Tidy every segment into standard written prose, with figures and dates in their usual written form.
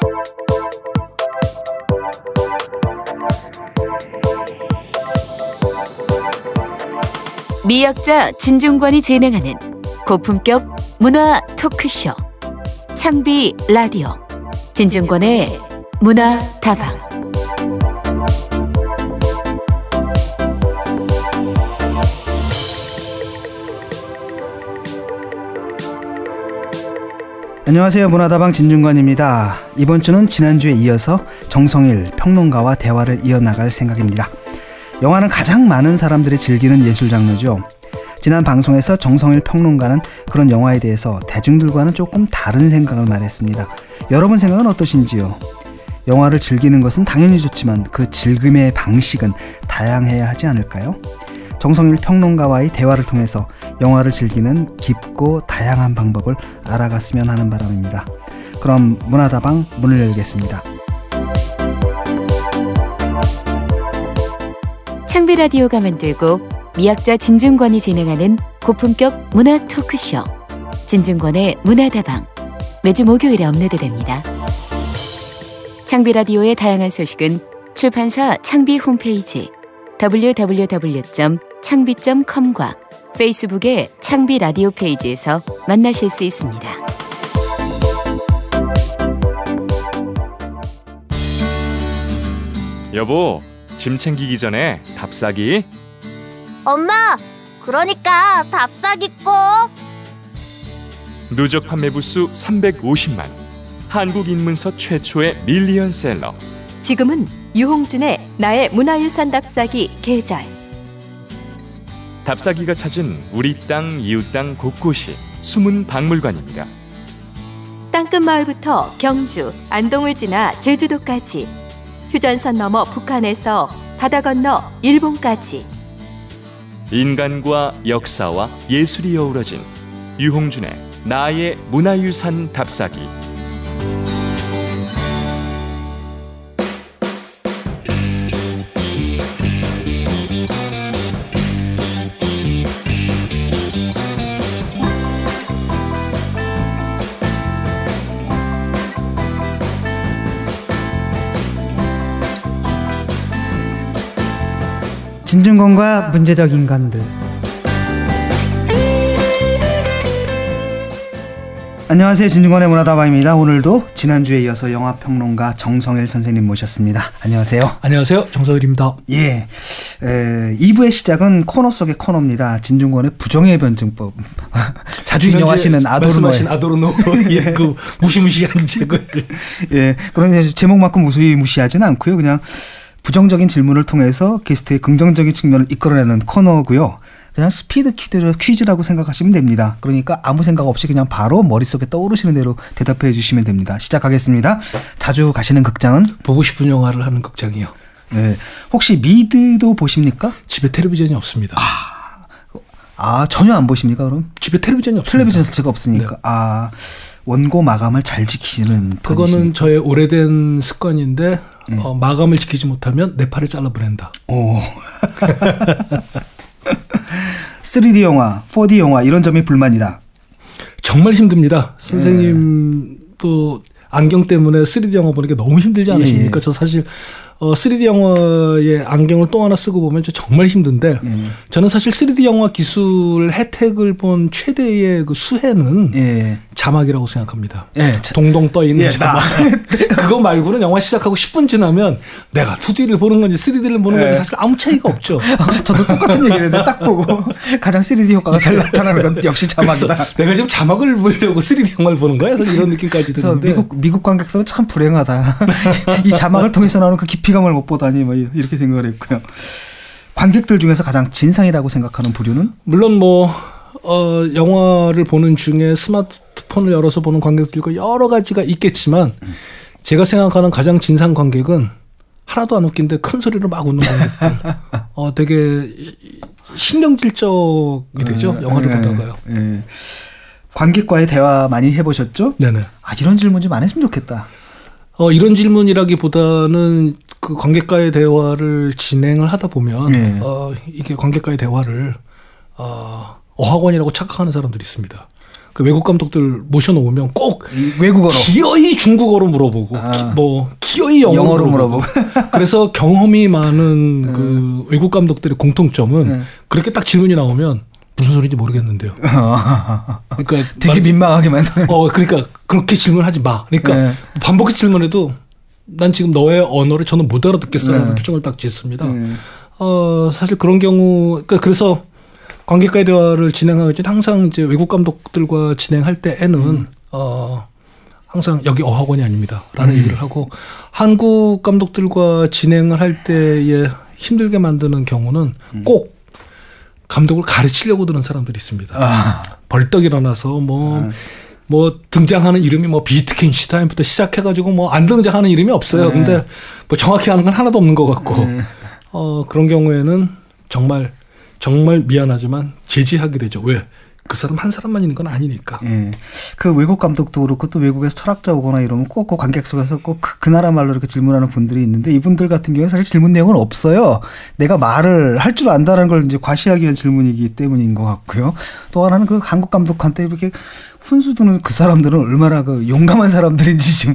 미학자 진중권이 진행하는 고품격 문화 토크쇼 창비 라디오 진중권의 문화다방. 안녕하세요. 문화다방 진중권입니다. 이번 주는 지난주에 이어서 정성일 평론가와 대화를 이어나갈 생각입니다. 영화는 가장 많은 사람들이 즐기는 예술 장르죠. 지난 방송에서 정성일 평론가는 그런 영화에 대해서 대중들과는 조금 다른 생각을 말했습니다. 여러분 생각은 어떠신지요? 영화를 즐기는 것은 당연히 좋지만 그 즐김의 방식은 다양해야 하지 않을까요? 정성일 평론가와의 대화를 통해서 영화를 즐기는 깊고 다양한 방법을 알아갔으면 하는 바람입니다. 그럼 문화다방 문을 열겠습니다. 창비 라디오가 만들고 미학자 진중권이 진행하는 고품격 문화 토크쇼 진중권의 문화다방, 매주 목요일에 업로드됩니다. 창비 라디오의 다양한 소식은 출판사 창비 홈페이지 www.창비.com과 페이스북의 창비 라디오 페이지에서 만나실 수 있습니다. 여보, 짐 챙기기 전에 답사기. 엄마, 그러니까 답사기 꼭. 누적 판매 부수 350만. 한국 인문서 최초의 밀리언셀러. 지금은 유홍준의 나의 문화유산 답사기 계절. 답사기가 찾은 우리 땅, 이웃 땅 곳곳이 숨은 박물관입니다. 땅끝마을부터 경주, 안동을 지나 제주도까지, 휴전선 넘어 북한에서 바다 건너 일본까지 인간과 역사와 예술이 어우러진 유홍준의 나의 문화유산 답사기. 진중권과 문제적 인간들. 안녕하세요. 진중권의 문화다방입니다. 오늘도 지난주에 이어서 영화평론가 정성일 선생님 모셨습니다. 안녕하세요. 안녕하세요. 정성일입니다. 예, 2부의 시작은 코너 속의 코너입니다. 진중권의 부정의 변증법. 자주 인용하시는 말씀하신 아도르노의 그 무시무시한 책을. 예, 그런데 제목만큼 무시하지는 않고요. 그냥 부정적인 질문을 통해서 게스트의 긍정적인 측면을 이끌어내는 코너고요. 그냥 스피드 퀴즈라고 생각하시면 됩니다. 그러니까 아무 생각 없이 그냥 바로 머릿속에 떠오르시는 대로 대답해 주시면 됩니다. 시작하겠습니다. 자주 가시는 극장은? 보고 싶은 영화를 하는 극장이요. 네. 혹시 미드도 보십니까? 집에 텔레비전이 없습니다. 전혀 안 보십니까 그럼? 집에 텔레비전이 없습니다. 텔레비전 설치가 없으니까. 네. 원고 마감을 잘 지키는 편이십니까? 그거는 저의 오래된 습관인데 마감을 지키지 못하면 내 팔을 잘라보낸다. 오. 3D 영화, 4D 영화 이런 점이 불만이다. 정말 힘듭니다. 선생님도 안경 때문에 3D 영화 보는 게 너무 힘들지 않으십니까? 저 사실 3D 영화의 안경을 또 하나 쓰고 보면 정말 힘든데 저는 사실 3D 영화 기술 혜택을 본 최대의 그 수혜는 자막이라고 생각합니다. 동동 떠 있는 자막. 그거 말고는 영화 시작하고 10분 지나면 내가 2D를 보는 건지 3D를 보는 건지 사실 아무 차이가 없죠. 저도 똑같은 얘기를 했는데 딱 보고 가장 3D 효과가 잘 나타나는 건 역시 자막이다. 내가 지금 자막을 보려고 3D 영화를 보는 거야? 그래서 이런 느낌까지 드는데. 미국 관객들은 참 불행하다. 이 자막을 통해서 나오는 그 깊이감을 못 보다니 뭐 이렇게 생각을 했고요. 관객들 중에서 가장 진상이라고 생각하는 부류는? 물론 영화를 보는 중에 스마트폰을 열어서 보는 관객들과 여러 가지가 있겠지만 제가 생각하는 가장 진상 관객은 하나도 안 웃긴데 큰 소리로 막 웃는 관객들. 되게 신경질적이 되죠. 영화를 보다가요. 관객과의 대화 많이 해보셨죠? 네네. 이런 질문 좀 안 했으면 좋겠다. 이런 질문이라기보다는 그 관객과의 대화를 진행을 하다 보면 이게 관객과의 대화를 어학원이라고 착각하는 사람들이 있습니다. 그 외국 감독들 모셔놓으면 꼭 외국어로 기어이 중국어로 물어보고 뭐 기어이 영어로 물어보고 그래서 경험이 많은 그 외국 감독들의 공통점은 그렇게 딱 질문이 나오면 무슨 소리인지 모르겠는데요. 그러니까 되게 민망하게 만드는. 그러니까 그렇게 질문하지 마. 그러니까 반복해서 질문해도 난 지금 너의 언어를 저는 못 알아듣겠어라는 표정을 딱 짓습니다. 사실 그런 경우 그래서 관객과의 대화를 진행하기 전에 항상 이제 외국 감독들과 진행할 때에는 항상 여기 어학원이 아닙니다라는 얘기를 하고 한국 감독들과 진행을 할 때에 힘들게 만드는 경우는 꼭 감독을 가르치려고 드는 사람들이 있습니다. 벌떡 일어나서 뭐 등장하는 이름이 뭐 비트겐슈타인부터 시작해가지고 뭐 안 등장하는 이름이 없어요. 근데 뭐 정확히 하는 건 하나도 없는 것 같고 그런 경우에는 정말 미안하지만 제지하게 되죠. 왜? 그 사람 한 사람만 있는 건 아니니까. 그 외국 감독도 그렇고 또 외국에서 철학자 오거나 이러면 꼭 관객 속에서 꼭 그 나라 말로 이렇게 질문하는 분들이 있는데 이분들 같은 경우에 사실 질문 내용은 없어요. 내가 말을 할 줄 안다는 걸 이제 과시하기 위한 질문이기 때문인 것 같고요. 또 하나는 그 한국 감독한테 이렇게 훈수 두는 그 사람들은 얼마나 그 용감한 사람들인지 지금.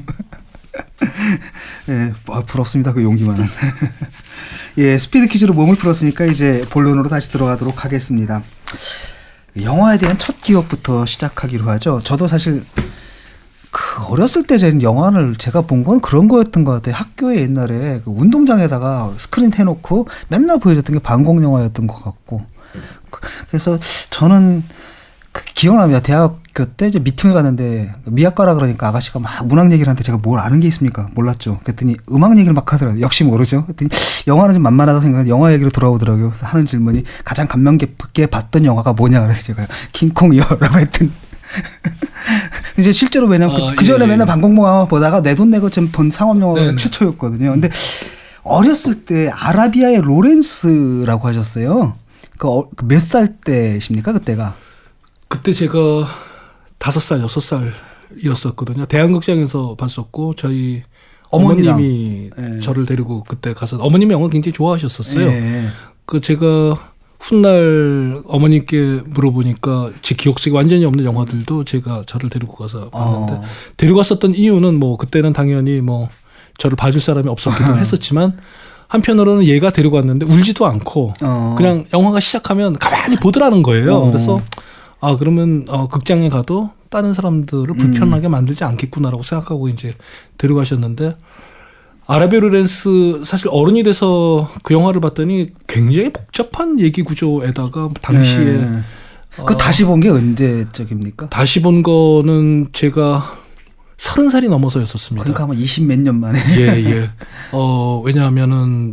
예, 부럽습니다. 그 용기만은. 예, 스피드 퀴즈로 몸을 풀었으니까 이제 본론으로 다시 들어가도록 하겠습니다. 영화에 대한 첫 기억부터 시작하기로 하죠. 저도 사실 어렸을 때 영화를 제가 본 건 그런 거였던 것 같아요. 학교에 옛날에 그 운동장에다가 스크린 해놓고 맨날 보여줬던 게 방공 영화였던 것 같고. 그래서 저는 기억납니다. 대학교 때 이제 미팅을 갔는데 미학과라 그러니까 아가씨가 막 문학 얘기를 하는데 제가 뭘 아는 게 있습니까? 몰랐죠. 그랬더니 음악 얘기를 막 하더라고요. 역시 모르죠. 그랬더니 영화는 좀 만만하다고 생각하는데 영화 얘기로 돌아오더라고요. 그래서 하는 질문이 가장 감명 깊게 봤던 영화가 뭐냐 그래서 제가 킹콩이요라고 했더니 이제 실제로 왜냐면 그 전에 맨날 방공 영화 보다가 내 돈 내고 좀 본 상업 영화가 최초였거든요. 근데 어렸을 때 아라비아의 로렌스라고 하셨어요. 몇 살 때십니까 그때가? 그때 제가 5살, 6살이었었거든요. 대한극장에서 봤었고 저희 어머님이 저를 데리고 그때 가서 어머님이 영화 굉장히 좋아하셨었어요. 제가 훗날 어머님께 물어보니까 제 기억 속에 완전히 없는 영화들도 제가 저를 데리고 가서 봤는데 데리고 갔었던 이유는 뭐 그때는 당연히 뭐 저를 봐줄 사람이 없었기도 했었지만 한편으로는 얘가 데리고 왔는데 울지도 않고 그냥 영화가 시작하면 가만히 보더라는 거예요. 그래서 그러면 극장에 가도 다른 사람들을 불편하게 만들지 않겠구나라고 생각하고 이제 데려가셨는데 아라비아 로렌스 사실 어른이 돼서 그 영화를 봤더니 굉장히 복잡한 얘기 구조에다가 당시에 그 다시 본 게 언제적입니까? 다시 본 거는 제가 30살이 넘어서였었습니다. 그러니까 아마 20몇 년 만에. 예. 왜냐하면은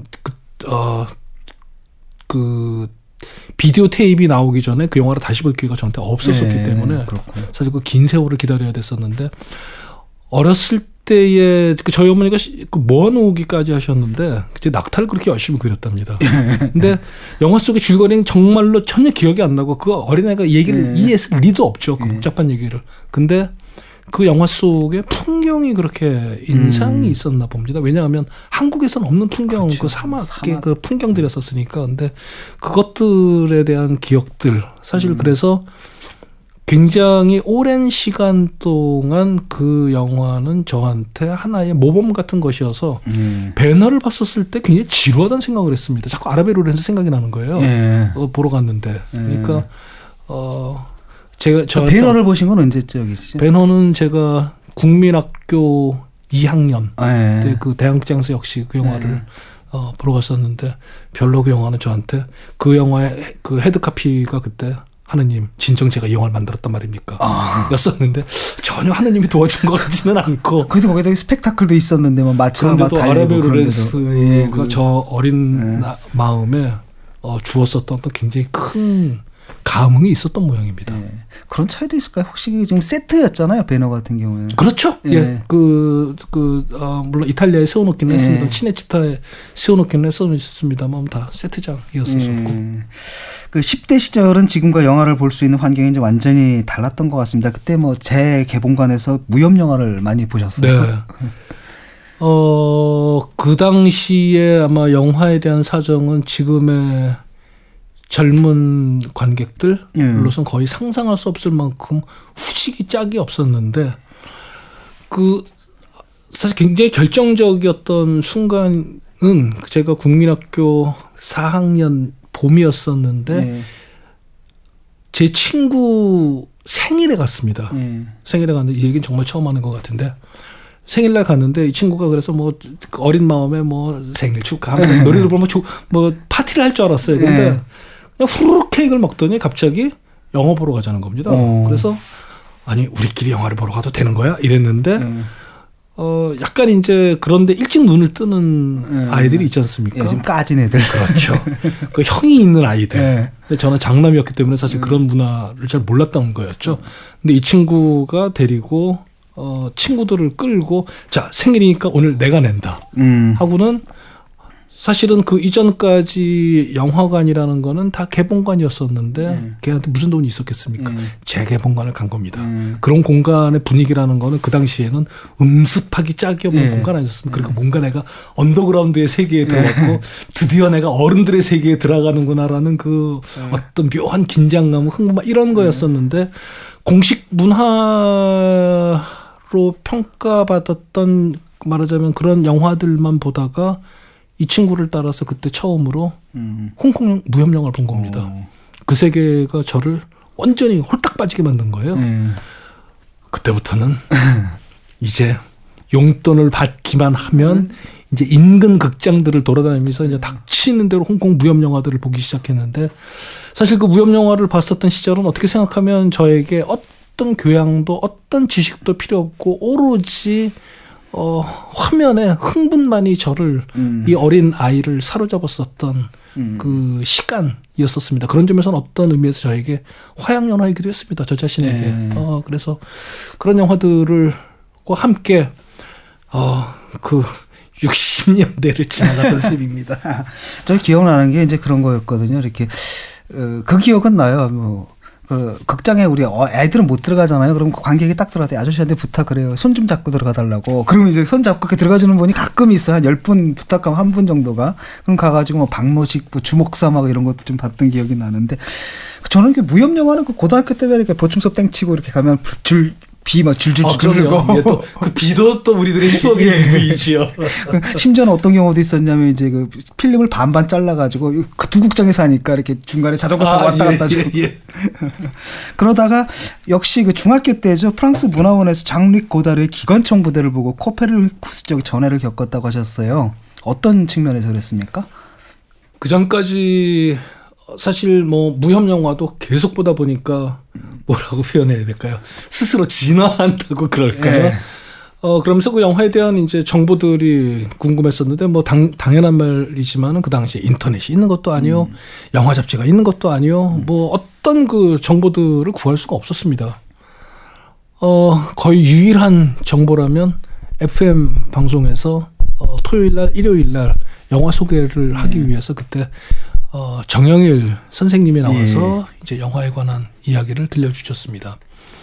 그 비디오 테이프가 나오기 전에 그 영화를 다시 볼 기회가 저한테 없었었기 때문에 그렇군요. 사실 그 긴 세월을 기다려야 됐었는데 어렸을 때에 저희 어머니가 모아놓기까지 하셨는데 그때 낙타를 그렇게 열심히 그렸답니다. 근데 영화 속의 줄거리는 정말로 전혀 기억이 안 나고 그 어린애가 얘기를 이해했을 리도 없죠. 그 복잡한 얘기를. 근데 그 영화 속에 풍경이 그렇게 인상이 있었나 봅니다. 왜냐하면 한국에서는 없는 풍경, 그렇죠. 그 사막의 그 풍경들이었었으니까. 근데 그것들에 대한 기억들. 사실 그래서 굉장히 오랜 시간 동안 그 영화는 저한테 하나의 모범 같은 것이어서 배너를 봤었을 때 굉장히 지루하다는 생각을 했습니다. 자꾸 아라비아 로렌스 생각이 나는 거예요. 보러 갔는데. 그러니까 제가 배너를 보신 건 언제적이시죠? 배너는 제가 국민학교 2학년 때 그 대학장에서 역시 그 영화를 보러 갔었는데 별로 그 영화는 저한테 그 영화의 그 헤드카피가 그때 하느님 진정 제가 이 영화를 만들었단 말입니까? 였었는데 전혀 하느님이 도와준 것 같지는 않고 그래도 거기다 스펙타클도 있었는데 뭐 마차가 막 달리고 아라비아 로렌스가 저 어린 마음에 주었었던 또 굉장히 큰 감흥이 있었던 모양입니다. 그런 차이도 있을까요? 혹시 지금 세트였잖아요, 배너 같은 경우에. 그렇죠. 물론 이탈리아에 세워놓기는 했습니다. 치네치타에 세워놓기는 했습니다만 다 세트장이었었고. 그 10대 시절은 지금과 영화를 볼 수 있는 환경이 이제 완전히 달랐던 것 같습니다. 그때 뭐 재개봉관에서 무협 영화를 많이 보셨어요? 네. 그 당시에 아마 영화에 대한 사정은 지금의 젊은 관객들로선 거의 상상할 수 없을 만큼 후식이 짝이 없었는데 사실 굉장히 결정적이었던 순간은 제가 국민학교 4학년 봄이었었는데 제 친구 생일에 갔습니다. 생일에 갔는데 이 얘기는 정말 처음 하는 것 같은데 생일날 갔는데 이 친구가 그래서 뭐 어린 마음에 뭐 생일 축하하면 노래를 부르면 뭐 파티를 할 줄 알았어요. 근데 그냥 후루룩 케이크를 먹더니 갑자기 영화 보러 가자는 겁니다. 그래서 아니 우리끼리 영화를 보러 가도 되는 거야? 이랬는데 약간 이제 그런데 일찍 눈을 뜨는 아이들이 있지 않습니까? 좀 까진 애들. 그렇죠. 그 형이 있는 아이들. 근데 저는 장남이었기 때문에 사실 그런 문화를 잘 몰랐던 거였죠. 근데 이 친구가 데리고 친구들을 끌고 자 생일이니까 오늘 내가 낸다 하고는 사실은 그 이전까지 영화관이라는 거는 다 개봉관이었었는데 걔한테 무슨 돈이 있었겠습니까? 재개봉관을 간 겁니다. 그런 공간의 분위기라는 거는 그 당시에는 음습하기 짝이 없는 공간 아니었습니까? 그러니까 뭔가 내가 언더그라운드의 세계에 들어갔고 드디어 내가 어른들의 세계에 들어가는구나라는 그 어떤 묘한 긴장감, 흥분 이런 거였었는데 공식 문화로 평가받았던 말하자면 그런 영화들만 보다가 이 친구를 따라서 그때 처음으로 홍콩 무협영화를 본 겁니다. 그 세계가 저를 완전히 홀딱 빠지게 만든 거예요. 그때부터는 이제 용돈을 받기만 하면 이제 인근 극장들을 돌아다니면서 이제 닥치는 대로 홍콩 무협영화들을 보기 시작했는데 사실 그 무협영화를 봤었던 시절은 어떻게 생각하면 저에게 어떤 교양도 어떤 지식도 필요 없고 오로지 화면에 흥분만이 저를 이 어린 아이를 사로잡았었던 그 시간이었었습니다. 그런 점에서는 어떤 의미에서 저에게 화양연화이기도 했습니다. 저 자신에게. 그래서 그런 영화들과 함께 그 60년대를 지나갔던 셈입니다. 저 기억나는 게 이제 그런 거였거든요. 이렇게 그 기억은 나요. 뭐. 극장에 우리 애들은 못 들어가잖아요. 그럼 관객이 딱 들어갈 때 아저씨한테 부탁을 해요. 손 좀 잡고 들어가달라고. 그러면 이제 손 잡고 그렇게 들어가주는 분이 가끔 있어요. 한 10분 부탁하면 한 분 정도가. 그럼 가가지고 뭐 박노식, 뭐 주목사막 이런 것도 좀 봤던 기억이 나는데 저는 이렇게 무협영화는 그 고등학교 때 이렇게 보충 수업 땡치고 이렇게 가면 비 막 줄줄 흐르고 또 그 비도 또 우리들의 추억의 일이지요. 심지어는 어떤 경우도 있었냐면 이제 그 필름을 반반 잘라가지고 그 두 국장에서 하니까 이렇게 중간에 자전거 타고 왔다 갔다 하죠. 그러다가 역시 그 중학교 때죠. 프랑스 문화원에서 장르 고다르의 기관총 부대를 보고 코페르니쿠스적 전해를 겪었다고 하셨어요. 어떤 측면에서 그랬습니까? 그 전까지 사실 뭐 무협 영화도 계속 보다 보니까 뭐라고 표현해야 될까요? 스스로 진화한다고 그럴까요? 그러면서 그 영화에 대한 이제 정보들이 궁금했었는데 뭐 당연한 말이지만은 그 당시에 인터넷이 있는 것도 아니요, 영화 잡지가 있는 것도 아니요, 뭐 어떤 그 정보들을 구할 수가 없었습니다. 거의 유일한 정보라면 FM 방송에서 토요일 날, 일요일 날 영화 소개를 하기 위해서 그때 정영일 선생님이 나와서 이제 영화에 관한 이야기를 들려주셨습니다.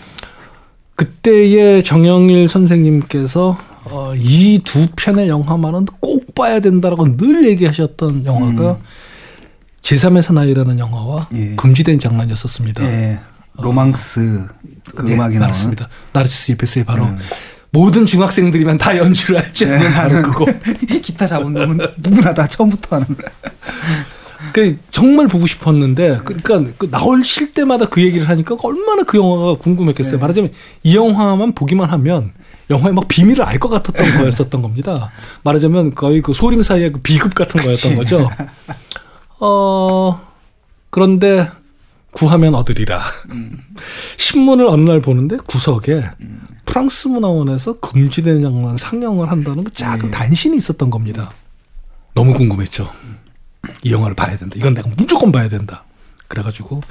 그때의 정영일 선생님께서 이 두 편의 영화만은 꼭 봐야 된다라고 늘 얘기하셨던 영화가 제3의 사나이라는 영화와 금지된 장난이었었습니다. 로망스 그 음악이 나오는. 맞습니다. 나르시스 예페스의 바로 모든 중학생들이면 다 연주를 할 줄 아는 바로 그거. 기타 잡은 놈은 누구나 다 처음부터 하는. 그 정말 보고 싶었는데, 그러니까 그 나오실 때마다 그 얘기를 하니까 얼마나 그 영화가 궁금했겠어요. 말하자면 이 영화만 보기만 하면 영화의 막 비밀을 알 것 같았던 거였었던 겁니다. 말하자면 거의 그 소림 사이의 그 비급 같은 거였던 거죠. 그런데 구하면 얻으리라. 신문을 어느 날 보는데 구석에 프랑스 문화원에서 금지된 장난 상영을 한다는 그 작은 단신이 있었던 겁니다. 너무 궁금했죠. 이 영화를 봐야 된다. 이건 내가 무조건 봐야 된다. 그래가지고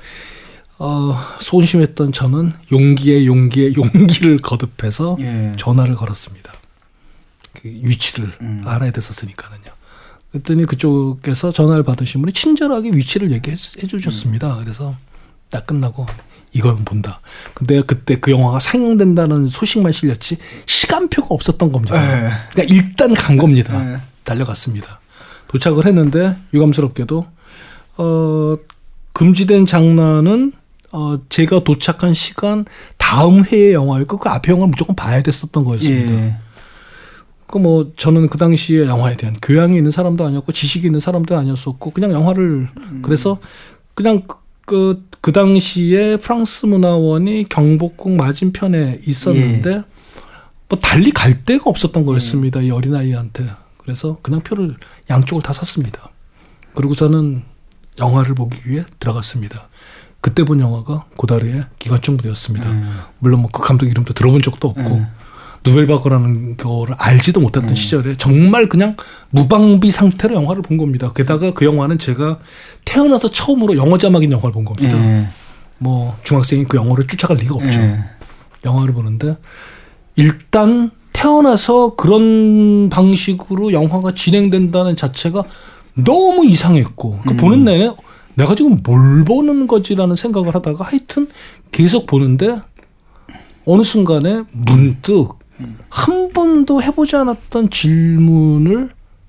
소심했던 저는 용기를 거듭해서 전화를 걸었습니다. 그 위치를 알아야 됐었으니까는요. 그랬더니 그쪽에서 전화를 받으신 분이 친절하게 위치를 얘기해 주셨습니다. 그래서 딱 끝나고 이건 본다. 근데 그때 그 영화가 상영된다는 소식만 실렸지 시간표가 없었던 겁니다. 그러니까 일단 간 겁니다. 달려갔습니다. 도착을 했는데 유감스럽게도 금지된 장난은 제가 도착한 시간 다음 회의 영화였고 그 앞에 영화를 무조건 봐야 됐었던 거였습니다. 예. 저는 그 당시에 영화에 대한 교양이 있는 사람도 아니었고 지식이 있는 사람도 아니었었고 그냥 영화를 그래서 그냥 그 당시에 프랑스 문화원이 경복궁 맞은편에 있었는데 뭐 달리 갈 데가 없었던 거였습니다. 이 어린아이한테. 그래서 그냥 표를 양쪽을 다 샀습니다. 그리고서는 영화를 보기 위해 들어갔습니다. 그때 본 영화가 고다르의 기관총 부대였습니다. 물론 뭐 그 감독 이름도 들어본 적도 없고 누벨바거라는 거를 알지도 못했던 시절에 정말 그냥 무방비 상태로 영화를 본 겁니다. 게다가 그 영화는 제가 태어나서 처음으로 영어 자막인 영화를 본 겁니다. 뭐 중학생이 그 영어를 쫓아갈 리가 없죠. 영화를 보는데 일단 태어나서 그런 방식으로 영화가 진행된다는 자체가 너무 이상했고 보는 내내 내가 지금 뭘 보는 거지라는 생각을 하다가 하여튼 계속 보는데 어느 순간에 문득 한 번도 해보지 않았던 질문을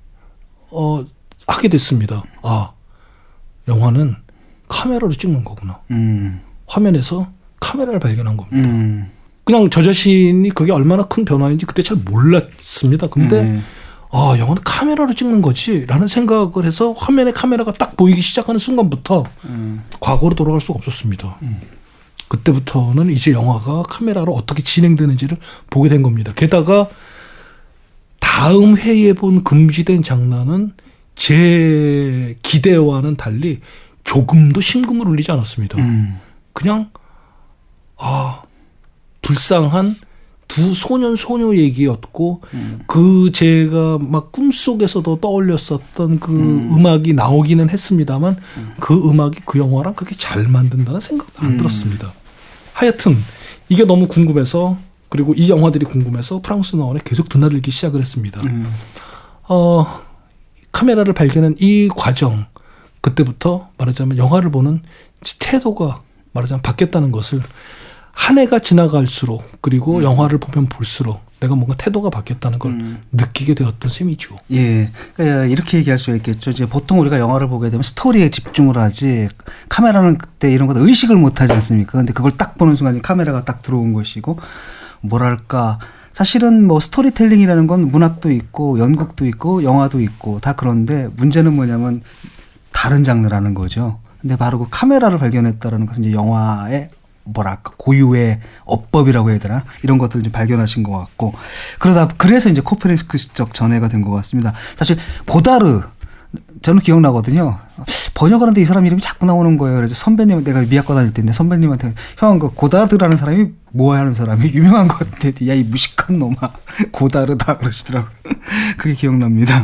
하게 됐습니다. 아, 영화는 카메라로 찍는 거구나. 화면에서 카메라를 발견한 겁니다. 그냥 저 자신이 그게 얼마나 큰 변화인지 그때 잘 몰랐습니다. 근데 영화는 카메라로 찍는 거지 라는 생각을 해서 화면에 카메라가 딱 보이기 시작하는 순간부터 과거로 돌아갈 수가 없었습니다. 그때부터는 이제 영화가 카메라로 어떻게 진행되는지를 보게 된 겁니다. 게다가 다음 회에 본 금지된 장난은 제 기대와는 달리 조금도 심금을 울리지 않았습니다. 그냥 불쌍한 두 소년 소녀 얘기였고 그 제가 막 꿈속에서도 떠올렸었던 그 음악이 나오기는 했습니다만 그 음악이 그 영화랑 그렇게 잘 만든다는 생각도 안 들었습니다. 하여튼 이게 너무 궁금해서 그리고 이 영화들이 궁금해서 프랑스 영화에 계속 드나들기 시작을 했습니다. 카메라를 발견한 이 과정 그때부터 말하자면 영화를 보는 태도가 말하자면 바뀌었다는 것을 한 해가 지나갈수록 그리고 영화를 보면 볼수록 내가 뭔가 태도가 바뀌었다는 걸 느끼게 되었던 셈이죠. 예, 그러니까 이렇게 얘기할 수 있겠죠. 이제 보통 우리가 영화를 보게 되면 스토리에 집중을 하지 카메라는 그때 이런 것 의식을 못 하지 않습니까? 근데 그걸 딱 보는 순간 카메라가 딱 들어온 것이고 뭐랄까 사실은 뭐 스토리텔링이라는 건 문학도 있고 연극도 있고 영화도 있고 다 그런데 문제는 뭐냐면 다른 장르라는 거죠. 근데 바로 그 카메라를 발견했다라는 것은 이제 영화의 뭐랄까 고유의 어법이라고 해야 되나 이런 것들을 좀 발견하신 것 같고 그래서 이제 코페르니쿠스적 전해가 된 것 같습니다. 사실 고다르 저는 기억나거든요. 번역하는데 이 사람 이름이 자꾸 나오는 거예요. 그래서 선배님 내가 미학과 다닐 때인데 선배님한테 형 그 고다르라는 사람이 뭐 하는 사람이 유명한 것 같아. 야 이 무식한 놈아 고다르다 그러시더라고요. 그게 기억납니다.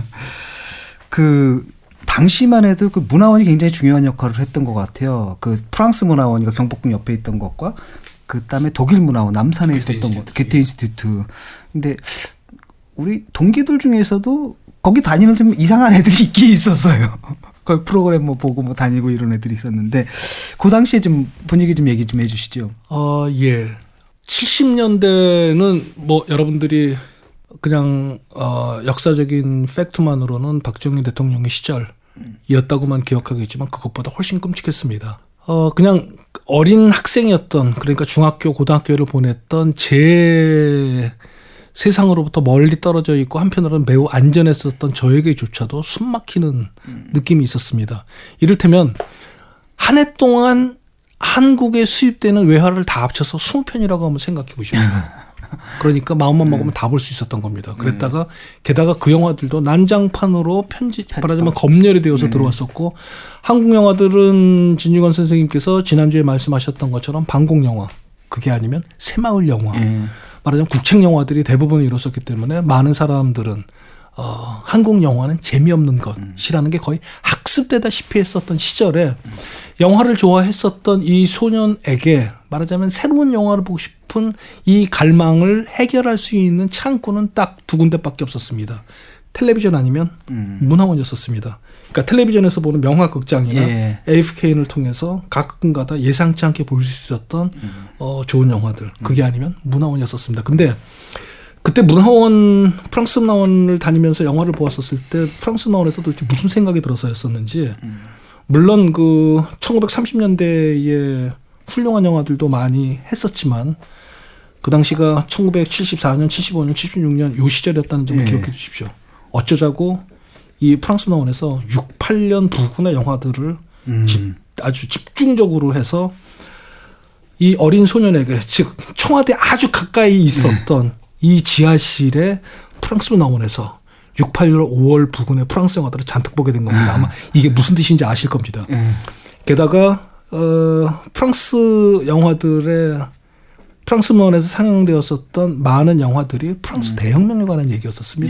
당시만 해도 그 문화원이 굉장히 중요한 역할을 했던 것 같아요. 그 프랑스 문화원이 경복궁 옆에 있던 것과 그다음에 독일 문화원 남산에 있었던 것, 게테 인스티튜트. 근데 우리 동기들 중에서도 거기 다니는 좀 이상한 애들이 있긴 있었어요. 거기 프로그램 뭐 보고 뭐 다니고 이런 애들이 있었는데 그 당시에 좀 분위기 좀 얘기 좀 해주시죠. 예. 70년대는 뭐 여러분들이 그냥 역사적인 팩트만으로는 박정희 대통령의 시절이었다고만 기억하겠지만 그것보다 훨씬 끔찍했습니다. 그냥 어린 학생이었던 그러니까 중학교 고등학교를 보냈던 제 세상으로부터 멀리 떨어져 있고 한편으로는 매우 안전했었던 저에게조차도 숨 막히는 느낌이 있었습니다. 이를테면 한 해 동안 한국에 수입되는 외화를 다 합쳐서 20편이라고 한번 생각해 보시면 그러니까 마음만 먹으면 다 볼 수 있었던 겁니다. 그랬다가 게다가 그 영화들도 난장판으로 말하자면 검열이 되어서 들어왔었고 한국 영화들은 진유관 선생님께서 지난주에 말씀하셨던 것처럼 방공 영화 그게 아니면 새마을 영화 말하자면 국책 영화들이 대부분 이뤘었기 때문에 많은 사람들은 한국 영화는 재미없는 것이라는 게 거의 학습되다시피 했었던 시절에 영화를 좋아했었던 이 소년에게 말하자면 새로운 영화를 보고 싶은 이 갈망을 해결할 수 있는 창구는 딱 두 군데밖에 없었습니다. 텔레비전 아니면 문화원이었었습니다. 그러니까 텔레비전에서 보는 명화극장이나 AFK를 통해서 가끔가다 예상치 않게 볼 수 있었던 좋은 영화들 그게 아니면 문화원이었었습니다. 근데 그때 프랑스 문화원을 다니면서 영화를 보았었을 때 프랑스 문화원에서 도대체 무슨 생각이 들어서였었는지 물론 그 1930년대에 훌륭한 영화들도 많이 했었지만 그 당시가 1974년, 75년, 76년 요 시절이었다는 점을 기억해 주십시오. 어쩌자고 이 프랑스 문화원에서 6, 8년 부근의 영화들을 아주 집중적으로 해서 이 어린 소년에게, 즉 청와대 아주 가까이 있었던 이 지하실에 프랑스 문화원에서 6, 8월, 5월 부근의 프랑스 영화들을 잔뜩 보게 된 겁니다. 아마 이게 무슨 뜻인지 아실 겁니다. 게다가 프랑스 영화들의 프랑스 문화원에서 상영되었었던 많은 영화들이 프랑스 대혁명에 관한 얘기였었습니다.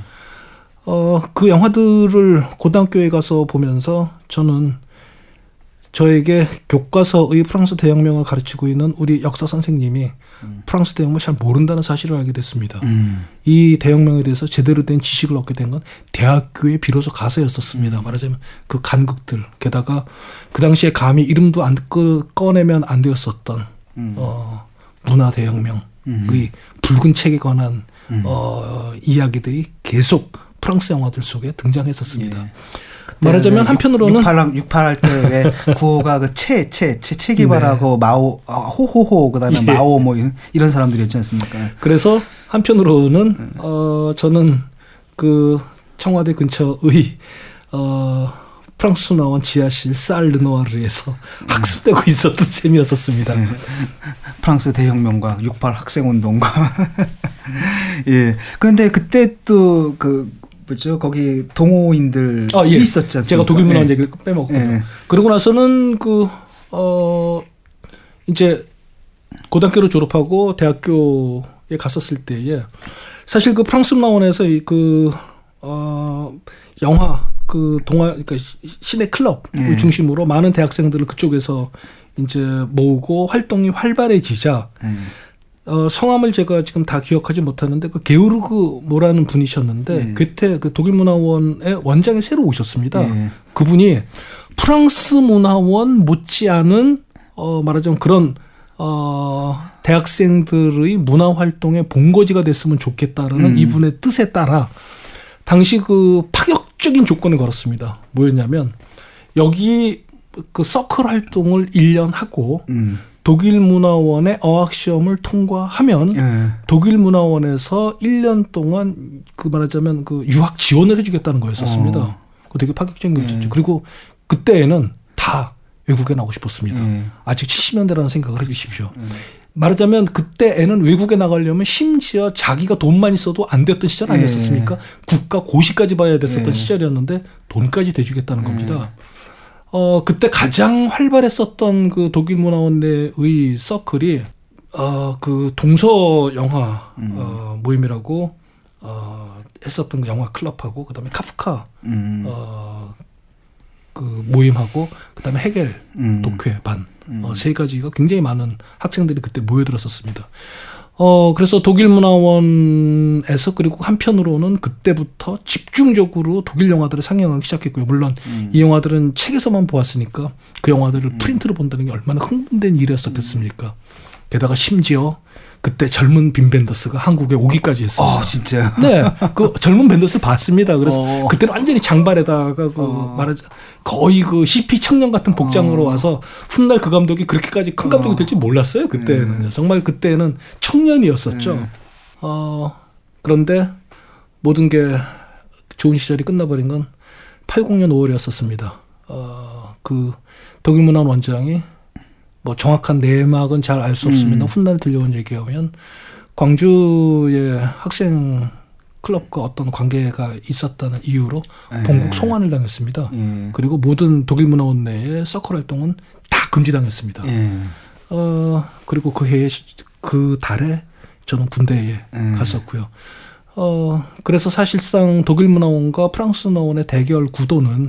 그 영화들을 고등학교에 가서 보면서 저는 저에게 교과서의 프랑스 대혁명을 가르치고 있는 우리 역사 선생님이 프랑스 대혁명을 잘 모른다는 사실을 알게 됐습니다. 이 대혁명에 대해서 제대로 된 지식을 얻게 된 건 대학교에 비로소 가서였었습니다. 말하자면 그 간극들, 게다가 그 당시에 감히 이름도 안 꺼내면 안 되었었던 문화 대혁명의 붉은 책에 관한 이야기들이 계속 프랑스 영화들 속에 등장했었습니다. 말하자면 한편으로는 68할 때 왜 구호가 그 체기바라고 마오 호호호 그다음에 마오 뭐 이런 사람들이었지 않습니까? 그래서 한편으로는 저는 그 청와대 근처의 프랑스 나온 지하실 쌀 르누아르에서 학습되고 있었던 셈이었었습니다. 프랑스 대혁명과 68 학생운동과 예. 그런데 그때 또 그 뭐죠? 거기 동호인들 있었지 않습니까? 제가 독일 문화원 얘기를 빼먹었군요. 그러고 나서는 이제 고등학교를 졸업하고 대학교에 갔었을 때에 사실 그 프랑스 문화원에서 영화 그러니까 시내 클럽을 중심으로 많은 대학생들을 그쪽에서 이제 모으고 활동이 활발해지자 성함을 제가 지금 다 기억하지 못하는데 그 게오르그 모라는 분이셨는데 괴테 그 독일 문화원의 원장이 새로 오셨습니다. 그분이 프랑스 문화원 못지않은 말하자면 그런 대학생들의 문화 활동의 본거지가 됐으면 좋겠다라는 이분의 뜻에 따라 당시 그 파격적인 조건을 걸었습니다. 뭐였냐면 여기 그 서클 활동을 1년 하고 독일 문화원의 어학시험을 통과하면 독일 문화원에서 1년 동안 그 말하자면 그 유학 지원을 해주겠다는 거였었습니다. 그거 되게 파격적인 거였죠. 그리고 그때에는 다 외국에 나오고 싶었습니다. 아직 70년대라는 생각을 해 주십시오. 말하자면 그때에는 외국에 나가려면 심지어 자기가 돈만 있어도 안 됐던 시절 아니었습니까? 국가 고시까지 봐야 됐었던 시절이었는데 돈까지 대주겠다는 겁니다. 그때 가장 활발했었던 그 독일 문화원 내의 서클이 그 동서 영화 모임이라고 했었던 그 영화 클럽하고 그다음에 카프카 그 모임하고 그다음에 헤겔 독회반 세 가지가 굉장히 많은 학생들이 그때 모여들었었습니다. 그래서 독일 문화원에서 그리고 한편으로는 그때부터 집중적으로 독일 영화들을 상영하기 시작했고요. 물론 이 영화들은 책에서만 보았으니까 그 영화들을 프린트로 본다는 게 얼마나 흥분된 일이었었겠습니까. 게다가 심지어 그때 젊은 빈 벤더스가 한국에 오기까지 했습니다. 진짜요? 네. 그 젊은 벤더스를 봤습니다. 그래서 그때는 완전히 장발에다가 말하자 거의 그 히피 청년 같은 복장으로 와서 훗날 그 감독이 그렇게까지 큰 감독이 될지 몰랐어요. 그때는. 정말 그때는 청년이었었죠. 그런데 모든 게 좋은 시절이 끝나버린 건 80년 5월이었었습니다. 그 독일 문화원 원장이 뭐 정확한 내막은 잘 알 수 없습니다. 훗날 들려온 얘기하면 광주의 학생 클럽과 어떤 관계가 있었다는 이유로 본국 송환을 당했습니다. 그리고 모든 독일 문화원 내의 서클 활동은 다 금지당했습니다. 그리고 그 달에 저는 군대에 갔었고요. 그래서 사실상 독일 문화원과 프랑스 문화원의 대결 구도는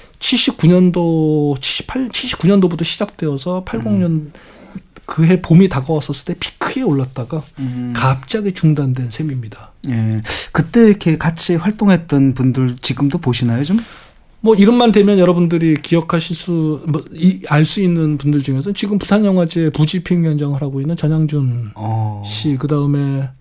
79년도부터 시작되어서 80년 그해 봄이 다가왔었을 때 피크에 올랐다가 갑자기 중단된 셈입니다. 그때 이렇게 같이 활동했던 분들 지금도 보시나요, 좀? 뭐 이름만 대면 여러분들이 기억하실 알 수 있는 분들 중에서 지금 부산영화제 부집행위원장을 하고 있는 전향준 씨, 그 다음에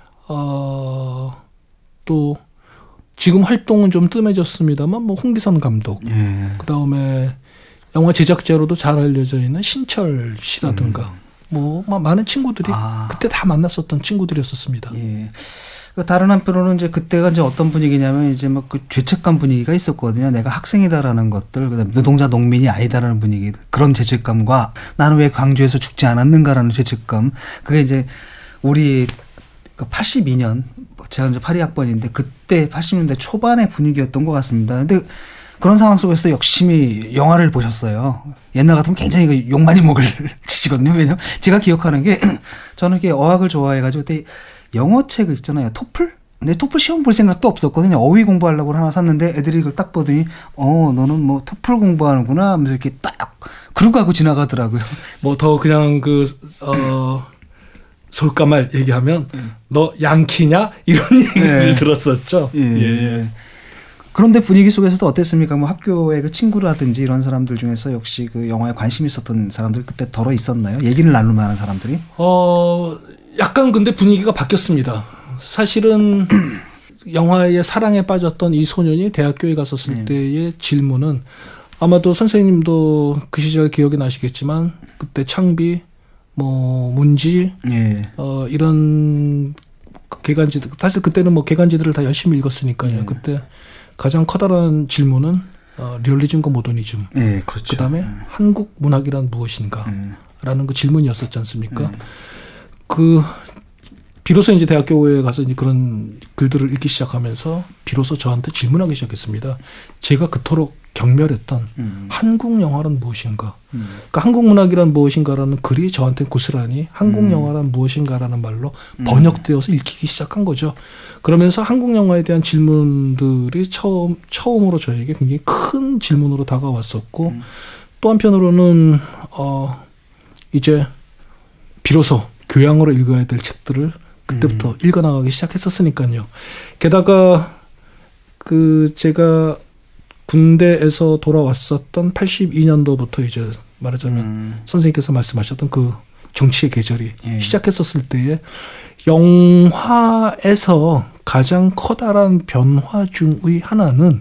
또 지금 활동은 좀 뜸해졌습니다만 뭐 홍기선 감독, 그 다음에 영화 제작자로도 잘 알려져 있는 신철 씨라든가 뭐 많은 친구들이 그때 다 만났었던 친구들이었었습니다. 예. 다른 한편으로는 이제 그때가 이제 어떤 분위기냐면 이제 막 그 죄책감 분위기가 있었거든요. 내가 학생이다라는 것들, 그다음에 노동자 농민이 아니다라는 분위기, 그런 죄책감과 나는 왜 광주에서 죽지 않았는가라는 죄책감. 그게 이제 우리 82년 제가 이제 82학번인데 그때 80년대 초반의 분위기였던 것 같습니다. 근데 그런 상황 속에서 열심히 영화를 보셨어요. 옛날 같으면 굉장히 욕 많이 먹을 짓이거든요. 왜냐면 제가 기억하는 게 저는 이렇게 어학을 좋아해가지고 그때 영어책 있잖아요. 토플? 근데 토플 시험 볼 생각도 없었거든요. 어휘 공부하려고 하나 샀는데 애들이 이걸 딱 보더니 너는 뭐 토플 공부하는구나 하면서 이렇게 딱 그러고 하고 지나가더라고요. 뭐 더 그냥 솔까말 얘기하면 너 양키냐? 이런 얘기를 들었었죠. 예. 그런데 분위기 속에서도 어땠습니까? 뭐 학교의 그 친구라든지 이런 사람들 중에서 역시 그 영화에 관심이 있었던 사람들 그때 덜어 있었나요? 얘기를 나눌 만한 사람들이? 약간 근데 분위기가 바뀌었습니다. 사실은 영화의 사랑에 빠졌던 이 소년이 대학교에 갔었을 때의 질문은 아마도 선생님도 그 시절 기억이 나시겠지만 그때 창비, 뭐 문지, 이런 개간지들, 사실 그때는 뭐 개간지들을 다 열심히 읽었으니까요. 그때 가장 커다란 질문은 리얼리즘과 모더니즘. 그렇죠. 그다음에 한국 문학이란 무엇인가? 라는 그 질문이었었지 않습니까? 비로소 이제 대학교에 가서 이제 그런 글들을 읽기 시작하면서 비로소 저한테 질문하기 시작했습니다. 제가 그토록 경멸했던 한국 영화란 무엇인가? 그러니까 한국 문학이란 무엇인가라는 글이 저한테 고스란히 한국 영화란 무엇인가라는 말로 번역되어서 읽히기 시작한 거죠. 그러면서 한국 영화에 대한 질문들이 처음으로 저에게 굉장히 큰 질문으로 다가왔었고 또 한편으로는 이제 비로소 교양으로 읽어야 될 책들을 그때부터 읽어나가기 시작했었으니까요. 게다가 제가 군대에서 돌아왔었던 82년도부터 이제 말하자면 선생님께서 말씀하셨던 그 정치의 계절이 시작했었을 때에 영화에서 가장 커다란 변화 중의 하나는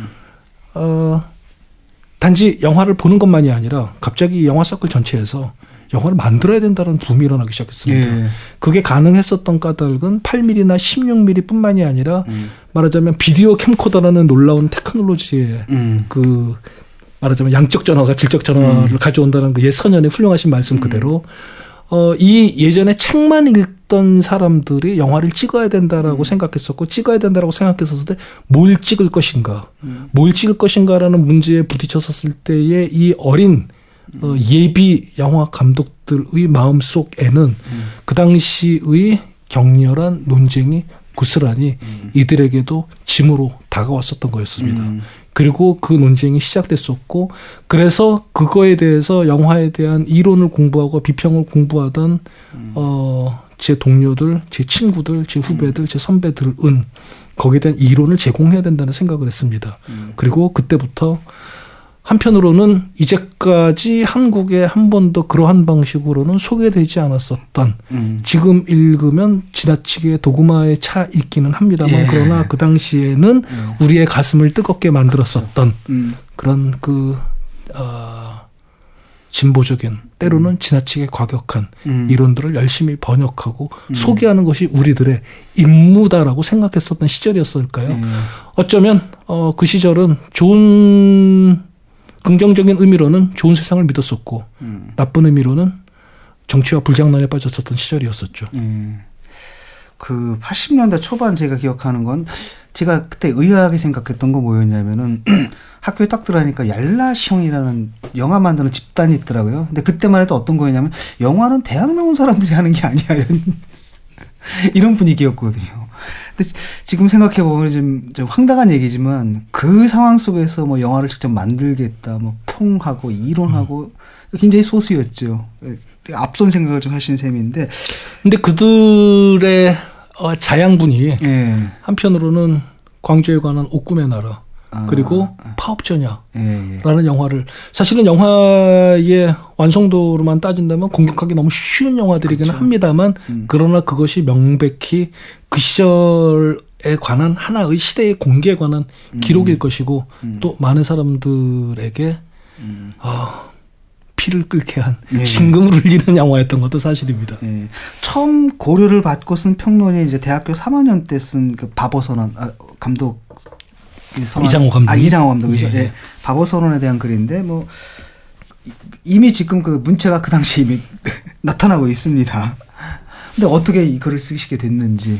단지 영화를 보는 것만이 아니라 갑자기 영화 서클 전체에서 영화를 만들어야 된다는 붐이 일어나기 시작했습니다. 그게 가능했었던 까닭은 8mm나 16mm 뿐만이 아니라 말하자면 비디오 캠코더라는 놀라운 테크놀로지의 말하자면 양적 전화가 질적 전화를 가져온다는 그 옛 선현의 훌륭하신 말씀 그대로 이 예전에 책만 읽던 사람들이 영화를 찍어야 된다라고 생각했었고 찍어야 된다라고 생각했었을 때 뭘 찍을 것인가 뭘 찍을 것인가라는 문제에 부딪혔었을 때의 이 어린 예비 영화 감독들의 마음속에는 그 당시의 격렬한 논쟁이 고스란히 이들에게도 짐으로 다가왔었던 거였습니다. 그리고 그 논쟁이 시작됐었고 그래서 그거에 대해서 영화에 대한 이론을 공부하고 비평을 공부하던 제 동료들, 제 친구들, 제 후배들, 제 선배들은 거기에 대한 이론을 제공해야 된다는 생각을 했습니다. 그리고 그때부터 한편으로는 이제까지 한국에 한 번도 그러한 방식으로는 소개되지 않았었던 지금 읽으면 지나치게 도구마에 차 있기는 합니다만 그러나 그 당시에는 우리의 가슴을 뜨겁게 만들었었던 그런 진보적인 때로는 지나치게 과격한 이론들을 열심히 번역하고 소개하는 것이 우리들의 임무다라고 생각했었던 시절이었을까요? 어쩌면 그 시절은 좋은 긍정적인 의미로는 좋은 세상을 믿었었고 나쁜 의미로는 정치와 불장난에 빠졌었던 시절이었었죠. 그 80년대 초반 제가 기억하는 건 제가 그때 의아하게 생각했던 거 뭐였냐면은 학교에 딱 들어가니까 얄라숑이라는 영화 만드는 집단이 있더라고요. 근데 그때만 해도 어떤 거였냐면 영화는 대학 나온 사람들이 하는 게 아니야. 이런 분위기였거든요. 근데 지금 생각해보면 좀 황당한 얘기지만 그 상황 속에서 뭐 영화를 직접 만들겠다, 뭐 평하고 이론하고 굉장히 소수였죠. 앞선 생각을 좀 하신 셈인데. 근데 그들의 자양분이 한편으로는 광주에 관한 옥금의 나라 그리고 파업전야라는 영화를 사실은 영화의 완성도로만 따진다면 공격하기 너무 쉬운 영화들이기는 합니다만 그러나 그것이 명백히 그 시절에 관한 하나의 시대의 공기에 관한 기록일 것이고 또 많은 사람들에게 피를 끓게 한 네. 심금을 울리는 영화였던 것도 사실입니다. 네. 처음 고려를 받고 쓴 평론이 이제 대학교 3학년 때 쓴 그 바보선언 감독 이장호 감독이 이장호 감독이죠. 예. 예. 바보선언에 대한 글인데 뭐 이미 지금 그 문체가 그 당시 이미 나타나고 있습니다. 근데 어떻게 이 글을 쓰시게 됐는지.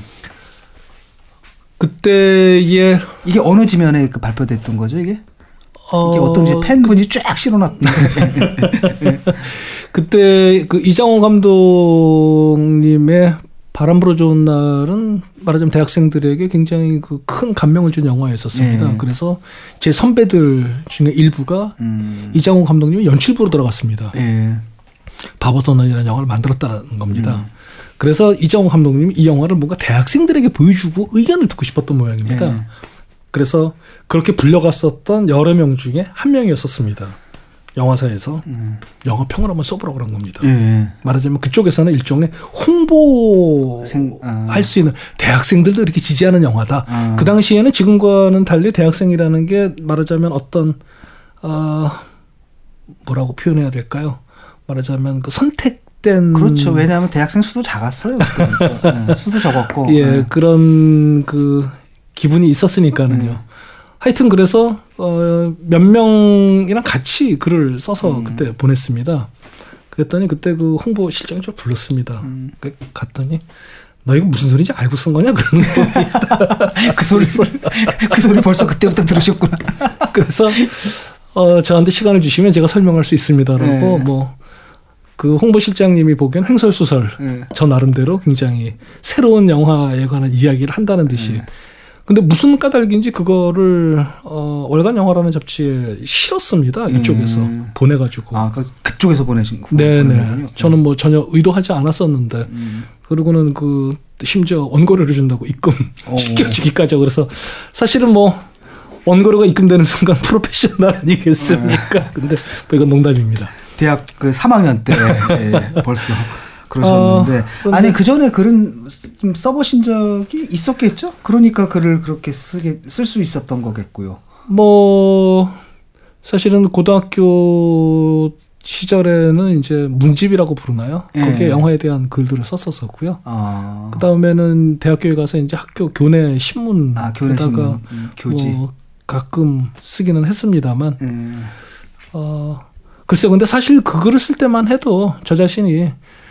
그때의 이게 어느 지면에 그 발표됐던 거죠, 이게? 이게 어떤지 팬분이 쫙 실어놨던. 그때 그 이장호 감독님의 바람 불어 좋은 날은 말하자면 대학생들에게 굉장히 그 큰 감명을 준 영화였었습니다. 네. 그래서 제 선배들 중에 일부가 이장호 감독님이 연출부로 들어갔습니다. 네. 바보선언이라는 영화를 만들었다는 겁니다. 그래서 이장호 감독님이 이 영화를 뭔가 대학생들에게 보여주고 의견을 듣고 싶었던 모양입니다. 네. 그래서 그렇게 불려갔었던 여러 명 중에 한 명이었었습니다. 영화사에서 영화 평을 한번 써보라고 그런 겁니다. 네. 말하자면 그쪽에서는 일종의 홍보할 수 있는 대학생들도 이렇게 지지하는 영화다. 그 당시에는 지금과는 달리 대학생이라는 게 말하자면 어떤 뭐라고 표현해야 될까요? 말하자면 그 선택된 그렇죠. 왜냐하면 대학생 수도 작았어요. 네. 수도 적었고. 예, 네. 그런 그 기분이 있었으니까는요. 하여튼 그래서 몇 명이랑 같이 글을 써서 그때 보냈습니다. 그랬더니 그때 그 홍보 실장이 저 불렀습니다. 갔더니 너 이거 무슨 소리인지 알고 쓴 거냐 그러는 겁니다. 그 소리 벌써 그때부터 들으셨구나. 그래서 저한테 시간을 주시면 제가 설명할 수 있습니다라고 네. 뭐 그 홍보실장님이 보기엔 횡설수설 네. 저 나름대로 굉장히 새로운 영화에 관한 이야기를 한다는 듯이. 근데 무슨 까닭인지 그거를 월간 영화라는 잡지에 실었습니다. 이쪽에서 보내가지고. 그쪽에서 보내신 거군요. 네네. 저는 뭐 전혀 의도하지 않았었는데 그리고는 그 심지어 원고료를 준다고 입금 시켜주기까지. 그래서 사실은 뭐 원고료가 입금되는 순간 프로페셔널 아니겠습니까? 근데 뭐 이건 농담입니다. 대학 그 3학년 때 벌써 그러셨는데 아니 그 전에 글은 좀 써보신 적이 있었겠죠? 그러니까 글을 그렇게 쓸 수 있었던 거겠고요. 뭐 사실은 고등학교 시절에는 이제 문집이라고 부르나요? 거기에 영화에 대한 글들을 썼었었고요. 그 다음에는 대학교에 가서 이제 학교 교내 신문에다가 교지 뭐 가끔 쓰기는 했습니다만. 글쎄요. 근데 사실 그 글을 쓸 때만 해도 저 자신이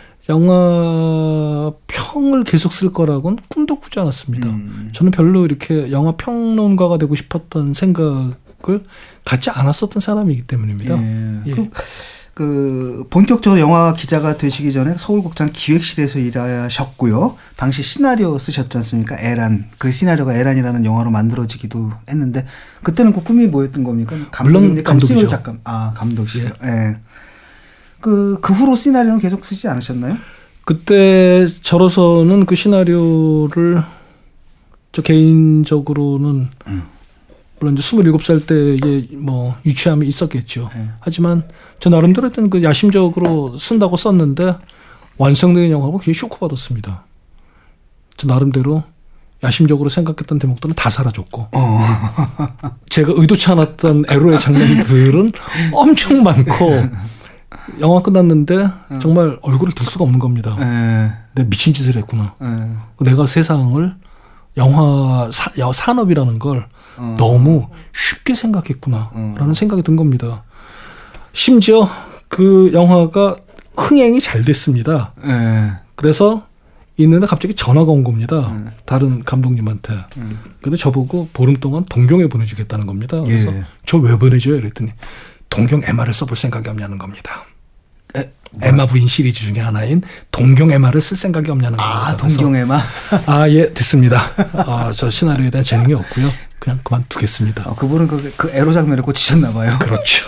영화 평을 계속 쓸 거라고는 꿈도 꾸지 않았습니다. 저는 별로 이렇게 영화 평론가가 되고 싶었던 생각을 갖지 않았었던 사람이기 때문입니다. 예. 그 본격적으로 영화 기자가 되시기 전에 서울극장 기획실에서 일하셨고요. 당시 시나리오 쓰셨지 않습니까? 에란. 그 시나리오가 에란이라는 영화로 만들어지기도 했는데 그때는 그 꿈이 뭐였던 겁니까? 물론 감독이죠. 작가. 감독이시죠. 예. 그 후로 시나리오는 계속 쓰지 않으셨나요? 그때 저로서는 그 시나리오를 저 개인적으로는 물론 이제 27살 때에 뭐 유치함이 있었겠죠. 하지만 저 나름대로 했던 그 야심적으로 쓴다고 썼는데 완성된 영화가 굉장히 쇼크받았습니다. 저 나름대로 야심적으로 생각했던 대목들은 다 사라졌고 제가 의도치 않았던 에로의 장면들은 엄청 많고 영화 끝났는데 정말 얼굴을 둘 수가 없는 겁니다. 내가 미친 짓을 했구나. 내가 세상을 영화 산업이라는 걸 너무 쉽게 생각했구나 라는 생각이 든 겁니다. 심지어 그 영화가 흥행이 잘 됐습니다. 그래서 있는데 갑자기 전화가 온 겁니다. 다른 감독님한테. 근데 저보고 보름 동안 동경에 보내주겠다는 겁니다. 그래서 저 왜 보내줘요? 이랬더니 동경 MR을 써볼 생각이 없냐는 겁니다. 에마 부인 시리즈 중에 하나인 동경 에마를 쓸 생각이 없냐는 겁니다. 동경 에마? 예, 됐습니다. 저 시나리오에 대한 재능이 없고요. 그냥 그만두겠습니다. 그분은 그 에로 장면에 꽂히셨나 봐요. 그렇죠.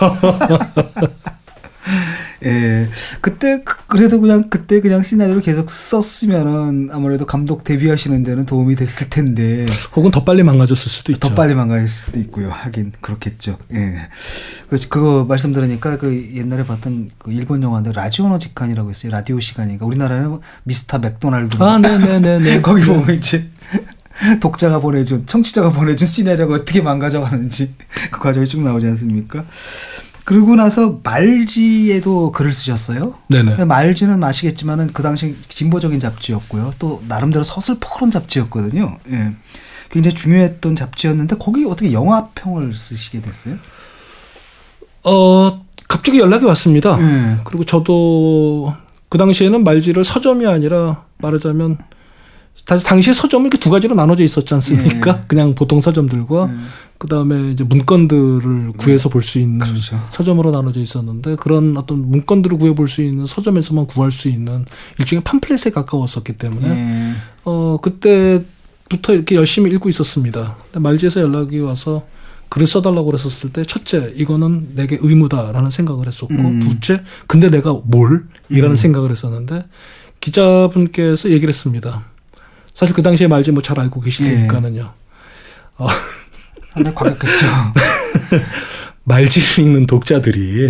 예. 그래도 그때 그냥 시나리오를 계속 썼으면은 아무래도 감독 데뷔하시는 데는 도움이 됐을 텐데. 혹은 더 빨리 망가졌을 수도 있죠. 더 빨리 망가질 수도 있고요. 하긴 그렇겠죠. 예. 그거 말씀 들으니까 그 옛날에 봤던 그 일본 영화인데 라지오노 직관이라고 있어요. 라디오 시간이니까. 우리나라는 미스터 맥도날드. 네네네. 거기 보면 이제 청취자가 보내준 시나리오가 어떻게 망가져가는지 그 과정이 쭉 나오지 않습니까? 그러고 나서 말지에도 글을 쓰셨어요. 네네. 말지는 아시겠지만은 그 당시 진보적인 잡지였고요. 또 나름대로 서슬퍼런 잡지였거든요. 예. 굉장히 중요했던 잡지였는데 거기 어떻게 영화평을 쓰시게 됐어요? 갑자기 연락이 왔습니다. 그리고 저도 그 당시에는 말지를 서점이 아니라 말하자면 당시에 서점이 이렇게 두 가지로 나눠져 있었지 않습니까? 그냥 보통 서점들과 그다음에 이제 문건들을 구해서 볼 수 있는 그렇죠. 서점으로 나눠져 있었는데 그런 어떤 문건들을 구해 볼 수 있는 서점에서만 구할 수 있는 일종의 팜플렛에 가까웠었기 때문에 그때부터 이렇게 열심히 읽고 있었습니다. 말지에서 연락이 와서 글을 써달라고 그랬었을 때 첫째 이거는 내게 의무다라는 생각을 했었고 둘째 근데 내가 뭘? 이라는 생각을 했었는데 기자분께서 얘기를 했습니다. 사실 그 당시에 말지 뭐 잘 알고 계실 테니까는요. 상당히 과격했죠. 말지를 읽는 독자들이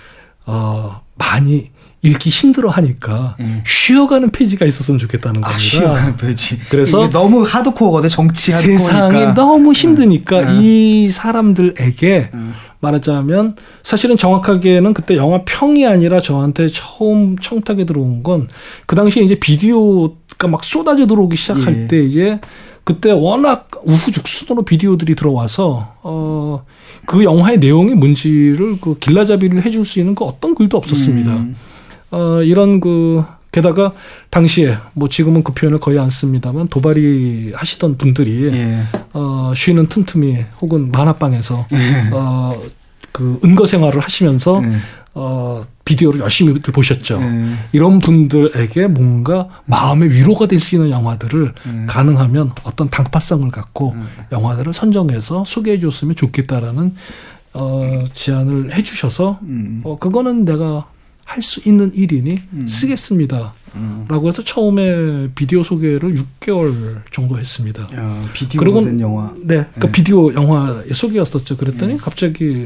많이 읽기 힘들어하니까 쉬어가는 페이지가 있었으면 좋겠다는 겁니다. 쉬어가는 페이지. 그래서 너무 하드코어거든. 정치 하드코어니까. 세상이 너무 힘드니까 이 사람들에게 말하자면 사실은 정확하게는 그때 영화평이 아니라 저한테 처음 청탁에 들어온 건 그 당시에 이제 비디오가 막 쏟아져 들어오기 시작할 때 이제 그때 워낙 우후죽순으로 비디오들이 들어와서 그 영화의 내용이 뭔지를 그 길라잡이를 해줄 수 있는 그 어떤 글도 없었습니다. 이런 게다가 당시에 뭐 지금은 그 표현을 거의 안 씁니다만 도발이 하시던 분들이 쉬는 틈틈이 혹은 만화방에서 그 은거 생활을 하시면서 비디오를 열심히 보셨죠. 이런 분들에게 뭔가 마음의 위로가 될 수 있는 영화들을 가능하면 어떤 당파성을 갖고 영화들을 선정해서 소개해 줬으면 좋겠다라는 제안을 해 주셔서 그거는 내가 할 수 있는 일이니 쓰겠습니다. 라고 해서 처음에 비디오 소개를 6개월 정도 했습니다. 비디오로 된 영화. 네. 그러니까 비디오 영화의 소개였었죠. 그랬더니 갑자기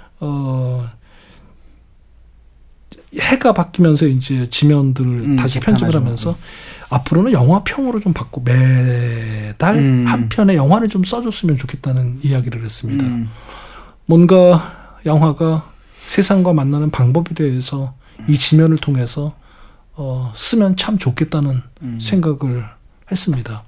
해가 바뀌면서 이제 지면들을 다시 편집을 하면서 앞으로는 영화평으로 좀 바꾸고 매달 한 편의 영화를 좀 써줬으면 좋겠다는 이야기를 했습니다. 뭔가 영화가 세상과 만나는 방법에 대해서 이 지면을 통해서 쓰면 참 좋겠다는 생각을 했습니다.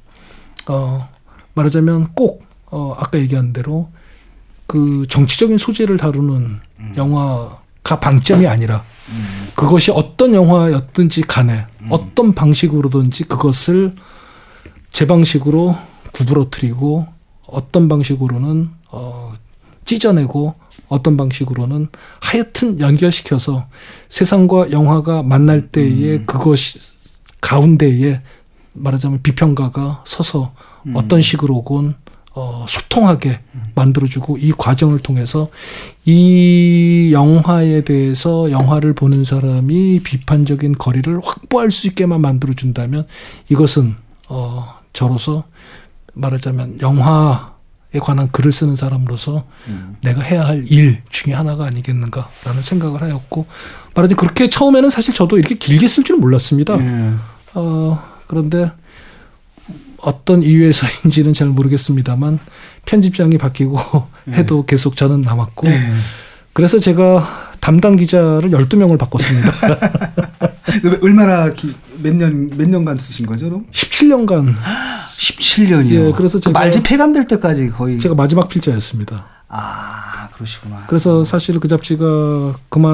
말하자면 꼭 아까 얘기한 대로 그 정치적인 소재를 다루는 영화가 방점이 아니라 그것이 어떤 영화였든지 간에 어떤 방식으로든지 그것을 제 방식으로 구부러뜨리고 어떤 방식으로는 찢어내고 어떤 방식으로는 하여튼 연결시켜서 세상과 영화가 만날 때에 그것이 가운데에 말하자면 비평가가 서서 어떤 식으로건 소통하게 만들어주고 이 과정을 통해서 이 영화에 대해서 영화를 보는 사람이 비판적인 거리를 확보할 수 있게만 만들어준다면 이것은 저로서 말하자면 영화에 관한 글을 쓰는 사람으로서 내가 해야 할 일 중에 하나가 아니겠는가라는 생각을 하였고 말하자면 그렇게 처음에는 사실 저도 이렇게 길게 쓸 줄은 몰랐습니다. 그런데 어떤 이유에서인지는 잘 모르겠습니다만 편집장이 바뀌고 해도 계속 저는 남았고 그래서 제가 담당 기자를 12명을 바꿨습니다. 얼마나 몇 년간 쓰신 거죠, 그럼? 17년간. 17년이요. 예, 그래서 제가 말지 폐간될 때까지 거의. 제가 마지막 필자였습니다. 아, 그러시구나. 그래서 사실 그 잡지가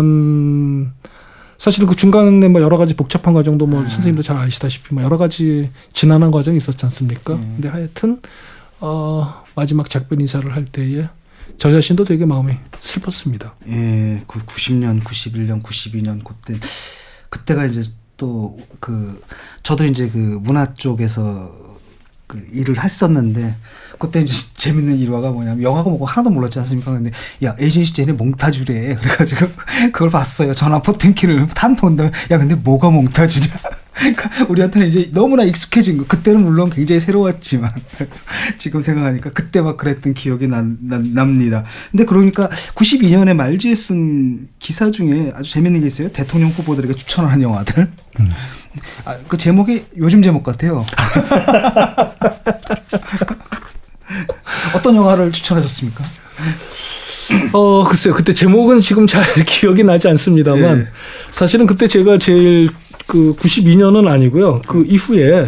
사실은 그 중간에 뭐 여러 가지 복잡한 과정도 뭐 선생님도 잘 아시다시피 뭐 여러 가지 지난한 과정이 있었지 않습니까? 근데 하여튼 마지막 작별 인사를 할 때에 저 자신도 되게 마음이 슬펐습니다. 예, 90년, 91년, 92년 그때가 이제 또 저도 이제 그 문화 쪽에서 그 일을 했었는데 그때 이제 재밌는 일화가 뭐냐면 영화가 뭐고 하나도 몰랐지 않습니까? 근데 야 에이전시 쟤네 몽타주래. 그래가지고 그걸 봤어요. 전화 포템키를 한 본다면 야 근데 뭐가 몽타주냐? 그러니까 우리한테는 이제 너무나 익숙해진 거. 그때는 물론 굉장히 새로웠지만 지금 생각하니까 그때 막 그랬던 기억이 납니다. 근데 그러니까 92년에 말지에 쓴 기사 중에 아주 재밌는 게 있어요. 대통령 후보들에게 추천하는 영화들. 그 제목이 요즘 제목 같아요. 어떤 영화를 추천하셨습니까? 글쎄요. 그때 제목은 지금 잘 기억이 나지 않습니다만 예. 사실은 그때 제가 제일 그 92년은 아니고요. 그 이후에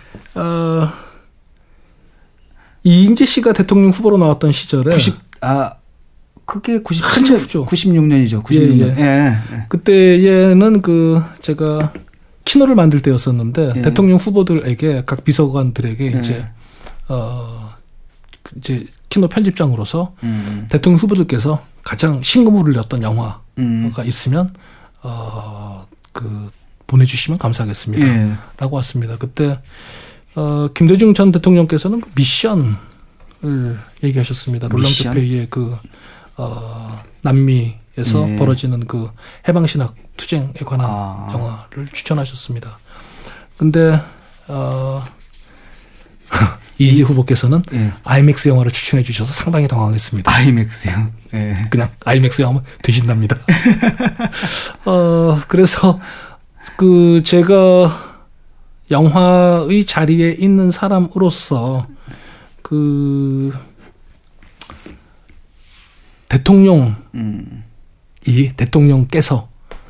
이인재 씨가 대통령 후보로 나왔던 시절에 그게 한참 후죠. 96년이죠. 96년. 예. 그때에는 그 제가 키노를 만들 때였었는데 대통령 후보들에게 각 비서관들에게 이제 키노 편집장으로서 대통령 후보들께서 가장 심금을 울렸던 영화가 있으면 그 보내주시면 감사하겠습니다. 예. 라고 왔습니다. 그때 김대중 전 대통령께서는 그 미션을 얘기하셨습니다. 롤랑드페이의 그 남미에서 벌어지는 그 해방신학 투쟁에 관한 영화를 추천하셨습니다. 근데 이인재 후보께서는 아이맥스 영화를 추천해 주셔서 상당히 당황했습니다. 아이맥스요? 예. 그냥 아이맥스 영화면 드신답니다. 그래서 그 제가 영화의 자리에 있는 사람으로서 그 대통령께서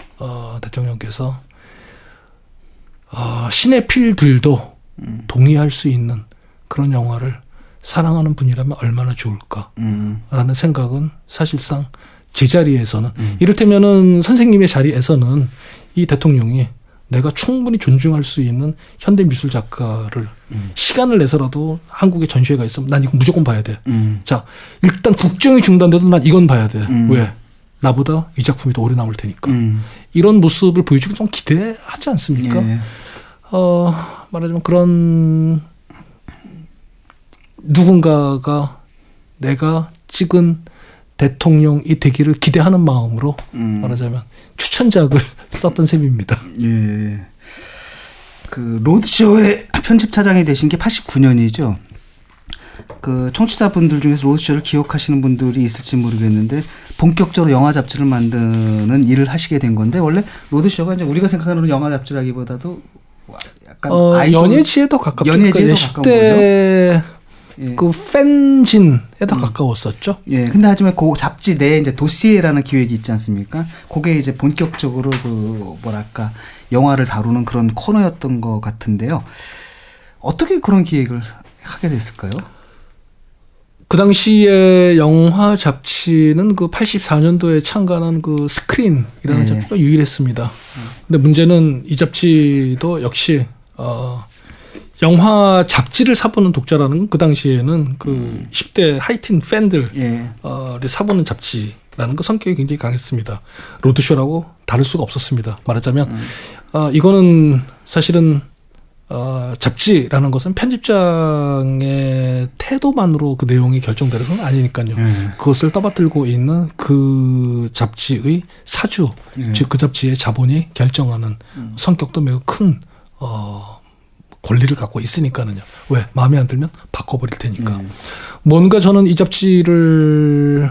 시네필들도 동의할 수 있는 그런 영화를 사랑하는 분이라면 얼마나 좋을까라는 생각은 사실상 제 자리에서는 이를테면은 선생님의 자리에서는 이 대통령이 내가 충분히 존중할 수 있는 현대 미술 작가를 시간을 내서라도 한국에 전시회가 있으면 난 이거 무조건 봐야 돼. 자, 일단 국정이 중단돼도 난 이건 봐야 돼. 왜? 나보다 이 작품이 더 오래 남을 테니까. 이런 모습을 보여주고 좀 기대하지 않습니까? 예. 말하자면 그런 누군가가 내가 찍은 대통령이 되기를 기대하는 마음으로 말하자면 추천작을 썼던 셈입니다. 예. 그 로드쇼의 편집차장이 되신 게 89년이죠. 그 청취자분들 중에서 로드쇼를 기억하시는 분들이 있을지 모르겠는데 본격적으로 영화 잡지를 만드는 일을 하시게 된 건데 원래 로드쇼가 이제 우리가 생각하는 영화 잡지라기보다도 약간 연예지에 더 가깝죠. 연예지에 더 10대 그 팬진에 더 가까웠었죠. 예. 근데 하지만 그 잡지 내에 이제 도시에라는 기획이 있지 않습니까? 그게 이제 본격적으로 그 뭐랄까 영화를 다루는 그런 코너였던 것 같은데요. 어떻게 그런 기획을 하게 됐을까요? 그 당시에 영화 잡지는 그 84년도에 창간한 그 스크린이라는 잡지가 유일했습니다. 근데 문제는 이 잡지도 역시 영화 잡지를 사보는 독자라는 건 그 당시에는 그 10대 하이틴 팬들 사보는 잡지라는 그 성격이 굉장히 강했습니다. 로드쇼라고 다를 수가 없었습니다. 말하자면 이거는 사실은 잡지라는 것은 편집장의 태도만으로 그 내용이 결정되는 건 아니니까요. 그것을 떠받들고 있는 그 잡지의 사주, 즉 그 잡지의 자본이 결정하는 성격도 매우 큰 권리를 갖고 있으니까는요. 왜? 마음에 안 들면 바꿔버릴 테니까. 뭔가 저는 이 잡지를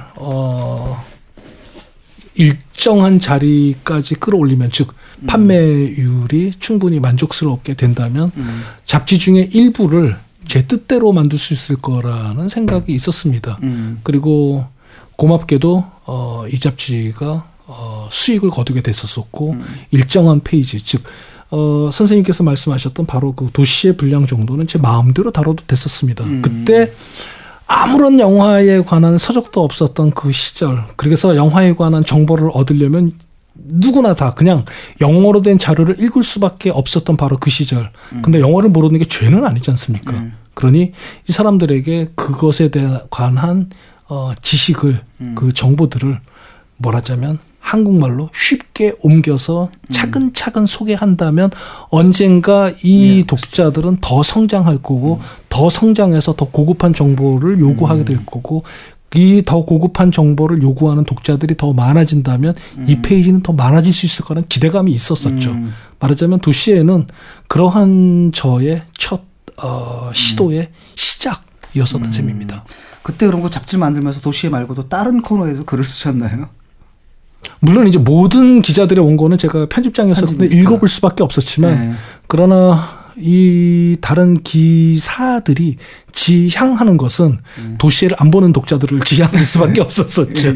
일정한 자리까지 끌어올리면, 즉 판매율이 충분히 만족스럽게 된다면 잡지 중에 일부를 제 뜻대로 만들 수 있을 거라는 생각이 있었습니다. 그리고 고맙게도 이 잡지가 수익을 거두게 됐었고 일정한 페이지, 즉 선생님께서 말씀하셨던 바로 그 도시의 분량 정도는 제 마음대로 다뤄도 됐었습니다. 그때 아무런 영화에 관한 서적도 없었던 그 시절, 그래서 영화에 관한 정보를 얻으려면 누구나 다 그냥 영어로 된 자료를 읽을 수밖에 없었던 바로 그 시절. 근데 영어를 모르는 게 죄는 아니지 않습니까? 그러니 이 사람들에게 그것에 관한 지식을, 그 정보들을 뭐라자면 한국말로 쉽게 옮겨서 차근차근 소개한다면 언젠가 이 독자들은 더 성장할 거고 더 성장해서 더 고급한 정보를 요구하게 될 거고 이 더 고급한 정보를 요구하는 독자들이 더 많아진다면 이 페이지는 더 많아질 수 있을 거라는 기대감이 있었었죠. 말하자면 도시에는 그러한 저의 첫 시도의 시작이었었던 셈입니다. 그때 그런 거 잡지를 만들면서 도시에 말고도 다른 코너에서 글을 쓰셨나요? 물론 이제 모든 기자들의 원고는 제가 편집장이었을 때 읽어볼 수밖에 없었지만 그러나 이 다른 기사들이 지향하는 것은 도시를 안 보는 독자들을 지향할 수밖에 없었었죠.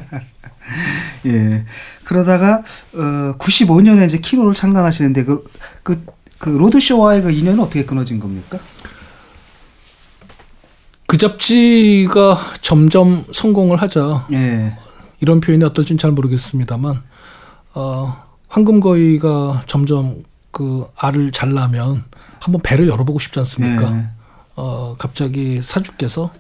예. 그러다가 95년에 이제 키노를 창간하시는데 그 로드쇼와의 그 인연은 어떻게 끊어진 겁니까? 그 잡지가 점점 성공을 하자. 예. 이런 표현이 어떨지는 잘 모르겠습니다만 황금거위가 점점 그 알을 잘 나면 한번 배를 열어보고 싶지 않습니까? 예. 갑자기 사주께서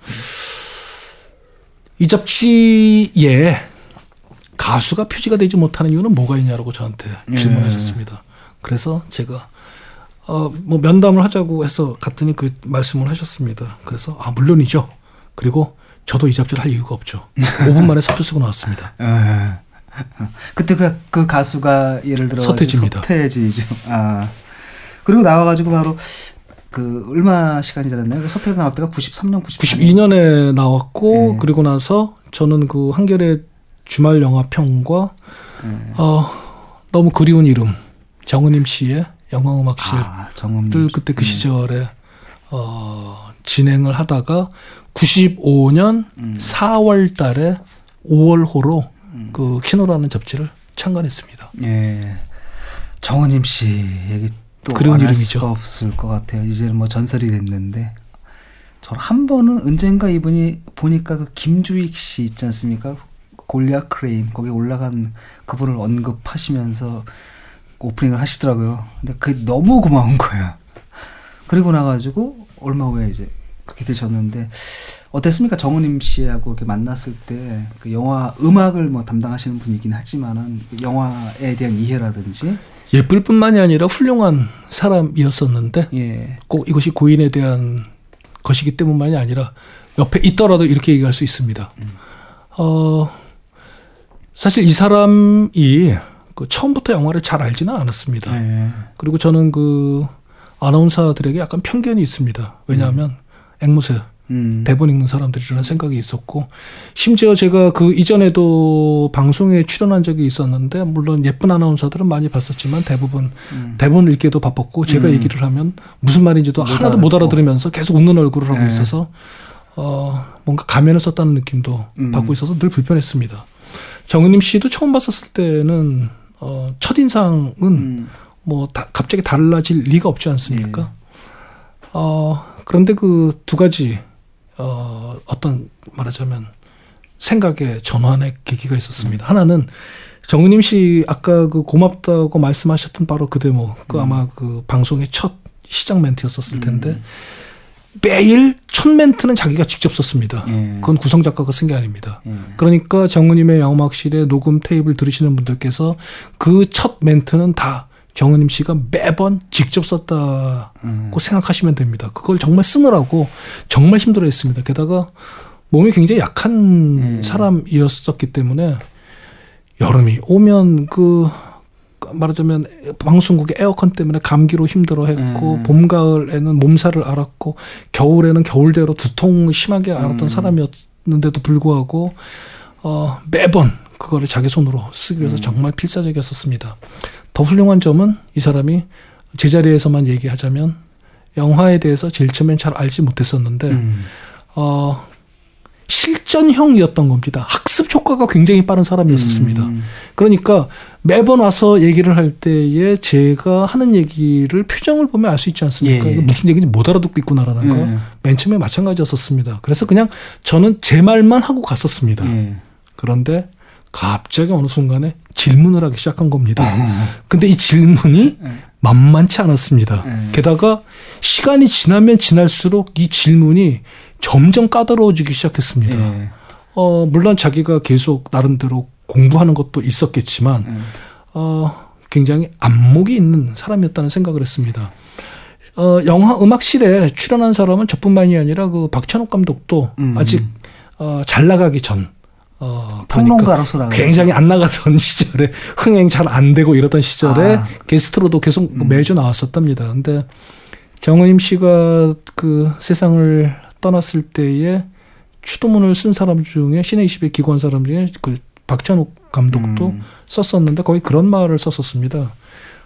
이 잡지에 가수가 표지가 되지 못하는 이유는 뭐가 있냐라고 저한테 질문하셨습니다. 그래서 제가 뭐 면담을 하자고 해서 갔더니 그 말씀을 하셨습니다. 그래서 물론이죠. 그리고 저도 이 잡지를 할 이유가 없죠. 5분 만에 사표 쓰고 나왔습니다. 그때 그 가수가 예를 들어 서태지입니다. 서태지죠. 그리고 나와가지고 바로 그 얼마 시간이 지났나요? 그 서태지 나올 때가 93년, 92년에 나왔고 그리고 나서 저는 그 한겨레 주말 영화평과 너무 그리운 이름 정은임 씨의 영화음악실을 그때 그 시절에 진행을 하다가 95년 4월 달에 5월호로 그 키노라는 잡지를 창간했습니다. 예. 정은임 씨 얘기 또 그런 안 할 이름이죠. 수가 없을 것 같아요. 이제는 뭐 전설이 됐는데 저는 한 번은 언젠가 이분이 보니까 그 김주익 씨 있지 않습니까? 골리앗 크레인 거기 올라간 그분을 언급하시면서 오프닝을 하시더라고요. 근데 그게 너무 고마운 거예요. 그리고 나가지고 얼마 후에 이제 그렇게 되셨는데 어땠습니까? 정은임 씨하고 이렇게 만났을 때 그 영화 음악을 뭐 담당하시는 분이긴 하지만은 영화에 대한 이해라든지 예쁠 뿐만이 아니라 훌륭한 사람이었었는데 예. 꼭 이것이 고인에 대한 것이기 때문만이 아니라 옆에 있더라도 이렇게 얘기할 수 있습니다. 사실 이 사람이 그 처음부터 영화를 잘 알지는 않았습니다. 예. 그리고 저는 그 아나운서들에게 약간 편견이 있습니다. 왜냐하면 앵무새 대본 읽는 사람들이라는 생각이 있었고 심지어 제가 그 이전에도 방송에 출연한 적이 있었는데 물론 예쁜 아나운서들은 많이 봤었지만 대부분 대본 읽기도 바빴고 제가 얘기를 하면 무슨 말인지도 하나도 못 알아들으면서 계속 웃는 얼굴을 하고 있어서 뭔가 가면을 썼다는 느낌도 받고 있어서 늘 불편했습니다. 정은임 씨도 처음 봤었을 때는 첫인상은 뭐 갑자기 달라질 리가 없지 않습니까? 그런데 그 두 가지 어떤 말하자면 생각의 전환의 계기가 있었습니다. 하나는 정은임 씨 아까 그 고맙다고 말씀하셨던 바로 그 대목, 그 아마 그 방송의 첫 시작 멘트였었을 텐데 매일 첫 멘트는 자기가 직접 썼습니다. 그건 구성 작가가 쓴 게 아닙니다. 그러니까 정은임의 영화음악실에 녹음 테이프를 들으시는 분들께서 그 첫 멘트는 다 정은임 씨가 매번 직접 썼다고 생각하시면 됩니다. 그걸 정말 쓰느라고 정말 힘들어했습니다. 게다가 몸이 굉장히 약한 사람이었었기 때문에 여름이 오면 그 말하자면 방송국의 에어컨 때문에 감기로 힘들어했고 봄 가을에는 몸살을 앓았고 겨울에는 겨울대로 두통을 심하게 앓았던 사람이었는데도 불구하고 매번 그거를 자기 손으로 쓰기 위해서 정말 필사적이었었습니다. 더 훌륭한 점은 이 사람이 제자리에서만 얘기하자면 영화에 대해서 제일 처음엔 잘 알지 못했었는데 실전형이었던 겁니다. 학습 효과가 굉장히 빠른 사람이었습니다. 그러니까 매번 와서 얘기를 할 때에 제가 하는 얘기를 표정을 보면 알 수 있지 않습니까? 이거 무슨 얘기인지 못 알아듣고 있구나라는 거. 맨 처음에 마찬가지였었습니다. 그래서 그냥 저는 제 말만 하고 갔었습니다. 그런데 갑자기 어느 순간에 질문을 하기 시작한 겁니다. 근데 이 질문이 만만치 않았습니다. 게다가 시간이 지나면 지날수록 이 질문이 점점 까다로워지기 시작했습니다. 물론 자기가 계속 나름대로 공부하는 것도 있었겠지만 굉장히 안목이 있는 사람이었다는 생각을 했습니다. 영화 음악실에 출연한 사람은 저뿐만이 아니라 그 박찬욱 감독도 아직 잘 나가기 전 평론가로서 굉장히 안 나가던 시절에 흥행 잘 안 되고 이러던 시절에 게스트로도 계속 매주 나왔었답니다. 근데 정은임 씨가 그 세상을 떠났을 때에 추도문을 쓴 사람 중에 신의20에 기고한 사람 중에 그 박찬욱 감독도 썼었는데 거의 그런 말을 썼었습니다.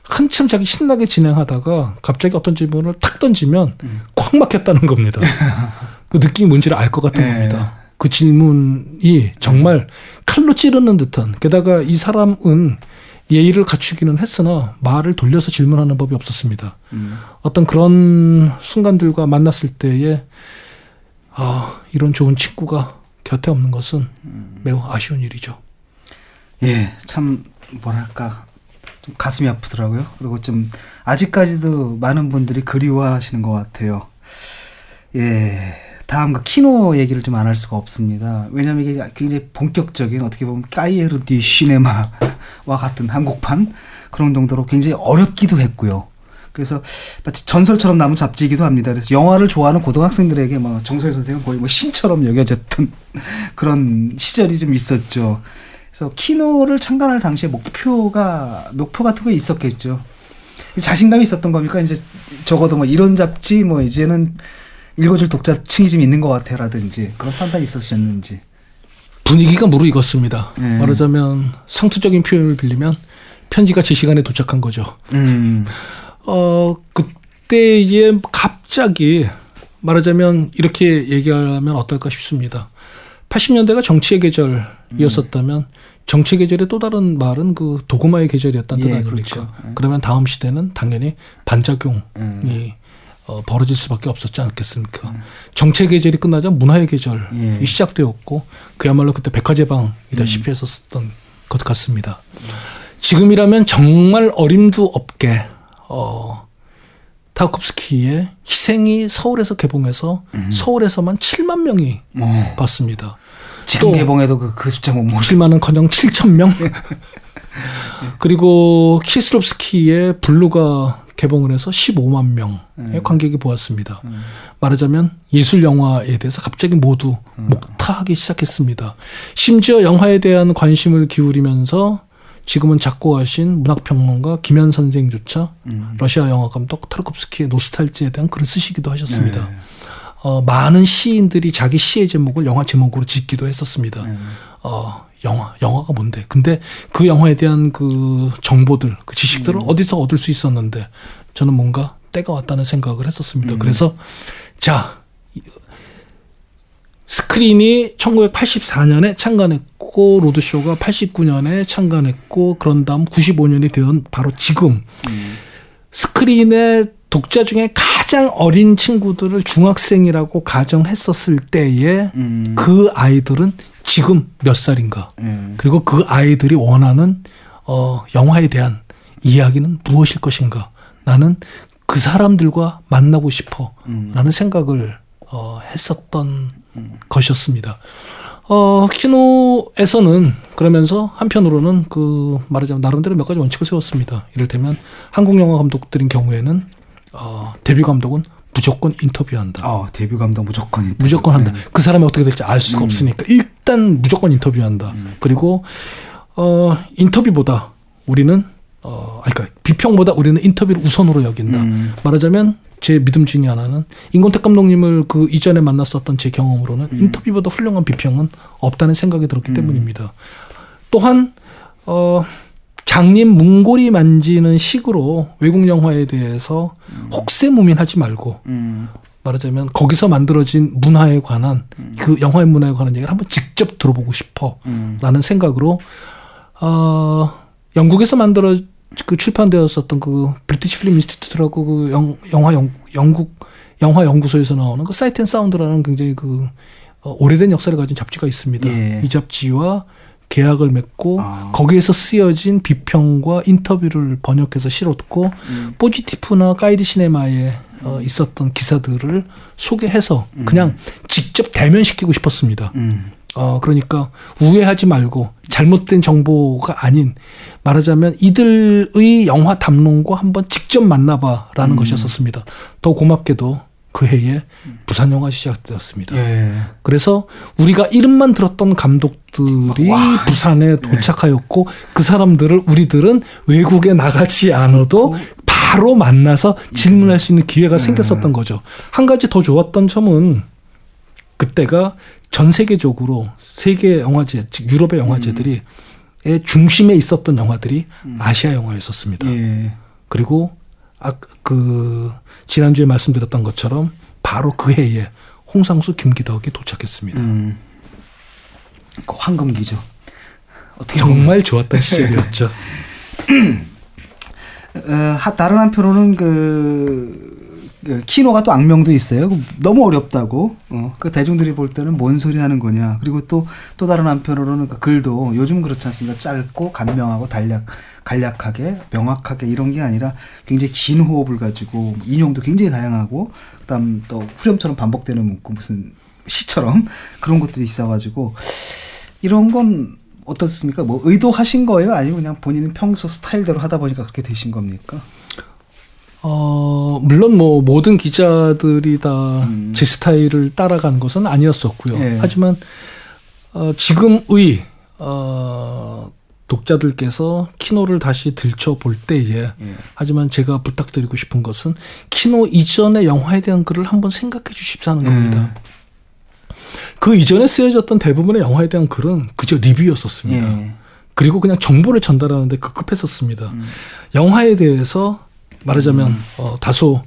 한참 자기 신나게 진행하다가 갑자기 어떤 질문을 탁 던지면 콱 막혔다는 겁니다. 그 느낌이 뭔지를 알 것 같은 겁니다. 그 질문이 정말 칼로 찌르는 듯한, 게다가 이 사람은 예의를 갖추기는 했으나 말을 돌려서 질문하는 법이 없었습니다. 어떤 그런 순간들과 만났을 때에 이런 좋은 친구가 곁에 없는 것은 매우 아쉬운 일이죠. 예, 참 뭐랄까 좀 가슴이 아프더라고요. 그리고 좀 아직까지도 많은 분들이 그리워하시는 것 같아요. 예, 다음 그 키노 얘기를 좀 안 할 수가 없습니다. 왜냐하면 이게 굉장히 본격적인, 어떻게 보면 까이에르 디 시네마와 같은 한국판 그런 정도로 굉장히 어렵기도 했고요. 그래서 마치 전설처럼 남은 잡지이기도 합니다. 그래서 영화를 좋아하는 고등학생들에게 정서희 선생은 거의 신처럼 여겨졌던 그런 시절이 좀 있었죠. 그래서 키노를 창간할 당시에 목표 같은 거 있었겠죠. 자신감이 있었던 겁니까? 이제 적어도 이런 잡지 이제는 읽어줄 독자층이 좀 있는 것 같아라든지 그런 판단이 있었는지. 분위기가 무르익었습니다. 말하자면 상투적인 표현을 빌리면 편지가 제 시간에 도착한 거죠. 그때에 갑자기 말하자면 이렇게 얘기하면 어떨까 싶습니다. 80년대가 정치의 계절이었었다면 정치의 계절의 또 다른 말은 그 도그마의 계절이었다는 뜻 아닙니까? 그렇죠. 그러면 다음 시대는 당연히 반작용이 벌어질 수밖에 없었지 않겠습니까? 정치의 계절이 끝나자 문화의 계절이 시작되었고 그야말로 그때 백화제방이다시피 했었던 것 같습니다. 지금이라면 정말 어림도 없게 타르코프스키의 희생이 서울에서 개봉해서 서울에서만 7만 명이 봤습니다. 지금 개봉해도 그 숫자 못 모르죠. 7만은커녕 7천 명. 그리고 키슬롭스키의 블루가 개봉을 해서 15만 명의 관객이 보았습니다. 말하자면 예술 영화에 대해서 갑자기 모두 목타하기 시작했습니다. 심지어 영화에 대한 관심을 기울이면서 지금은 작고하신 문학평론가 김현 선생조차 러시아 영화 감독 타르코프스키의 노스탈지에 대한 글을 쓰시기도 하셨습니다. 많은 시인들이 자기 시의 제목을 영화 제목으로 짓기도 했었습니다. 영화가 뭔데? 근데 그 영화에 대한 그 정보들, 그 지식들을 어디서 얻을 수 있었는데 저는 뭔가 때가 왔다는 생각을 했었습니다. 그래서 스크린이 1984년에 창간했고 로드쇼가 89년에 창간했고 그런 다음 95년이 되던 바로 지금 스크린의 독자 중에 가장 어린 친구들을 중학생이라고 가정했었을 때에 그 아이들은 지금 몇 살인가? 그리고 그 아이들이 원하는 영화에 대한 이야기는 무엇일 것인가? 나는 그 사람들과 만나고 싶어 라는 생각을 했었던 것이었습니다. 키노에서는 그러면서 한편으로는 말하자면 나름대로 몇 가지 원칙을 세웠습니다. 이를테면 한국 영화 감독들인 경우에는 데뷔 감독은 무조건 인터뷰한다. 데뷔 감독 무조건 한다. 그 사람이 어떻게 될지 알 수가 없으니까 일단 무조건 인터뷰한다. 그리고 인터뷰보다 우리는 그러니까 비평보다 우리는 인터뷰를 우선으로 여긴다. 말하자면 제 믿음 중에 하나는 임권택 감독님을 그 이전에 만났었던 제 경험으로는 인터뷰보다 훌륭한 비평은 없다는 생각이 들었기 때문입니다. 또한 장님 문고리 만지는 식으로 외국 영화에 대해서 혹세무민하지 말고 말하자면 거기서 만들어진 문화에 관한 그 영화의 문화에 관한 얘기를 한번 직접 들어보고 싶어라는 생각으로 영국에서 출판되었었던 그 브리티시 필름 인스티튜트라고 그 영국 영화 연구소에서 나오는 그 사이트 앤 사운드라는 굉장히 오래된 역사를 가진 잡지가 있습니다. 이 잡지와 계약을 맺고 거기에서 쓰여진 비평과 인터뷰를 번역해서 실었고 포지티프나 가이드 시네마에 있었던 기사들을 소개해서 그냥 직접 대면시키고 싶었습니다. 그러니까 우회하지 말고 잘못된 정보가 아닌 말하자면 이들의 영화 담론과 한번 직접 만나봐라는 것이었습니다. 더 고맙게도 그 해에 부산영화 시작되었습니다. 그래서 우리가 이름만 들었던 감독들이 부산에 도착하였고 그 사람들을 우리들은 외국에 나가지 않아도 바로 만나서 질문할 수 있는 기회가 생겼었던 거죠. 한 가지 더 좋았던 점은 그때가 전 세계적으로 세계 영화제, 즉 유럽의 영화제들이 중심에 있었던 영화들이 아시아 영화였었습니다. 그리고 지난주에 말씀드렸던 것처럼 바로 그 해에 홍상수, 김기덕이 도착했습니다. 그 황금기죠. 어떻게 정말 좋았던 시절이었죠. 다른 한편으로는 키노가 또 악명도 있어요. 너무 어렵다고. 그 대중들이 볼 때는 뭔 소리 하는 거냐. 그리고 또 다른 한편으로는 그 글도 요즘 그렇지 않습니까? 짧고 간명하고 간략하게 명확하게 이런 게 아니라 굉장히 긴 호흡을 가지고 인용도 굉장히 다양하고 그다음 또 후렴처럼 반복되는 문구 무슨 시처럼 그런 것들이 있어가지고 이런 건 어떻습니까? 뭐 의도하신 거예요? 아니면 그냥 본인은 평소 스타일대로 하다 보니까 그렇게 되신 겁니까? 물론 뭐 모든 기자들이 다 제 스타일을 따라간 것은 아니었었고요. 예. 하지만 지금의 독자들께서 키노를 다시 들춰볼 때에 하지만 제가 부탁드리고 싶은 것은 키노 이전의 영화에 대한 글을 한번 생각해 주십사는 겁니다. 그 이전에 쓰여졌던 대부분의 영화에 대한 글은 그저 리뷰였었습니다. 그리고 그냥 정보를 전달하는데 급급했었습니다. 영화에 대해서 말하자면 다소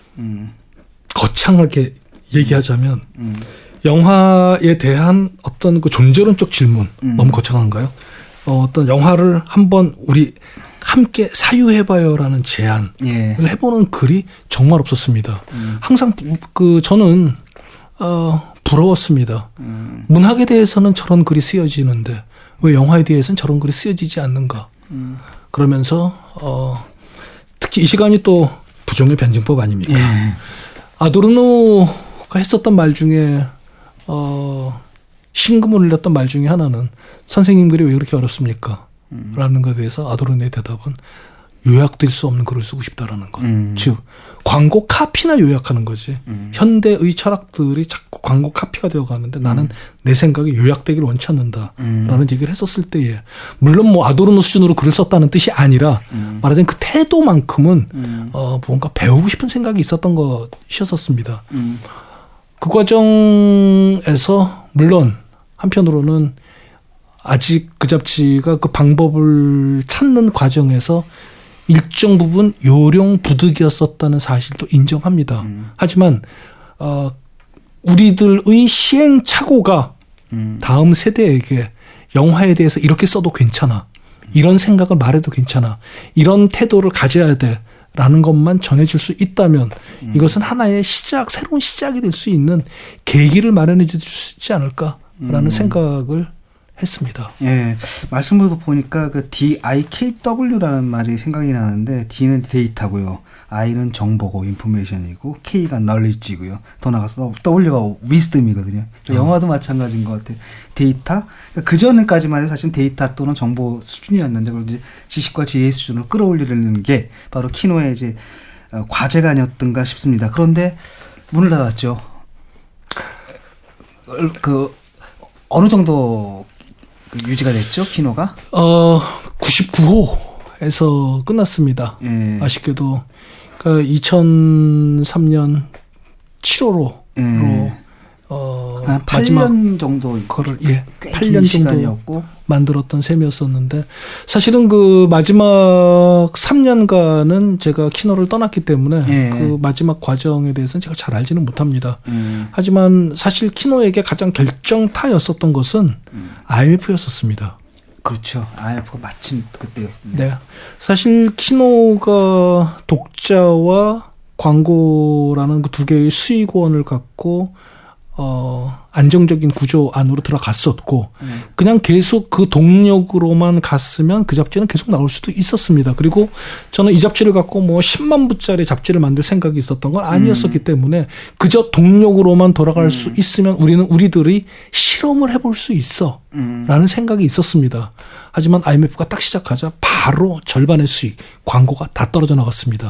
거창하게 얘기하자면 영화에 대한 어떤 그 존재론적 질문 너무 거창한가요? 어떤 영화를 한번 우리 함께 사유해봐요라는 제안을 해보는 글이 정말 없었습니다. 항상 저는 부러웠습니다. 문학에 대해서는 저런 글이 쓰여지는데 왜 영화에 대해서는 저런 글이 쓰여지지 않는가? 그러면서 특히 이 시간이 또 부정의 변증법 아닙니까? 아도르노가 했었던 말 중에 신금을 울렸던 말 중에 하나는 선생님 글이 왜 그렇게 어렵습니까? 라는 것에 대해서 아도르노의 대답은 요약될 수 없는 글을 쓰고 싶다라는 것. 즉 광고 카피나 요약하는 거지. 현대의 철학들이 자꾸 광고 카피가 되어가는데 나는 내 생각에 요약되기를 원치 않는다라는 얘기를 했었을 때에 물론 뭐 아도르노 수준으로 글을 썼다는 뜻이 아니라 말하자면 그 태도만큼은 무언가 배우고 싶은 생각이 있었던 것이었었습니다. 그 과정에서 물론 한편으로는 아직 그 잡지가 그 방법을 찾는 과정에서 일정 부분 요령부득이었었다는 사실도 인정합니다. 하지만 우리들의 시행착오가 다음 세대에게 영화에 대해서 이렇게 써도 괜찮아. 이런 생각을 말해도 괜찮아. 이런 태도를 가져야 돼. 라는 것만 전해줄 수 있다면 이것은 하나의 새로운 시작이 될 수 있는 계기를 마련해 줄 수 있지 않을까라는 생각을 했습니다. 예, 말씀으로 보니까 그 DIKW라는 말이 생각이 나는데 D는 데이터고요, I는 정보고 인포메이션이고 K가 knowledge고요. 더 나가서 W가 wisdom이거든요. 영화도 마찬가지인 것 같아요. 데이터 그 전까지만 해도 사실 데이터 또는 정보 수준이었는데 그걸 이제 지식과 지혜의 수준으로 끌어올리려는 게 바로 키노의 이제 과제가 아니었던가 싶습니다. 그런데 문을 닫았죠. 어느 정도 유지가 됐죠, 키노가? 99호에서 끝났습니다. 예. 아쉽게도 그러니까 2003년 7호로 한 8년 정도 그걸 8년 정도 만들었던 셈이었었는데 사실은 그 마지막 3년간은 제가 키노를 떠났기 때문에 그 마지막 과정에 대해서는 제가 잘 알지는 못합니다. 하지만 사실 키노에게 가장 결정타였었던 것은 IMF였었습니다. 그렇죠. IMF가 마침 그때요. 네. 사실 키노가 독자와 광고라는 그 두 개의 수익원을 갖고 안정적인 구조 안으로 들어갔었고 그냥 계속 그 동력으로만 갔으면 그 잡지는 계속 나올 수도 있었습니다. 그리고 저는 이 잡지를 갖고 뭐 10만 부짜리 잡지를 만들 생각이 있었던 건 아니었었기 때문에 그저 동력으로만 돌아갈 수 있으면 우리들이 실험을 해볼 수 있어 라는 생각이 있었습니다. 하지만 IMF가 딱 시작하자 바로 절반의 수익, 광고가 다 떨어져 나갔습니다.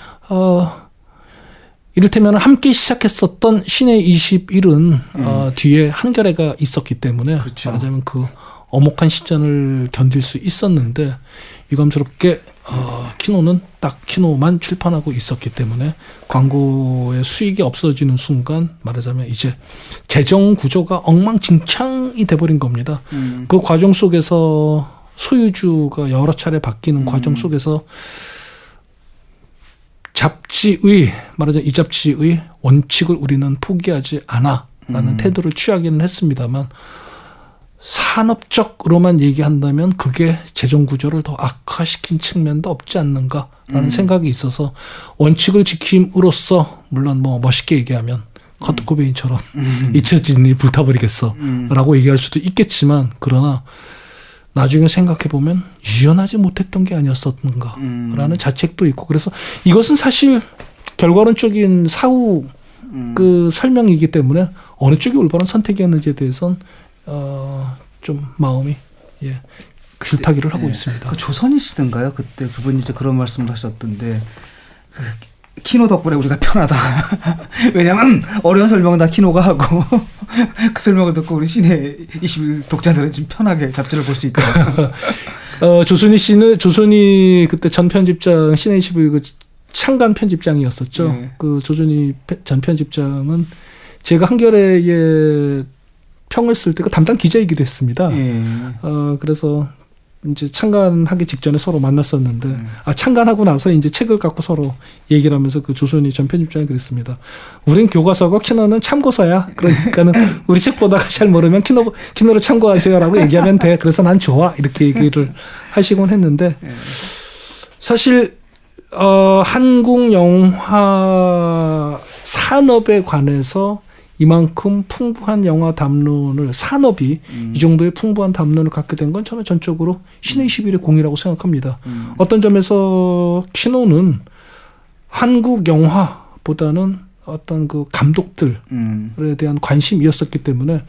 이를테면 함께 시작했었던 신의 21은 뒤에 한겨레가 있었기 때문에 그렇죠. 말하자면 그 엄혹한 시전을 견딜 수 있었는데 유감스럽게 키노는 딱 키노만 출판하고 있었기 때문에 광고의 수익이 없어지는 순간 말하자면 이제 재정 구조가 엉망진창이 돼버린 겁니다. 그 과정 속에서 소유주가 여러 차례 바뀌는 과정 속에서 잡지의 말하자면 이 잡지의 원칙을 우리는 포기하지 않아라는 태도를 취하기는 했습니다만 산업적으로만 얘기한다면 그게 재정 구조를 더 악화시킨 측면도 없지 않는가라는 생각이 있어서 원칙을 지킴으로써 물론 뭐 멋있게 얘기하면 커트 코베인처럼 잊혀진 일 불타버리겠어라고 얘기할 수도 있겠지만 그러나 나중에 생각해보면 유연하지 못했던 게 아니었었는가라는 자책도 있고 그래서 이것은 사실 결과론적인 사후 그 설명이기 때문에 어느 쪽이 올바른 선택이었는지에 대해서는 좀 마음이 글타기를 하고 있습니다. 그 조선이시던가요? 그때 그분이 이제 그런 말씀을 하셨던데 그 키노 덕분에 우리가 편하다. 왜냐면 어려운 설명은 다 키노가 하고 그 설명을 듣고 우리 시내 21 독자들은 지금 편하게 잡지를 볼 수 있다. 조선이 그때 전 편집장 시내 21 그 창간 편집장이었었죠. 네. 그 조선이 전 편집장은 제가 한겨레에 평을 쓸 때 그 담당 기자이기도 했습니다. 네. 그래서 이제 창간하기 직전에 서로 만났었는데, 창간하고 나서 이제 책을 갖고 서로 얘기를 하면서 그 조선이 전 편집장이 그랬습니다. 우린 교과서고 키노는 참고서야. 그러니까는 우리 책 보다가 잘 모르면 키노를 참고하세요라고 얘기하면 돼. 그래서 난 좋아. 이렇게 얘기를 하시곤 했는데, 사실, 한국 영화 산업에 관해서 이만큼 풍부한 영화 담론을 산업이 이 정도의 풍부한 담론을 갖게 된 건 저는 전적으로 신의 21의 공이라고 생각합니다. 어떤 점에서 키노는 한국 영화보다는 어떤 그 감독들에 대한 관심이었었기 때문에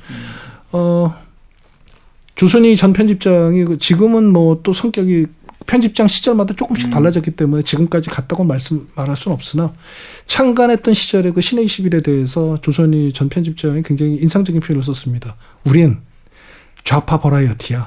조선이 전 편집장이 지금은 뭐 또 성격이 편집장 시절마다 조금씩 달라졌기 때문에 지금까지 갔다고 말할 수는 없으나 창간했던 시절에 그 신의 21에 대해서 조선이 전 편집장이 굉장히 인상적인 표현을 썼습니다. 우린 좌파 버라이어티야.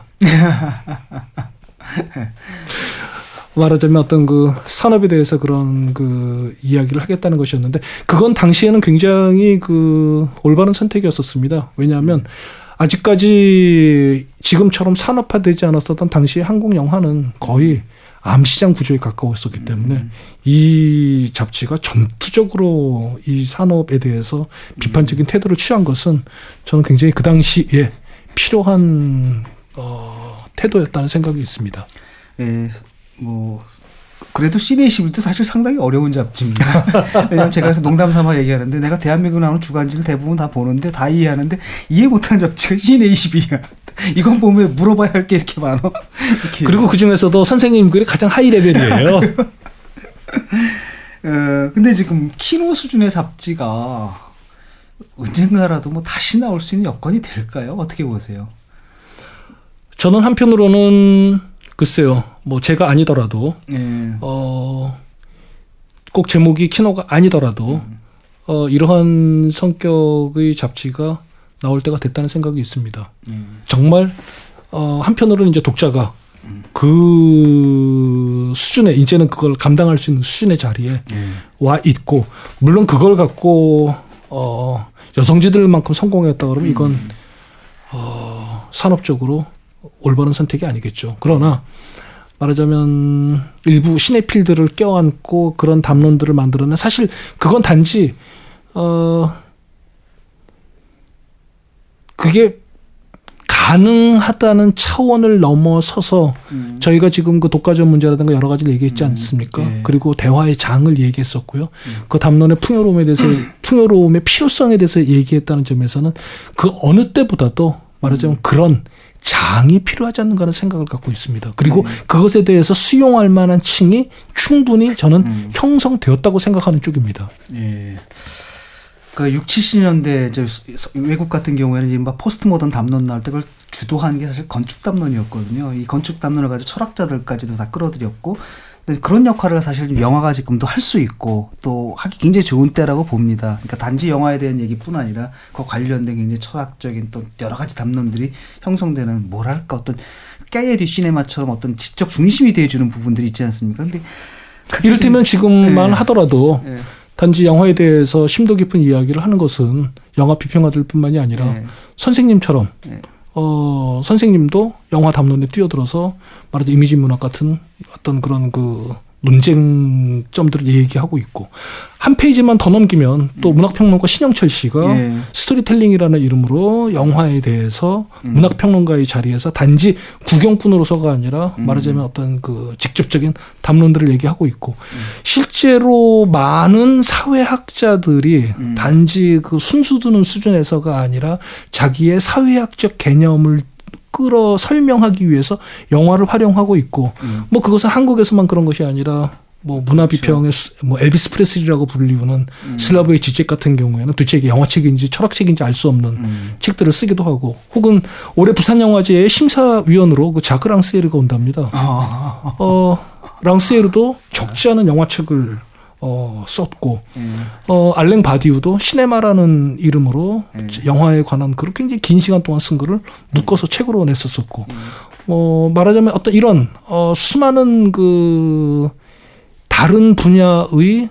말하자면 어떤 그 산업에 대해서 그런 그 이야기를 하겠다는 것이었는데 그건 당시에는 굉장히 그 올바른 선택이었었습니다. 왜냐하면 아직까지 지금처럼 산업화되지 않았었던 당시의 한국 영화는 거의 암시장 구조에 가까웠었기 때문에 이 잡지가 전투적으로 이 산업에 대해서 비판적인 태도를 취한 것은 저는 굉장히 그 당시에 필요한 태도였다는 생각이 있습니다. 예, 뭐 그래도 시내 21도 사실 상당히 어려운 잡지입니다. 왜냐하면 제가 농담 삼아 얘기하는데 내가 대한민국 나오는 주간지를 대부분 다 보는데 다 이해하는데 이해 못하는 잡지가 시내 21이야. 이건 보면 물어봐야 할 게 이렇게 많아. 이렇게 그리고 그중에서도 선생님 글이 가장 하이 레벨이에요. 근데 지금 키노 수준의 잡지가 언젠가라도 뭐 다시 나올 수 있는 여건이 될까요? 어떻게 보세요? 저는 한편으로는 글쎄요. 뭐 제가 아니더라도 꼭 제목이 키노가 아니더라도 이러한 성격의 잡지가 나올 때가 됐다는 생각이 있습니다. 정말 한편으로는 이제 독자가 그 수준에 이제는 그걸 감당할 수 있는 수준의 자리에 와 있고 물론 그걸 갖고 여성지들만큼 성공했다 그러면 이건 산업적으로 올바른 선택이 아니겠죠. 그러나 말하자면 일부 시네필들을 껴안고 그런 담론들을 만들어낸 사실 그건 단지 그게 가능하다는 차원을 넘어서서 저희가 지금 그 독과점 문제라든가 여러 가지를 얘기했지 않습니까? 그리고 대화의 장을 얘기했었고요. 그 담론의 풍요로움에 대해서 풍요로움의 필요성에 대해서 얘기했다는 점에서는 그 어느 때보다도 말하자면 그런 장이 필요하지 않는가 하는 생각을 갖고 있습니다. 그리고 그것에 대해서 수용할 만한 층이 충분히 저는 형성되었다고 생각하는 쪽입니다. 예. 그 60, 70년대 이제 외국 같은 경우에는 이른바 포스트 모던 담론 나올 때 그걸 주도한 게 사실 건축 담론이었거든요. 이 건축 담론을 가지고 철학자들까지도 다 끌어들였고 그런 역할을 사실 영화가 지금도 할 수 있고 또 하기 굉장히 좋은 때라고 봅니다. 그러니까 단지 영화에 대한 얘기뿐 아니라 그 관련된 굉장히 철학적인 또 여러 가지 담론들이 형성되는 뭐랄까 어떤 깨의 뒷시네마처럼 어떤 지적 중심이 되어주는 부분들이 있지 않습니까? 근데 이를테면 지금만 하더라도 단지 영화에 대해서 심도 깊은 이야기를 하는 것은 영화 비평가들 뿐만이 아니라 선생님처럼 선생님도 영화 담론에 뛰어들어서 말하자면 이미지 문학 같은 어떤 그런 그 논쟁점들을 얘기하고 있고 한 페이지만 더 넘기면 또 문학평론가 신영철 씨가 스토리텔링이라는 이름으로 영화에 대해서 문학평론가의 자리에서 단지 구경꾼으로서가 아니라 말하자면 어떤 그 직접적인 담론들을 얘기하고 있고 실제로 많은 사회학자들이 단지 그 순수 두는 수준에서가 아니라 자기의 사회학적 개념을 끌어 설명하기 위해서 영화를 활용하고 있고 뭐 그것은 한국에서만 그런 것이 아니라 뭐 문화 비평의 뭐 엘비스 프레슬리라고 불리우는 슬라브의 지적 같은 경우에는 도대체 이게 영화책인지 철학책인지 알 수 없는 책들을 쓰기도 하고 혹은 올해 부산영화제의 심사위원으로 그 자크 랑스에르가 온답니다. 랑스에르도 적지 않은 영화책을 썼고 알랭 바디우도 시네마라는 이름으로 영화에 관한 그런 굉장히 긴 시간 동안 쓴 거를 묶어서 책으로 냈었었고 말하자면 어떤 이런 수많은 그 다른 분야의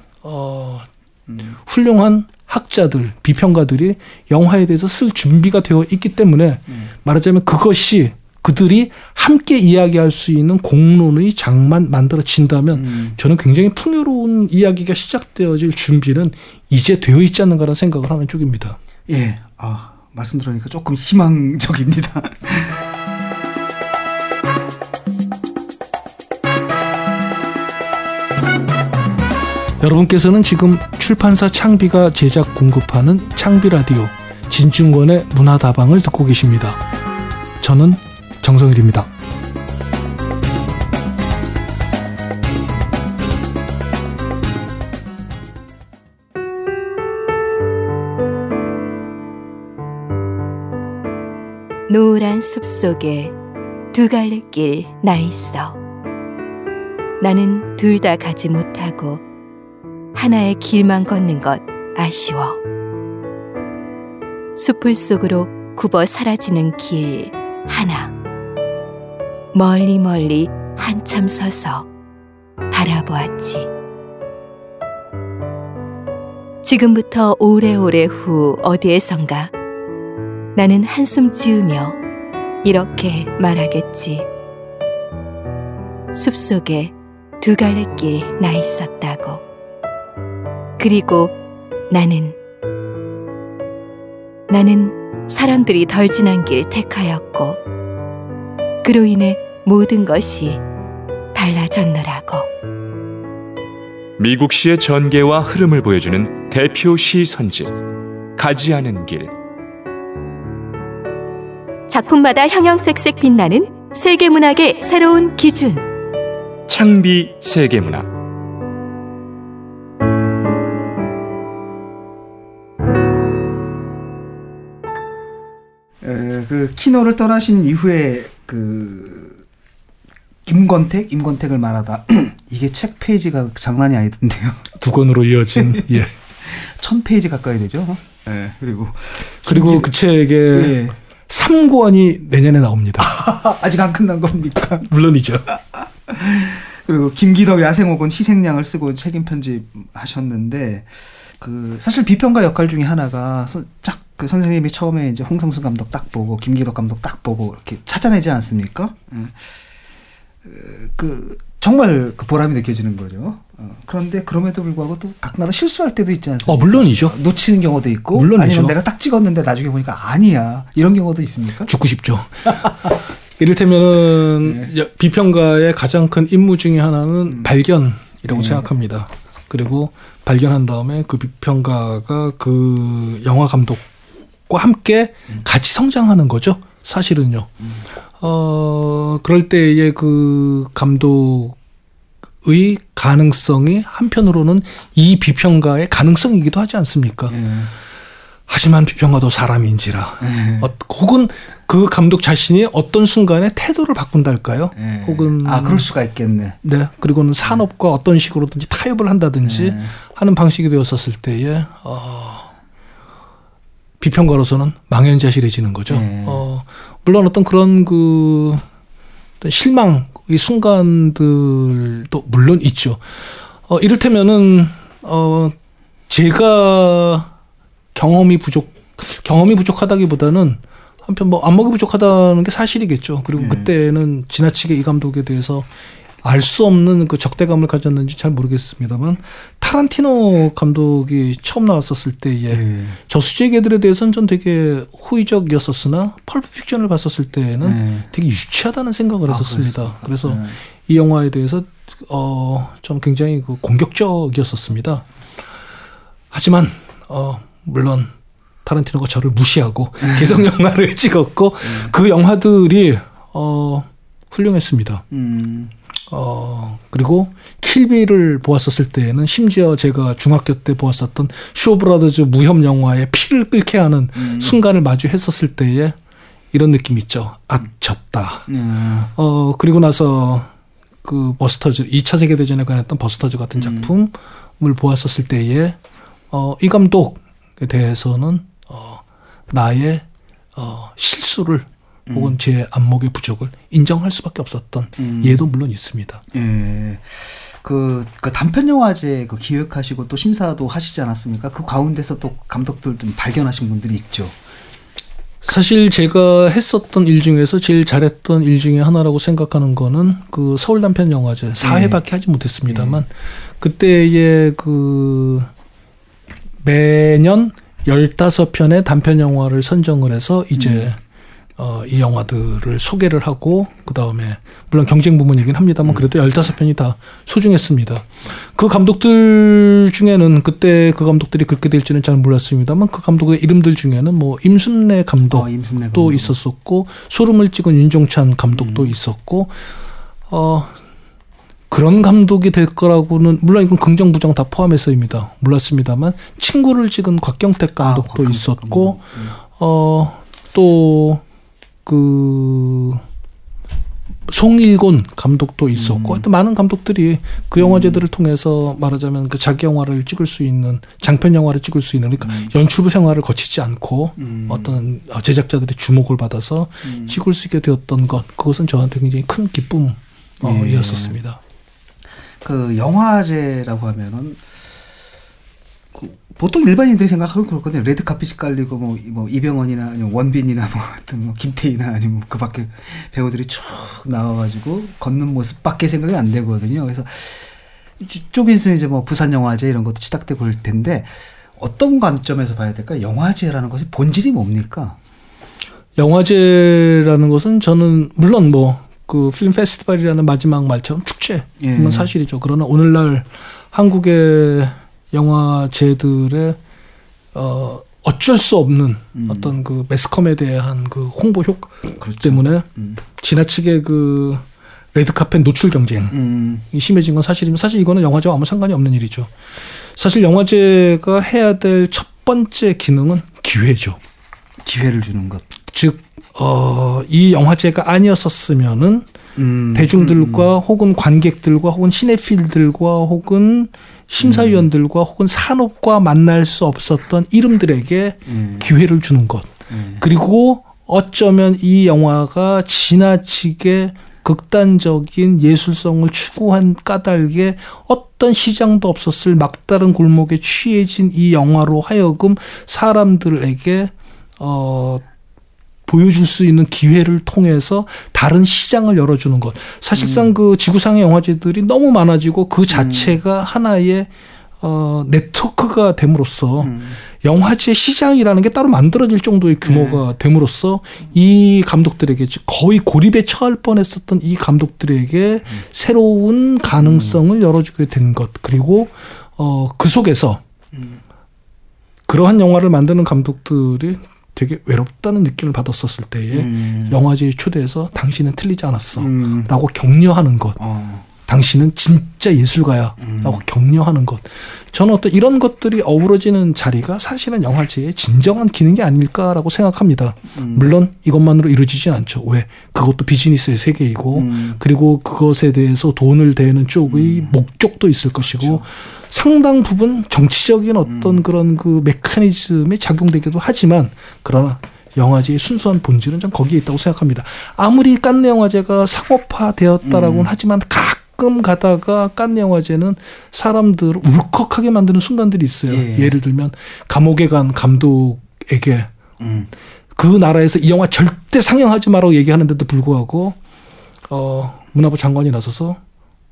훌륭한 학자들, 비평가들이 영화에 대해서 쓸 준비가 되어 있기 때문에 말하자면 그것이 그들이 함께 이야기할 수 있는 공론의 장만 만들어진다면 저는 굉장히 풍요로운 이야기가 시작되어질 준비는 이제 되어 있지 않는가라는 생각을 하는 쪽입니다. 예, 말씀 들으니까 조금 희망적입니다. 여러분께서는 지금 출판사 창비가 제작 공급하는 창비라디오 진중권의 문화다방을 듣고 계십니다. 저는 정성일입니다. 노란 숲속에 두 갈래 길 나 있어. 나는 둘 다 가지 못하고 하나의 길만 걷는 것 아쉬워. 숲을 속으로 굽어 사라지는 길 하나. 멀리 멀리 한참 서서 바라보았지. 지금부터 오래오래 후 어디에선가 나는 한숨 지으며 이렇게 말하겠지. 숲속에 두 갈래 길 나 있었다고. 그리고 나는 사람들이 덜 지난 길 택하였고 그로 인해 모든 것이 달라졌노라고. 미국 시의 전개와 흐름을 보여주는 대표 시 선집 가지 않은 길. 작품마다 형형색색 빛나는 세계문학의 새로운 기준. 창비 세계문학. 그 키노를 떠나신 이후에 그 임권택을 말하다 이게 책 페이지가 장난이 아니던데요. 두 권으로 이어진 1000페이지 가까이 되죠. 그리고 그 책에 3권이 내년에 나옵니다. 아직 안 끝난 겁니까? 물론이죠. 그리고 김기덕 야생옥은 희생양을 쓰고 책임 편집하셨는데 그 사실 비평가 역할 중에 하나가 그 선생님이 처음에 이제 홍상수 감독 딱 보고 김기덕 감독 딱 보고 이렇게 찾아내지 않습니까? 그 정말 그 보람이 느껴지는 거죠. 그런데 그럼에도 불구하고 또 가끔가다 실수할 때도 있지 않습니까? 물론이죠. 놓치는 경우도 있고, 물론이죠. 아니면 내가 딱 찍었는데 나중에 보니까 아니야 이런 경우도 있습니까? 죽고 싶죠. 이를테면은 비평가의 가장 큰 임무 중에 하나는 발견이라고 생각합니다. 그리고 발견한 다음에 그 비평가가 그 영화 감독과 함께 같이 성장하는 거죠. 사실은요. 그럴 때의 그 감독의 가능성이 한편으로는 이 비평가의 가능성이기도 하지 않습니까? 하지만 비평가도 사람인지라. 혹은 그 감독 자신이 어떤 순간에 태도를 바꾼달까요? 혹은 그럴 수가 있겠네. 네. 그리고는 산업과 어떤 식으로든지 타협을 한다든지 하는 방식이 되었었을 때에 비평가로서는 망연자실해지는 거죠. 물론 어떤 그런 그 어떤 실망의 순간들도 물론 있죠. 이를테면은 제가 경험이 부족하다기보다는 한편 뭐 안목이 부족하다는 게 사실이겠죠. 그리고 그때는 지나치게 이 감독에 대해서 알 수 없는 그 적대감을 가졌는지 잘 모르겠습니다만 타란티노 감독이 처음 나왔었을 때에 저수지의 개들에 대해서는 좀 되게 호의적이었었으나 펄프 픽션을 봤었을 때에는 되게 유치하다는 생각을 했었습니다. 그래서 이 영화에 대해서 좀 굉장히 그 공격적이었었습니다. 하지만 물론 타란티노가 저를 무시하고 개성 영화를 찍었고 그 영화들이 훌륭했습니다. 그리고 킬빌을 보았었을 때에는 심지어 제가 중학교 때 보았었던 쇼브라더즈 무협 영화의 피를 끓게 하는 순간을 마주했었을 때에 이런 느낌 있죠. 졌다. 그리고 나서 그 버스터즈 2차 세계대전에 관했던 버스터즈 같은 작품을 보았었을 때에 이 감독에 대해서는 나의 실수를 혹은 제 안목의 부족을 인정할 수밖에 없었던 예도 물론 있습니다. 예. 그 단편 영화제 그 기획하시고 또 심사도 하시지 않았습니까? 그 가운데서 또 감독들 좀 발견하신 분들이 있죠. 사실 제가 했었던 일 중에서 제일 잘했던 일 중에 하나라고 생각하는 거는 그 서울 단편 영화제 4회밖에 하지 못했습니다만 그때의 그 매년 15편의 단편 영화를 선정을 해서 이제 이 영화들을 소개를 하고 그다음에 물론 경쟁 부문이긴 합니다만 그래도 15편이 다 소중했습니다. 그 감독들 중에는 그때 그 감독들이 그렇게 될지는 잘 몰랐습니다만 그 감독의 이름들 중에는 뭐 임순례 감독도 있었었고 소름을 찍은 윤종찬 감독도 있었고 그런 감독이 될 거라고는 물론 이건 긍정 부정 다 포함해서입니다. 몰랐습니다만 친구를 찍은 곽경택 감독도 있었고 또 그 송일곤 감독도 있었고 하여튼 많은 감독들이 그 영화제들을 통해서 말하자면 그 자기 영화를 찍을 수 있는 장편 영화를 찍을 수 있는 그러니까 연출부 생활을 거치지 않고 어떤 제작자들의 주목을 받아서 찍을 수 있게 되었던 것 그것은 저한테 굉장히 큰 기쁨이었었습니다. 그 영화제라고 하면은 보통 일반인들이 생각하면 그렇거든요. 레드 카펫이 깔리고 뭐 이병헌이나 아니면 원빈이나 뭐 하여튼 뭐 김태희나 아니면 그 밖에 배우들이 쭉 나와가지고 걷는 모습밖에 생각이 안 되거든요. 그래서 이쪽에서 이제 뭐 부산 영화제 이런 것도 시작돼 볼 텐데 어떤 관점에서 봐야 될까? 영화제라는 것이 본질이 뭡니까? 영화제라는 것은 저는 물론 뭐 그 필름 페스티벌이라는 마지막 말처럼 축제 이건 사실이죠. 그러나 오늘날 한국의 영화제들의 어쩔 수 없는 어떤 그 매스컴에 대한 그 홍보 효과 때문에 지나치게 그 레드카펫 노출 경쟁이 심해진 건 사실이면 사실 이거는 영화제와 아무 상관이 없는 일이죠. 사실 영화제가 해야 될 첫 번째 기능은 기회죠. 기회를 주는 것. 즉 이 영화제가 아니었었으면은 대중들과 혹은 관객들과 혹은 시네필들과 혹은 심사위원들과 혹은 산업과 만날 수 없었던 이름들에게 기회를 주는 것. 그리고 어쩌면 이 영화가 지나치게 극단적인 예술성을 추구한 까닭에 어떤 시장도 없었을 막다른 골목에 취해진 이 영화로 하여금 사람들에게 보여줄 수 있는 기회를 통해서 다른 시장을 열어주는 것. 사실상 그 지구상의 영화제들이 너무 많아지고 그 자체가 하나의 네트워크가 됨으로써 영화제 시장이라는 게 따로 만들어질 정도의 규모가 됨으로써 이 감독들에게 거의 고립에 처할 뻔했었던 이 감독들에게 새로운 가능성을 열어주게 된 것. 그리고 그 속에서 그러한 영화를 만드는 감독들이 되게 외롭다는 느낌을 받았었을 때에 영화제에 초대해서 당신은 틀리지 않았어 라고 격려하는 것. 당신은 진짜 예술가야 라고 격려하는 것. 저는 어떤 이런 것들이 어우러지는 자리가 사실은 영화제의 진정한 기능이 아닐까라고 생각합니다. 물론 이것만으로 이루어지진 않죠. 왜? 그것도 비즈니스의 세계이고 그리고 그것에 대해서 돈을 대는 쪽의 목적도 있을 것이고 그렇죠. 상당 부분 정치적인 어떤 그런 그 메커니즘이 작용되기도 하지만 그러나 영화제의 순수한 본질은 좀 거기에 있다고 생각합니다. 아무리 칸네 영화제가 상업화되었다라고는 하지만 가끔 가다가 칸네 영화제는 사람들을 울컥하게 만드는 순간들이 있어요. 예를 들면 감옥에 간 감독에게 그 나라에서 이 영화 절대 상영하지 마라고 얘기하는데도 불구하고 문화부 장관이 나서서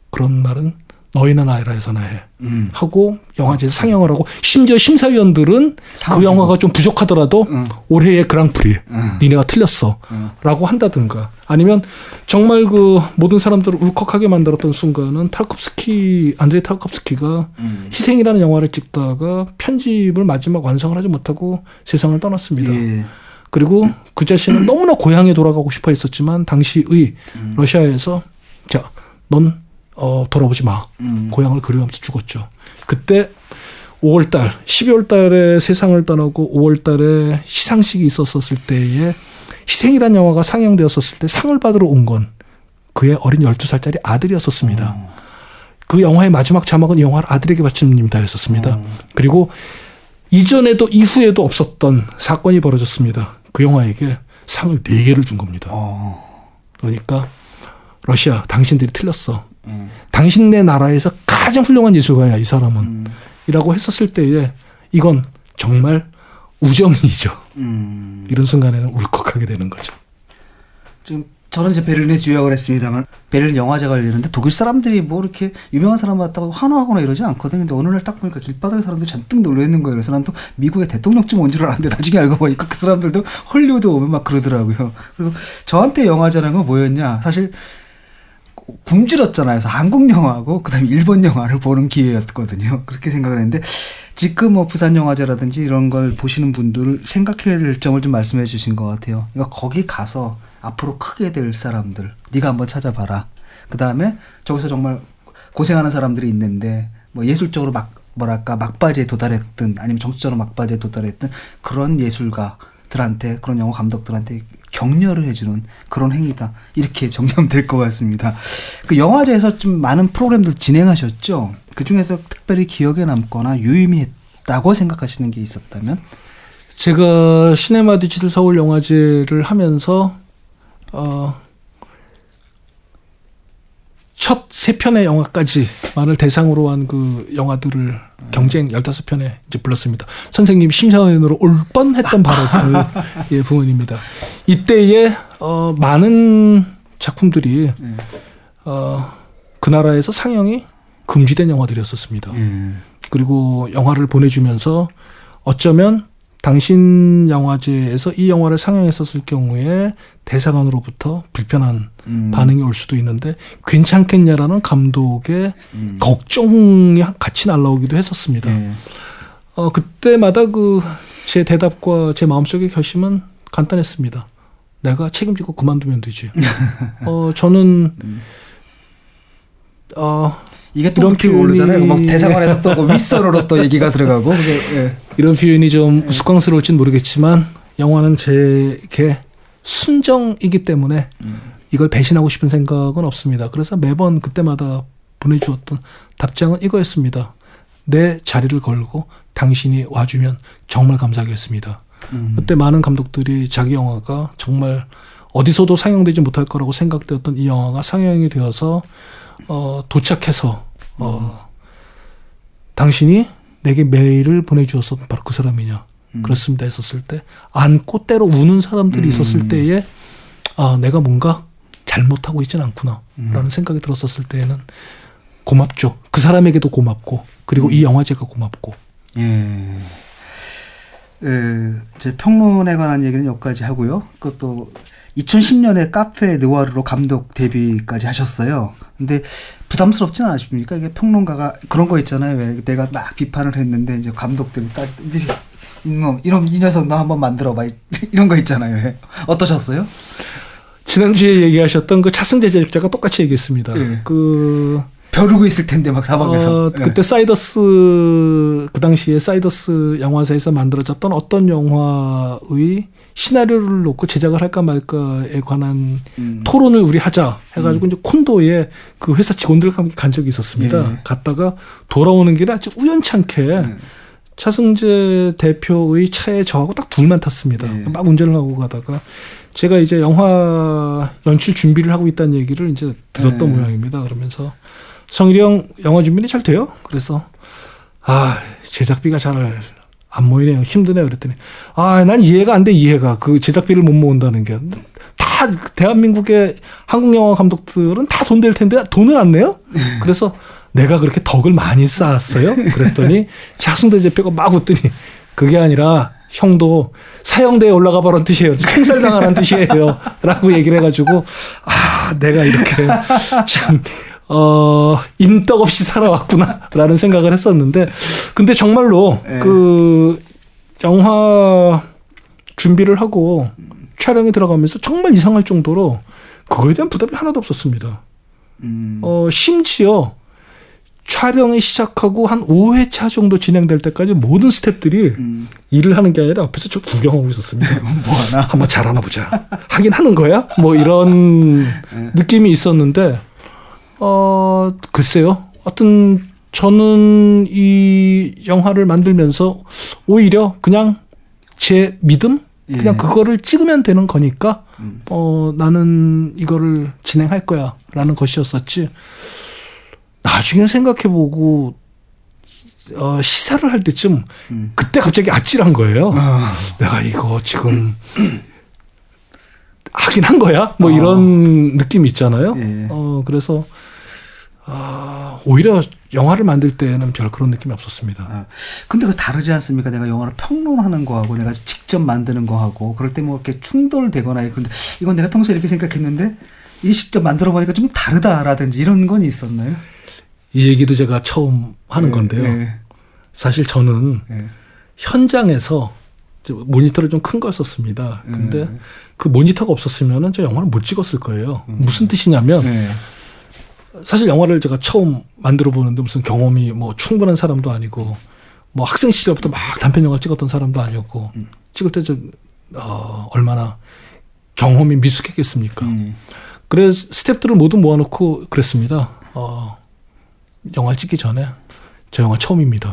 그런 말은 너희는 아이라에서나 해. 하고 영화제에서 상영을 하고 심지어 심사위원들은 그 영화가 좀 부족하더라도 올해의 그랑프리 니네가 틀렸어 라고 한다든가 아니면 정말 그 모든 사람들을 울컥하게 만들었던 순간은 안드레이 타르콥스키가 희생이라는 영화를 찍다가 편집을 마지막 완성을 하지 못하고 세상을 떠났습니다. 예. 그리고 그 자신은 너무나 고향에 돌아가고 싶어 했었지만 당시의 러시아에서 자, 넌 돌아오지 마. 고향을 그리워하면서 죽었죠. 그때 5월달, 12월달에 세상을 떠나고 5월달에 시상식이 있었을 때에 희생이라는 영화가 상영되었을 때 상을 받으러 온 건 그의 어린 12살짜리 아들이었었습니다. 그 영화의 마지막 자막은 이 영화를 아들에게 바칩니다 였었습니다. 그리고 이전에도 이후에도 없었던 사건이 벌어졌습니다. 그 영화에게 상을 4개를 준 겁니다. 그러니까 러시아, 당신들이 틀렸어. 당신네 나라에서 가장 훌륭한 예술가야 이 사람은 이라고 했었을 때에 이건 정말 우정이죠. 이런 순간에는 울컥하게 되는 거죠. 지금 저는 이제 베를린에서 유학을 했습니다만 베를린 영화제가 열리는데 독일 사람들이 뭐 이렇게 유명한 사람 왔다고 환호하거나 이러지 않거든요. 근데 어느 날 딱 보니까 길바닥에 사람들이 잔뜩 놀라있는 거예요. 그래서 난 또 미국의 대통령쯤 온 줄 알았는데 나중에 알고 보니까 그 사람들도 헐리우드 오면 막 그러더라고요. 그리고 저한테 영화제라는 건 뭐였냐. 사실 굶주렸잖아요. 그래서 한국 영화하고 그다음에 일본 영화를 보는 기회였거든요. 그렇게 생각을 했는데 지금 뭐 부산 영화제라든지 이런 걸 보시는 분들 생각해야 될 점을 좀 말씀해 주신 것 같아요. 그러니까 거기 가서 앞으로 크게 될 사람들 네가 한번 찾아봐라. 그다음에 저기서 정말 고생하는 사람들이 있는데 뭐 예술적으로 막바지에 도달했든 아니면 정치적으로 막바지에 도달했든 그런 예술가들한테 그런 영화 감독들한테 격려를 해주는 그런 행위다. 이렇게 정리하면 것 같습니다. 그 영화제에서 좀 많은 프로그램들 진행하셨죠? 그중에서 특별히 기억에 남거나 유의미했다고 생각하시는 게 있었다면? 제가 시네마 디지털 서울 영화제를 하면서 첫 3편의 영화까지만을 대상으로 한 그 영화들을 경쟁 15편에 이제 불렀습니다. 선생님 심사위원으로 올 뻔했던 바로 그 부분입니다. 이때에 많은 작품들이 그 나라에서 상영이 금지된 영화들이었었습니다. 그리고 영화를 보내주면서 어쩌면 당신 영화제에서 이 영화를 상영했었을 경우에 대사관으로부터 불편한 반응이 올 수도 있는데 괜찮겠냐라는 감독의 걱정이 같이 날라오기도 했었습니다. 그때마다 그 제 대답과 제 마음속의 결심은 간단했습니다. 내가 책임지고 그만두면 되지. 저는 이게 또 그렇게 오르잖아요. 막 대사관에서 또 윗선으로 또 얘기가 들어가고. 예. 이런 표현이 좀 우스꽝스러울지는 모르겠지만 영화는 제게 순정이기 때문에 이걸 배신하고 싶은 생각은 없습니다. 그래서 매번 그때마다 보내주었던 답장은 이거였습니다. 내 자리를 걸고 당신이 와주면 정말 감사하겠습니다. 그때 많은 감독들이 자기 영화가 정말 어디서도 상영되지 못할 거라고 생각되었던 이 영화가 상영이 되어서 도착해서 당신이 내게 메일을 보내주었던 바로 그 사람이냐. 그렇습니다 했었을 때 안고 때로 우는 사람들이 있었을 때에 내가 뭔가 잘못하고 있지는 않구나 라는 생각이 들었었을 때에는 고맙죠. 그 사람에게도 고맙고 그리고 이 영화제가 고맙고. 예. 제 평론에 관한 얘기는 여기까지 하고요. 그것도 2010년에 카페 느와르로 감독 데뷔까지 하셨어요. 근데 부담스럽지는 않으십니까? 이게 평론가가 그런 거 있잖아요. 왜 내가 막 비판을 했는데 이제 감독들이 딱 이런 이 녀석 너 한번 만들어봐 이런 거 있잖아요. 어떠셨어요? 지난주에 얘기하셨던 그 차승재 제작자가 똑같이 얘기했습니다. 네. 벼르고 있을 텐데 막 사방에서. 그때 사이더스 그 당시에 사이더스 영화사에서 만들어졌던 어떤 영화의 시나리오를 놓고 제작을 할까 말까에 관한 토론을 우리 하자 해가지고 이제 콘도에 그 회사 직원들과 함께 간 적이 있었습니다. 예. 갔다가 돌아오는 길에 아주 우연찮게 차승재 대표의 차에 저하고 딱 둘만 탔습니다. 예. 막 운전을 하고 가다가 제가 이제 영화 연출 준비를 하고 있다는 얘기를 이제 들었던 모양입니다. 그러면서 성일이 형 영화 준비는 잘 돼요? 그래서 제작비가 잘 안 모이네요. 힘드네요. 그랬더니 난 이해가 안 돼. 이해가 그 제작비를 못 모은다는 게 다 대한민국의 한국 영화 감독들은 다 돈 될 텐데 돈을 안 내요? 그래서 내가 그렇게 덕을 많이 쌓았어요? 그랬더니 작순대 대표가 막 웃더니 그게 아니라 형도 사형대에 올라가 보라는 뜻이에요. 총살당하는 뜻이에요. 라고 얘기를 해가지고 내가 이렇게 참 인덕 없이 살아왔구나라는 생각을 했었는데 근데 정말로 그 영화 준비를 하고 촬영에 들어가면서 정말 이상할 정도로 그거에 대한 부담이 하나도 없었습니다. 심지어 촬영이 시작하고 한 5회차 정도 진행될 때까지 모든 스태프들이 일을 하는 게 아니라 옆에서 저 구경하고 있었습니다. 뭐 하나? 한번 잘하나 보자. 하긴 하는 거야? 뭐 이런 느낌이 있었는데 글쎄요. 하여튼 저는 이 영화를 만들면서 오히려 그냥 제 믿음? 그냥 그거를 찍으면 되는 거니까 나는 이거를 진행할 거야 라는 것이었었지. 나중에 생각해보고 시사를 할 때쯤 그때 갑자기 아찔한 거예요. 내가 이거 지금 하긴 한 거야? 뭐 이런 느낌이 있잖아요. 그래서 오히려 영화를 만들 때는 별 그런 느낌이 없었습니다. 근데 그거 다르지 않습니까? 내가 영화를 평론하는 거하고 내가 직접 만드는 거하고 그럴 때 뭐 이렇게 충돌되거나 그런데 이건 내가 평소에 이렇게 생각했는데 이 직접 만들어 보니까 좀 다르다라든지 이런 건 있었나요? 이 얘기도 제가 처음 하는 건데요. 사실 저는 현장에서 모니터를 좀 큰 걸 썼습니다. 근데 그 모니터가 없었으면 저 영화를 못 찍었을 거예요. 무슨 뜻이냐면 사실 영화를 제가 처음 만들어 보는데 무슨 경험이 뭐 충분한 사람도 아니고 뭐 학생 시절부터 막 단편 영화 찍었던 사람도 아니었고 찍을 때 좀 얼마나 경험이 미숙했겠습니까? 그래서 스태프들을 모두 모아놓고 그랬습니다. 영화를 찍기 전에 저 영화 처음입니다.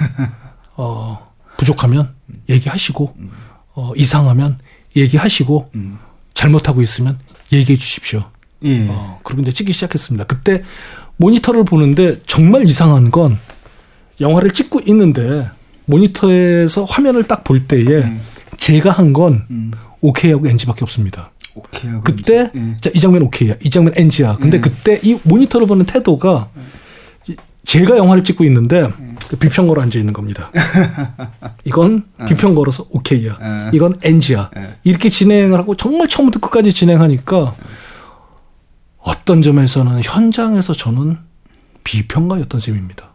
부족하면 얘기하시고 이상하면 얘기하시고 잘못하고 있으면 얘기해 주십시오. 그리고 이제 찍기 시작했습니다. 그때 모니터를 보는데 정말 이상한 건 영화를 찍고 있는데 모니터에서 화면을 딱 볼 때에 제가 한 건 오케이하고 NG밖에 없습니다. 오케이하고 그때 자, 이 장면 오케이야. 이 장면 NG야. 근데 그때 이 모니터를 보는 태도가 제가 영화를 찍고 있는데 비평 걸어 앉아 있는 겁니다. 이건 비평 걸어서 오케이야. 이건 NG야. 이렇게 진행을 하고 정말 처음부터 끝까지 진행하니까 어떤 점에서는 현장에서 저는 비평가였던 셈입니다.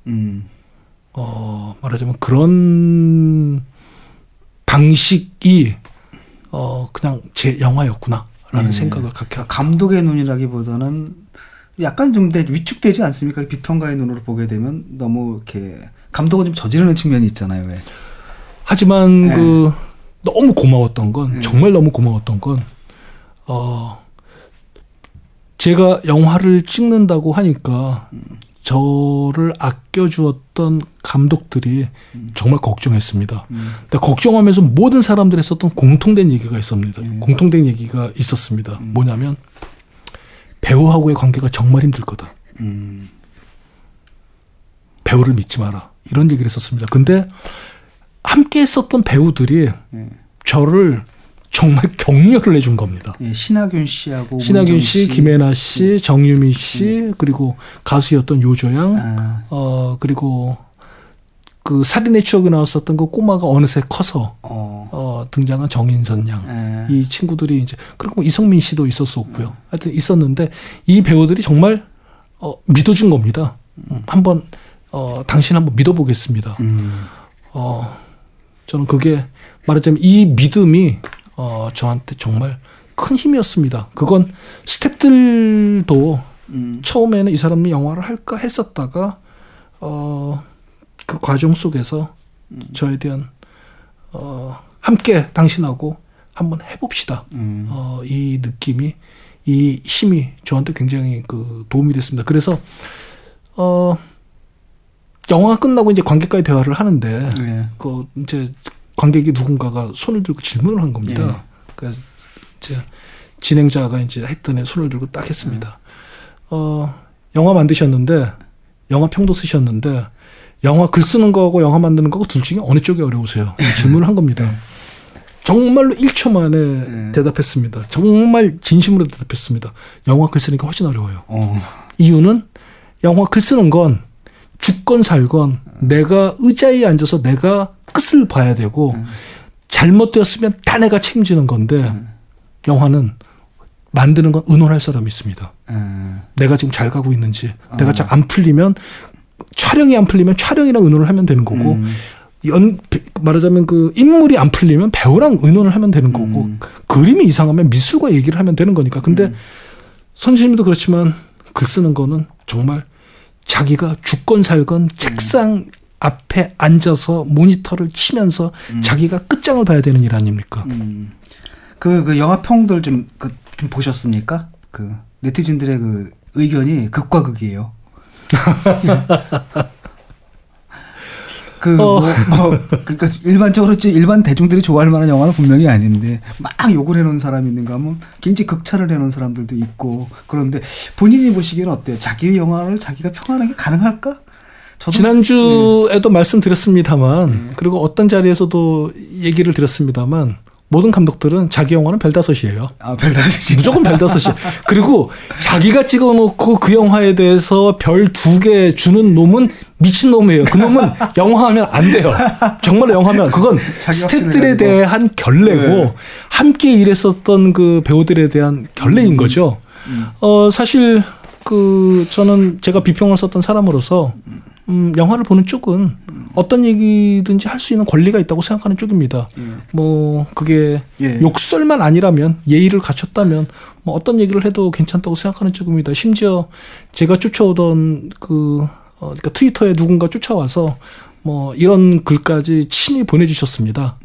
말하자면 그런 방식이 그냥 제 영화였구나라는 생각을 갖게 합니다. 감독의 눈이라기보다는 약간 좀 위축되지 않습니까? 비평가의 눈으로 보게 되면 너무 이렇게 감독은 좀 저지르는 측면이 있잖아요. 왜? 하지만 그 너무 고마웠던 건 정말 너무 고마웠던 건 제가 영화를 찍는다고 하니까 저를 아껴주었던 감독들이 정말 걱정했습니다. 근데 걱정하면서 모든 사람들이 했었던 공통된 얘기가 있습니다. 공통된 얘기가 있었습니다. 뭐냐면 배우하고의 관계가 정말 힘들 거다. 배우를 믿지 마라. 이런 얘기를 했었습니다. 근데 함께 했었던 배우들이 저를 정말 격려를 해준 겁니다. 신하균 씨하고 신하균 씨, 김혜나 씨, 정유미 씨, 그리고 가수였던 요조양, 그리고 그 살인의 추억에 나왔었던 그 꼬마가 어느새 커서 등장한 정인선 양, 이 친구들이 이제 그리고 뭐 이성민 씨도 있었었고요. 하여튼 있었는데 이 배우들이 정말 믿어준 겁니다. 한번 당신 한번 믿어보겠습니다. 저는 그게 말하자면 이 믿음이 저한테 정말 큰 힘이었습니다. 그건 스태프들도 처음에는 이 사람이 영화를 할까 했었다가 그 과정 속에서 저에 대한 함께 당신하고 한번 해봅시다. 이 느낌이 이 힘이 저한테 굉장히 그 도움이 됐습니다. 그래서 영화가 끝나고 이제 관객과의 대화를 하는데 그 이제 관객이 누군가가 손을 들고 질문을 한 겁니다. 그래서 이제 진행자가 이제 했더니 손을 들고 딱 했습니다. 영화 만드셨는데 영화 평도 쓰셨는데 영화 글 쓰는 거하고 영화 만드는 거하고 둘 중에 어느 쪽이 어려우세요? 질문을 한 겁니다. 정말로 1초 만에 대답했습니다. 정말 진심으로 대답했습니다. 영화 글 쓰니까 훨씬 어려워요. 이유는 영화 글 쓰는 건 죽건 살건 내가 의자에 앉아서 내가 끝을 봐야 되고 잘못되었으면 다 내가 책임지는 건데 영화는 만드는 건 의논할 사람이 있습니다. 내가 지금 잘 가고 있는지 내가 잘 안 풀리면 촬영이 안 풀리면 촬영이랑 의논을 하면 되는 거고 말하자면 그 인물이 안 풀리면 배우랑 의논을 하면 되는 거고 그림이 이상하면 미술과 얘기를 하면 되는 거니까. 근데 선생님도 그렇지만 글 쓰는 거는 정말 자기가 죽건 살건 책상 앞에 앉아서 모니터를 치면서 자기가 끝장을 봐야 되는 일 아닙니까? 그 영화 평들 좀 보셨습니까? 그 네티즌들의 그 의견이 극과 극이에요. 그러니까 일반적으로 일반 대중들이 좋아할 만한 영화는 분명히 아닌데 막 욕을 해놓은 사람이 있는가 하면 굉장히 극찬을 해놓은 사람들도 있고. 그런데 본인이 보시기에는 어때요? 자기 영화를 자기가 평안하게 가능할까? 지난주에도 말씀드렸습니다만 그리고 어떤 자리에서도 얘기를 드렸습니다만 모든 감독들은 자기 영화는 별다섯이에요. 별다섯이. 무조건 별다섯이. 그리고 자기가 찍어놓고 그 영화에 대해서 별 2개 주는 놈은 미친놈이에요. 그 놈은 영화하면 안 돼요. 정말 영화하면 그건 스태프들에 대한 결례고 함께 일했었던 그 배우들에 대한 결례인 거죠. 사실 저는 제가 비평을 썼던 사람으로서 영화를 보는 쪽은 어떤 얘기든지 할 수 있는 권리가 있다고 생각하는 쪽입니다. 그게 욕설만 아니라면 예의를 갖췄다면 어떤 얘기를 해도 괜찮다고 생각하는 쪽입니다. 심지어 제가 쫓아오던 그러니까 트위터에 누군가 쫓아와서 이런 글까지 친히 보내주셨습니다.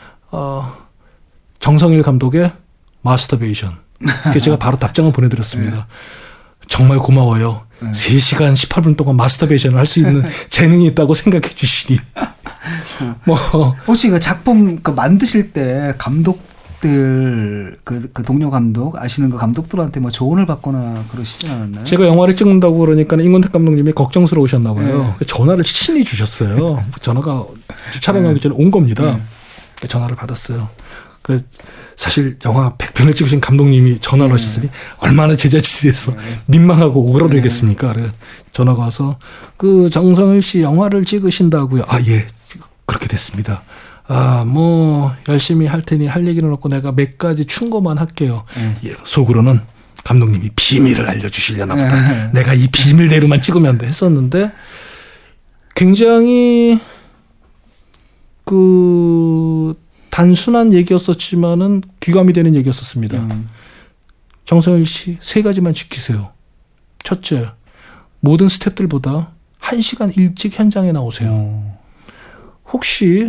정성일 감독의 마스터베이션. 그래서 제가 바로 답장을 보내드렸습니다. 정말 고마워요. 3시간 18분 동안 마스터베이션을 할 수 있는 재능이 있다고 생각해 주시니. 혹시 그 작품 만드실 때 감독들 그 동료 감독 아시는 그 감독들한테 조언을 받거나 그러시진 않았나요? 제가 영화를 찍는다고 그러니까 임권택 감독님이 걱정스러우셨나 봐요. 전화를 친히 주셨어요. 전화가 촬영하기 전에 온 겁니다. 전화를 받았어요. 그래서 사실 영화 100편을 찍으신 감독님이 전화를 하셨으니 얼마나 제자질에서 민망하고 오그라들겠습니까? 그래 전화가 와서 정성일 씨 영화를 찍으신다고요. 예, 그렇게 됐습니다. 열심히 할 테니 할 얘기는 없고 내가 몇 가지 충고만 할게요. 속으로는 감독님이 비밀을 알려주시려나 보다. 내가 이 비밀대로만 찍으면 돼 했었는데 굉장히 단순한 얘기였었지만은 귀감이 되는 얘기였었습니다. 정성일 씨 3가지만 지키세요. 첫째, 모든 스태프들보다 1시간 일찍 현장에 나오세요. 혹시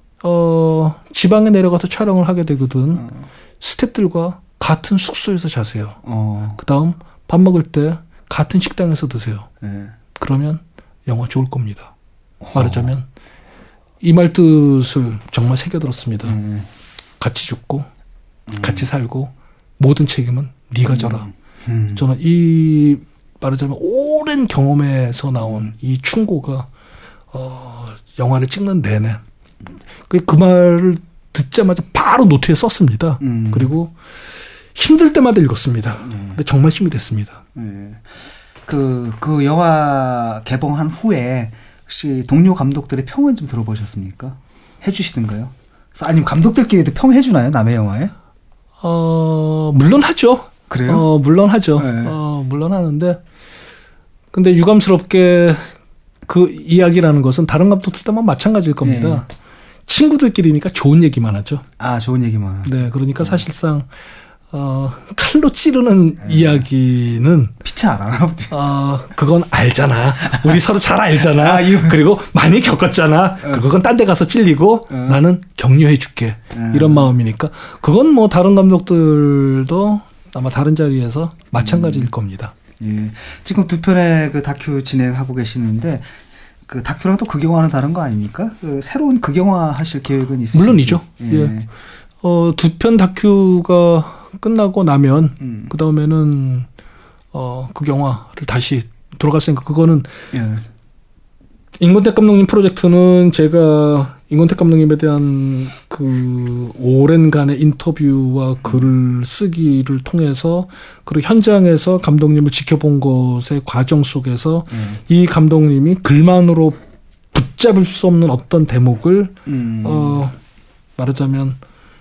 지방에 내려가서 촬영을 하게 되거든 스태프들과 같은 숙소에서 자세요. 그다음 밥 먹을 때 같은 식당에서 드세요. 그러면 영화 좋을 겁니다. 말하자면 이 말뜻을 정말 새겨들었습니다. 같이 죽고 같이 살고 모든 책임은 네가 져라. 저는 이 말하자면 오랜 경험에서 나온 이 충고가 영화를 찍는 내내 그 말을 듣자마자 바로 노트에 썼습니다. 그리고 힘들 때마다 읽었습니다. 근데 정말 힘이 됐습니다. 그 영화 개봉한 후에 혹시 동료 감독들의 평은 좀 들어보셨습니까? 해주시던가요? 아니면 감독들끼리도 평 해주나요? 남의 영화에? 물론 하죠. 그래요? 물론 하죠. 물론 하는데 근데 유감스럽게 그 이야기라는 것은 다른 감독들도 마찬가지일 겁니다. 친구들끼리니까 좋은 얘기만 하죠. 좋은 얘기만. 네, 그러니까 사실상 칼로 찌르는 이야기는 피차 안 하나 보지. 그건 알잖아. 우리 서로 잘 알잖아. 그리고 많이 겪었잖아. 그리고 그건 딴 데 가서 찔리고 나는 격려해 줄게. 이런 마음이니까 그건 다른 감독들도 아마 다른 자리에서 마찬가지일 겁니다. 예. 지금 2편의 그 다큐 진행하고 계시는데 그 다큐랑 또 극영화는 다른 거 아닙니까? 새로운 극영화 하실 계획은 있으신지? 물론이죠. 예. 2편 다큐가 끝나고 나면 그 다음에는 극영화를 다시 돌아갈 생각. 그거는 임권택 감독님 프로젝트는 제가 임권택 감독님에 대한 그 오랜간의 인터뷰와 글을 쓰기를 통해서 그리고 현장에서 감독님을 지켜본 것의 과정 속에서 이 감독님이 글만으로 붙잡을 수 없는 어떤 대목을 말하자면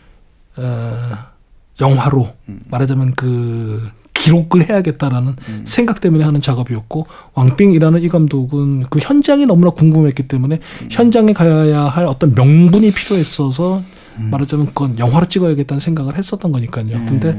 영화로 말하자면 그 기록을 해야겠다라는 생각 때문에 하는 작업이었고 왕빙이라는 이 감독은 그 현장이 너무나 궁금했기 때문에 현장에 가야 할 어떤 명분이 필요했어서 말하자면 그건 영화로 찍어야겠다는 생각을 했었던 거니까요. 근데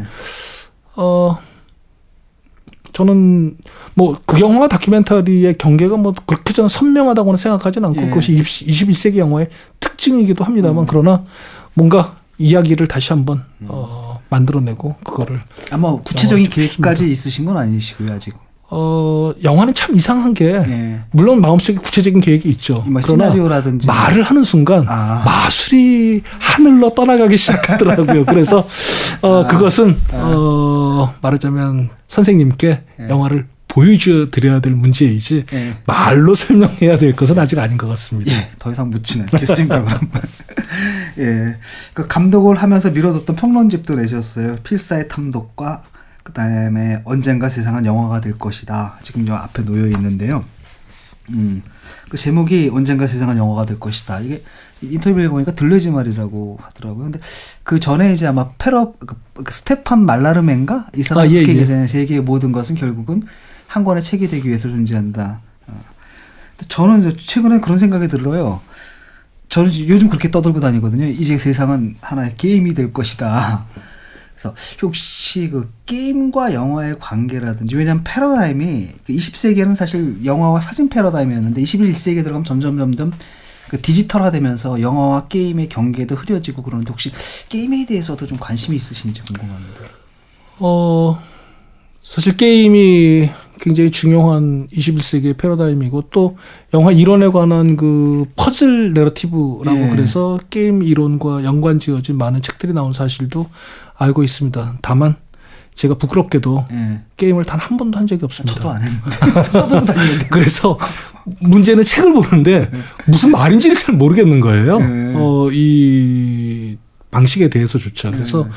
저는 뭐 그 영화 다큐멘터리의 경계가 뭐 그렇게 저는 선명하다고는 생각하지는 않고 그것이 21세기 영화의 특징이기도 합니다만 그러나 뭔가 이야기를 다시 한번 만들어내고 그거를 아마 구체적인 계획까지 있으신 건 아니시고요 아직. 영화는 참 이상한 게 물론 마음속에 구체적인 계획이 있죠. 그러나 시나리오라든지 말을 하는 순간 마술이 하늘로 떠나가기 시작하더라고요. 그래서 그것은 말하자면 선생님께 영화를 보여드려야 될 문제이지 말로 설명해야 될 것은 아직 아닌 것 같습니다. 예, 더 이상 묻지는 않겠습니다. 그럼. 예, 그 감독을 하면서 미뤄뒀던 평론집도 내셨어요. 필사의 탐독과 그 다음에 언젠가 세상은 영화가 될 것이다. 지금 요 앞에 놓여 있는데요. 그 제목이 언젠가 세상은 영화가 될 것이다. 이게 인터뷰 읽어보니까 들레지 말이라고 하더라고요. 근데 그 전에 이제 아마 그 스테판 말라르멘가 이 사람 그렇게 얘기하잖아요. 세계의 모든 것은 결국은 한 권의 책이 되기 위해서 존재한다. 근데 저는 최근에 그런 생각이 들어요. 저는 요즘 그렇게 떠들고 다니거든요. 이제 세상은 하나의 게임이 될 것이다. 그래서 혹시 그 게임과 영화의 관계라든지 왜냐하면 패러다임이 20세기에는 사실 영화와 사진 패러다임이었는데 21세기에 들어가면 점점 그 디지털화되면서 영화와 게임의 경계도 흐려지고 그러는데 혹시 게임에 대해서도 좀 관심이 있으신지 궁금합니다. 사실 게임이 굉장히 중요한 21세기의 패러다임이고 또 영화 이론에 관한 그 퍼즐 내러티브라고 그래서 게임 이론과 연관지어진 많은 책들이 나온 사실도 알고 있습니다. 다만 제가 부끄럽게도 게임을 단 한 번도 한 적이 없습니다. 저도 안 했는데. 떠들고 다니는데. 그래서 문제는 책을 보는데 무슨 말인지를 잘 모르겠는 거예요. 이 방식에 대해서조차. 그래서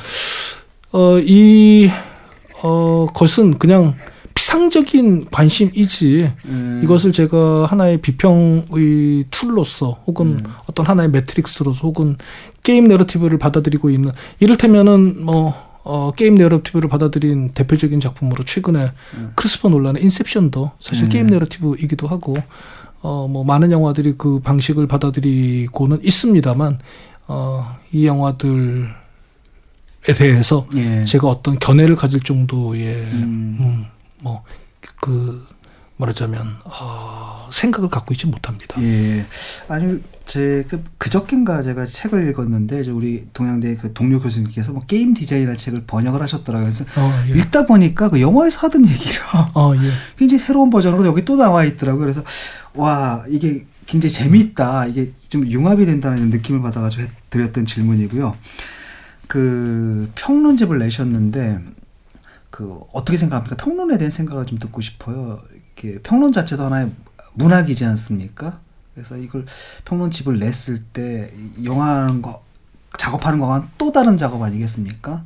것은 그냥 피상적인 관심이지 이것을 제가 하나의 비평의 툴로서 혹은 어떤 하나의 매트릭스로서 혹은 게임 내러티브를 받아들이고 있는 이를테면은 게임 내러티브를 받아들인 대표적인 작품으로 최근에 크리스토퍼 놀란의 인셉션도 사실 게임 내러티브이기도 하고 뭐 많은 영화들이 그 방식을 받아들이고는 있습니다만 이 영화들에 대해서 제가 어떤 견해를 가질 정도의 말하자면 생각을 갖고 있지 못합니다. 예. 아니 그저께인가 제가 책을 읽었는데 우리 동양대 그 동료 교수님께서 뭐 게임 디자인이라는 책을 번역을 하셨더라고요. 그래서 읽다 보니까 그 영화에서 하던 얘기가 굉장히 새로운 버전으로 여기 또 나와 있더라고요. 그래서 와 이게 굉장히 재미있다. 이게 좀 융합이 된다는 느낌을 받아가지고 드렸던 질문이고요. 그 평론집을 내셨는데 그 어떻게 생각합니까? 평론에 대한 생각을 좀 듣고 싶어요. 이렇게 평론 자체도 하나의 문학이지 않습니까? 그래서 이걸 평론집을 냈을 때 영화하는 거 작업하는 거와는 또 다른 작업 아니겠습니까?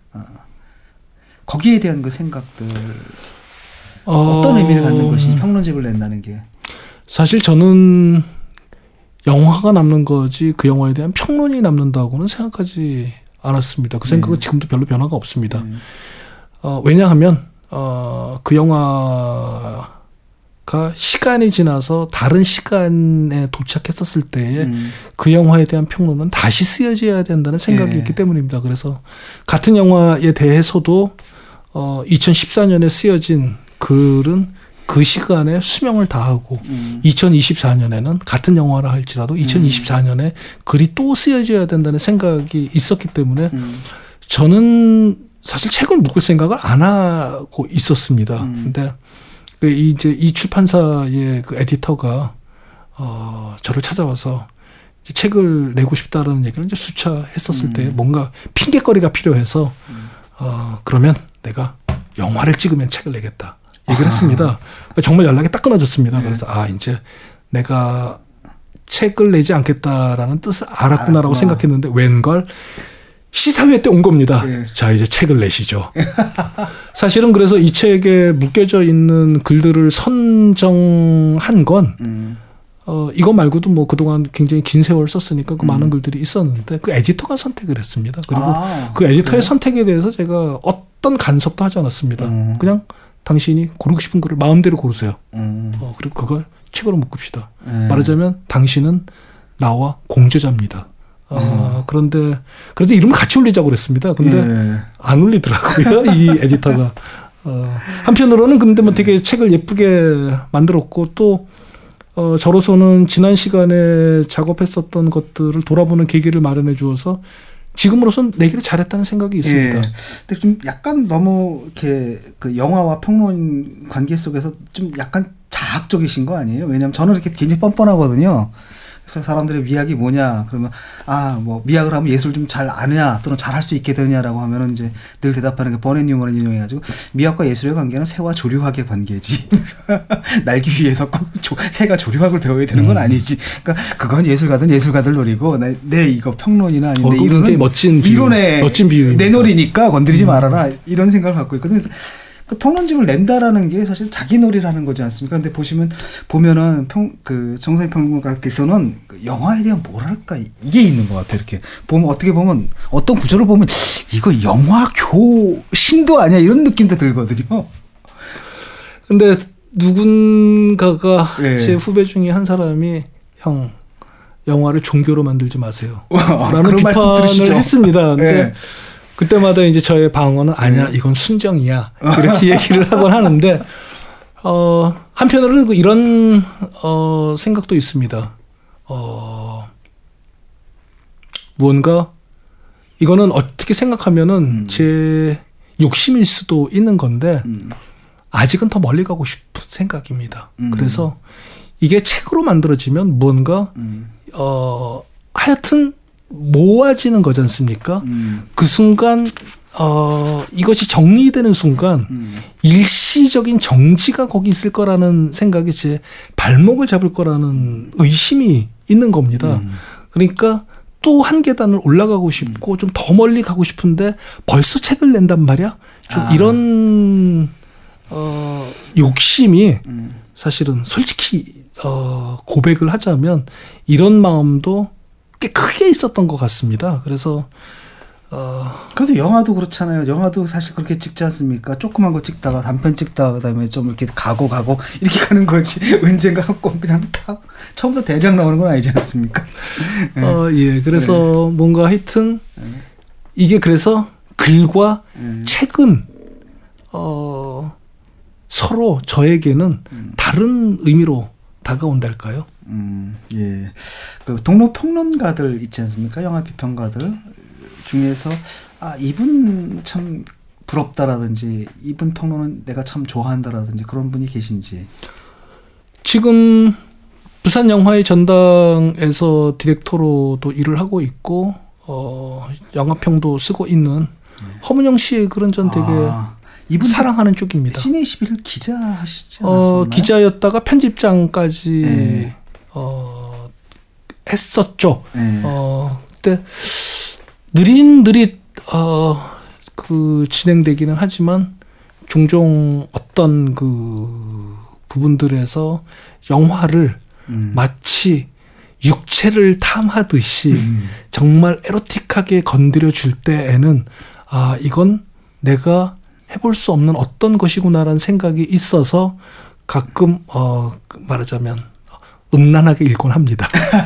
거기에 대한 그 생각들 어떤 의미를 갖는 것인지 평론집을 낸다는 게 사실 저는 영화가 남는 거지 그 영화에 대한 평론이 남는다고는 생각하지 않았습니다. 그 생각은 지금도 별로 변화가 없습니다. 왜냐하면 그 영화가 시간이 지나서 다른 시간에 도착했었을 때에 그 영화에 대한 평론은 다시 쓰여져야 된다는 생각이 있기 때문입니다. 그래서 같은 영화에 대해서도 2014년에 쓰여진 글은 그 시간에 수명을 다하고 2024년에는 같은 영화라 할지라도 2024년에 글이 또 쓰여져야 된다는 생각이 있었기 때문에 저는 사실 책을 묶을 생각을 안 하고 있었습니다. 근데 이제 이 출판사의 그 에디터가 저를 찾아와서 이제 책을 내고 싶다라는 얘기를 이제 수차 했었을 때 뭔가 핑계거리가 필요해서 그러면 내가 영화를 찍으면 책을 내겠다 얘기를 했습니다. 정말 연락이 딱 끊어졌습니다. 그래서 이제 내가 책을 내지 않겠다라는 뜻을 알았구나라고 알았구나. 생각했는데 웬걸 시사회 때 온 겁니다. 예. 자, 이제 책을 내시죠. 사실은 그래서 이 책에 묶여져 있는 글들을 선정한 건 이거 말고도 뭐 그동안 굉장히 긴 세월 썼으니까 그 많은 글들이 있었는데 그 에디터가 선택을 했습니다. 그리고 그 에디터의 그래요? 선택에 대해서 제가 어떤 간섭도 하지 않았습니다. 그냥 당신이 고르고 싶은 글을 마음대로 고르세요. 그리고 그걸 책으로 묶읍시다. 말하자면 당신은 나와 공저자입니다. 그런데 그래서 이름을 같이 올리자고 그랬습니다. 근데 안 올리더라고요. 이 에디터가. 한편으로는 근데 뭐 되게 책을 예쁘게 만들었고 또 저로서는 지난 시간에 작업했었던 것들을 돌아보는 계기를 마련해 주어서 지금으로선 내기를 잘했다는 생각이 있습니다. 예. 근데 좀 약간 너무 이렇게 그 영화와 평론 관계 속에서 좀 약간 자학적이신 거 아니에요? 왜냐하면 저는 이렇게 굉장히 뻔뻔하거든요. 그래서 사람들의 미학이 뭐냐 그러면 뭐 미학을 하면 예술 좀 잘 아느냐 또는 잘 할 수 있게 되느냐라고 하면은 이제 늘 대답하는 게 버넷 뉴먼을 인용해가지고 미학과 예술의 관계는 새와 조류학의 관계지. 날기 위해서 꼭 새가 조류학을 배워야 되는 건 아니지. 그러니까 그건 예술가든 예술가들 놀이고 내 이거 평론이나 아닌데 굉장히 멋진 이론의 멋진 비유입니다. 내 놀이니까 건드리지 말아라 이런 생각을 갖고 있거든요. 그래서 그 평론집을 낸다라는 게 사실 자기 놀이라는 거지 않습니까? 근데 보면은 정선희 평론가께서는 영화에 대한 뭐랄까 이게 있는 것 같아요. 이렇게 보면 어떻게 보면 어떤 구조를 보면 이거 영화 교신도 아니야 이런 느낌도 들거든요. 근데 누군가가 제 후배 중에 한 사람이 형 영화를 종교로 만들지 마세요. 라는 비판을 했습니다. 근데 그때마다 이제 저의 방어는 아니야, 이건 순정이야. 이렇게 얘기를 하곤 하는데, 한편으로는 이런, 생각도 있습니다. 무언가, 이거는 어떻게 생각하면은 제 욕심일 수도 있는 건데, 아직은 더 멀리 가고 싶은 생각입니다. 그래서 이게 책으로 만들어지면 무언가, 하여튼, 모아지는 거지 않습니까? 그 순간 이것이 정리되는 순간 일시적인 정지가 거기 있을 거라는 생각이 제 발목을 잡을 거라는 의심이 있는 겁니다. 그러니까 또 한 계단을 올라가고 싶고 좀 더 멀리 가고 싶은데 벌써 책을 낸단 말이야? 좀 이런 욕심이 사실은 솔직히 고백을 하자면 이런 마음도 꽤 크게 있었던 것 같습니다. 그래서 그래도 영화도 그렇잖아요. 영화도 사실 그렇게 찍지 않습니까? 조그만 거 찍다가 단편 찍다가 그다음에 좀 이렇게 가고 이렇게 가는 거지. 언젠가 꼭 그냥 딱 처음부터 대작 나오는 건 아니지 않습니까? 예. 그래서 뭔가 하여튼 이게 그래서 글과 책은 서로 저에게는 다른 의미로 다가온달까요? 예. 그 동료 평론가들 있지 않습니까? 영화 비평가들 중에서 이분 참 부럽다라든지 이분 평론은 내가 참 좋아한다라든지 그런 분이 계신지. 지금 부산 영화의 전당에서 디렉터로도 일을 하고 있고 영화평도 쓰고 있는 허문영 씨의 글은 전 되게 이분 사랑하는 쪽입니다. 시내 21 기자 하시지 않았었나요? 기자였다가 편집장까지 했었죠. 그때 느릿느릿 그 진행되기는 하지만 종종 어떤 그 부분들에서 영화를 마치 육체를 탐하듯이 정말 에로틱하게 건드려 줄 때에는 이건 내가 해볼 수 없는 어떤 것이구나라는 생각이 있어서 가끔 말하자면 음란하게 읽곤 합니다.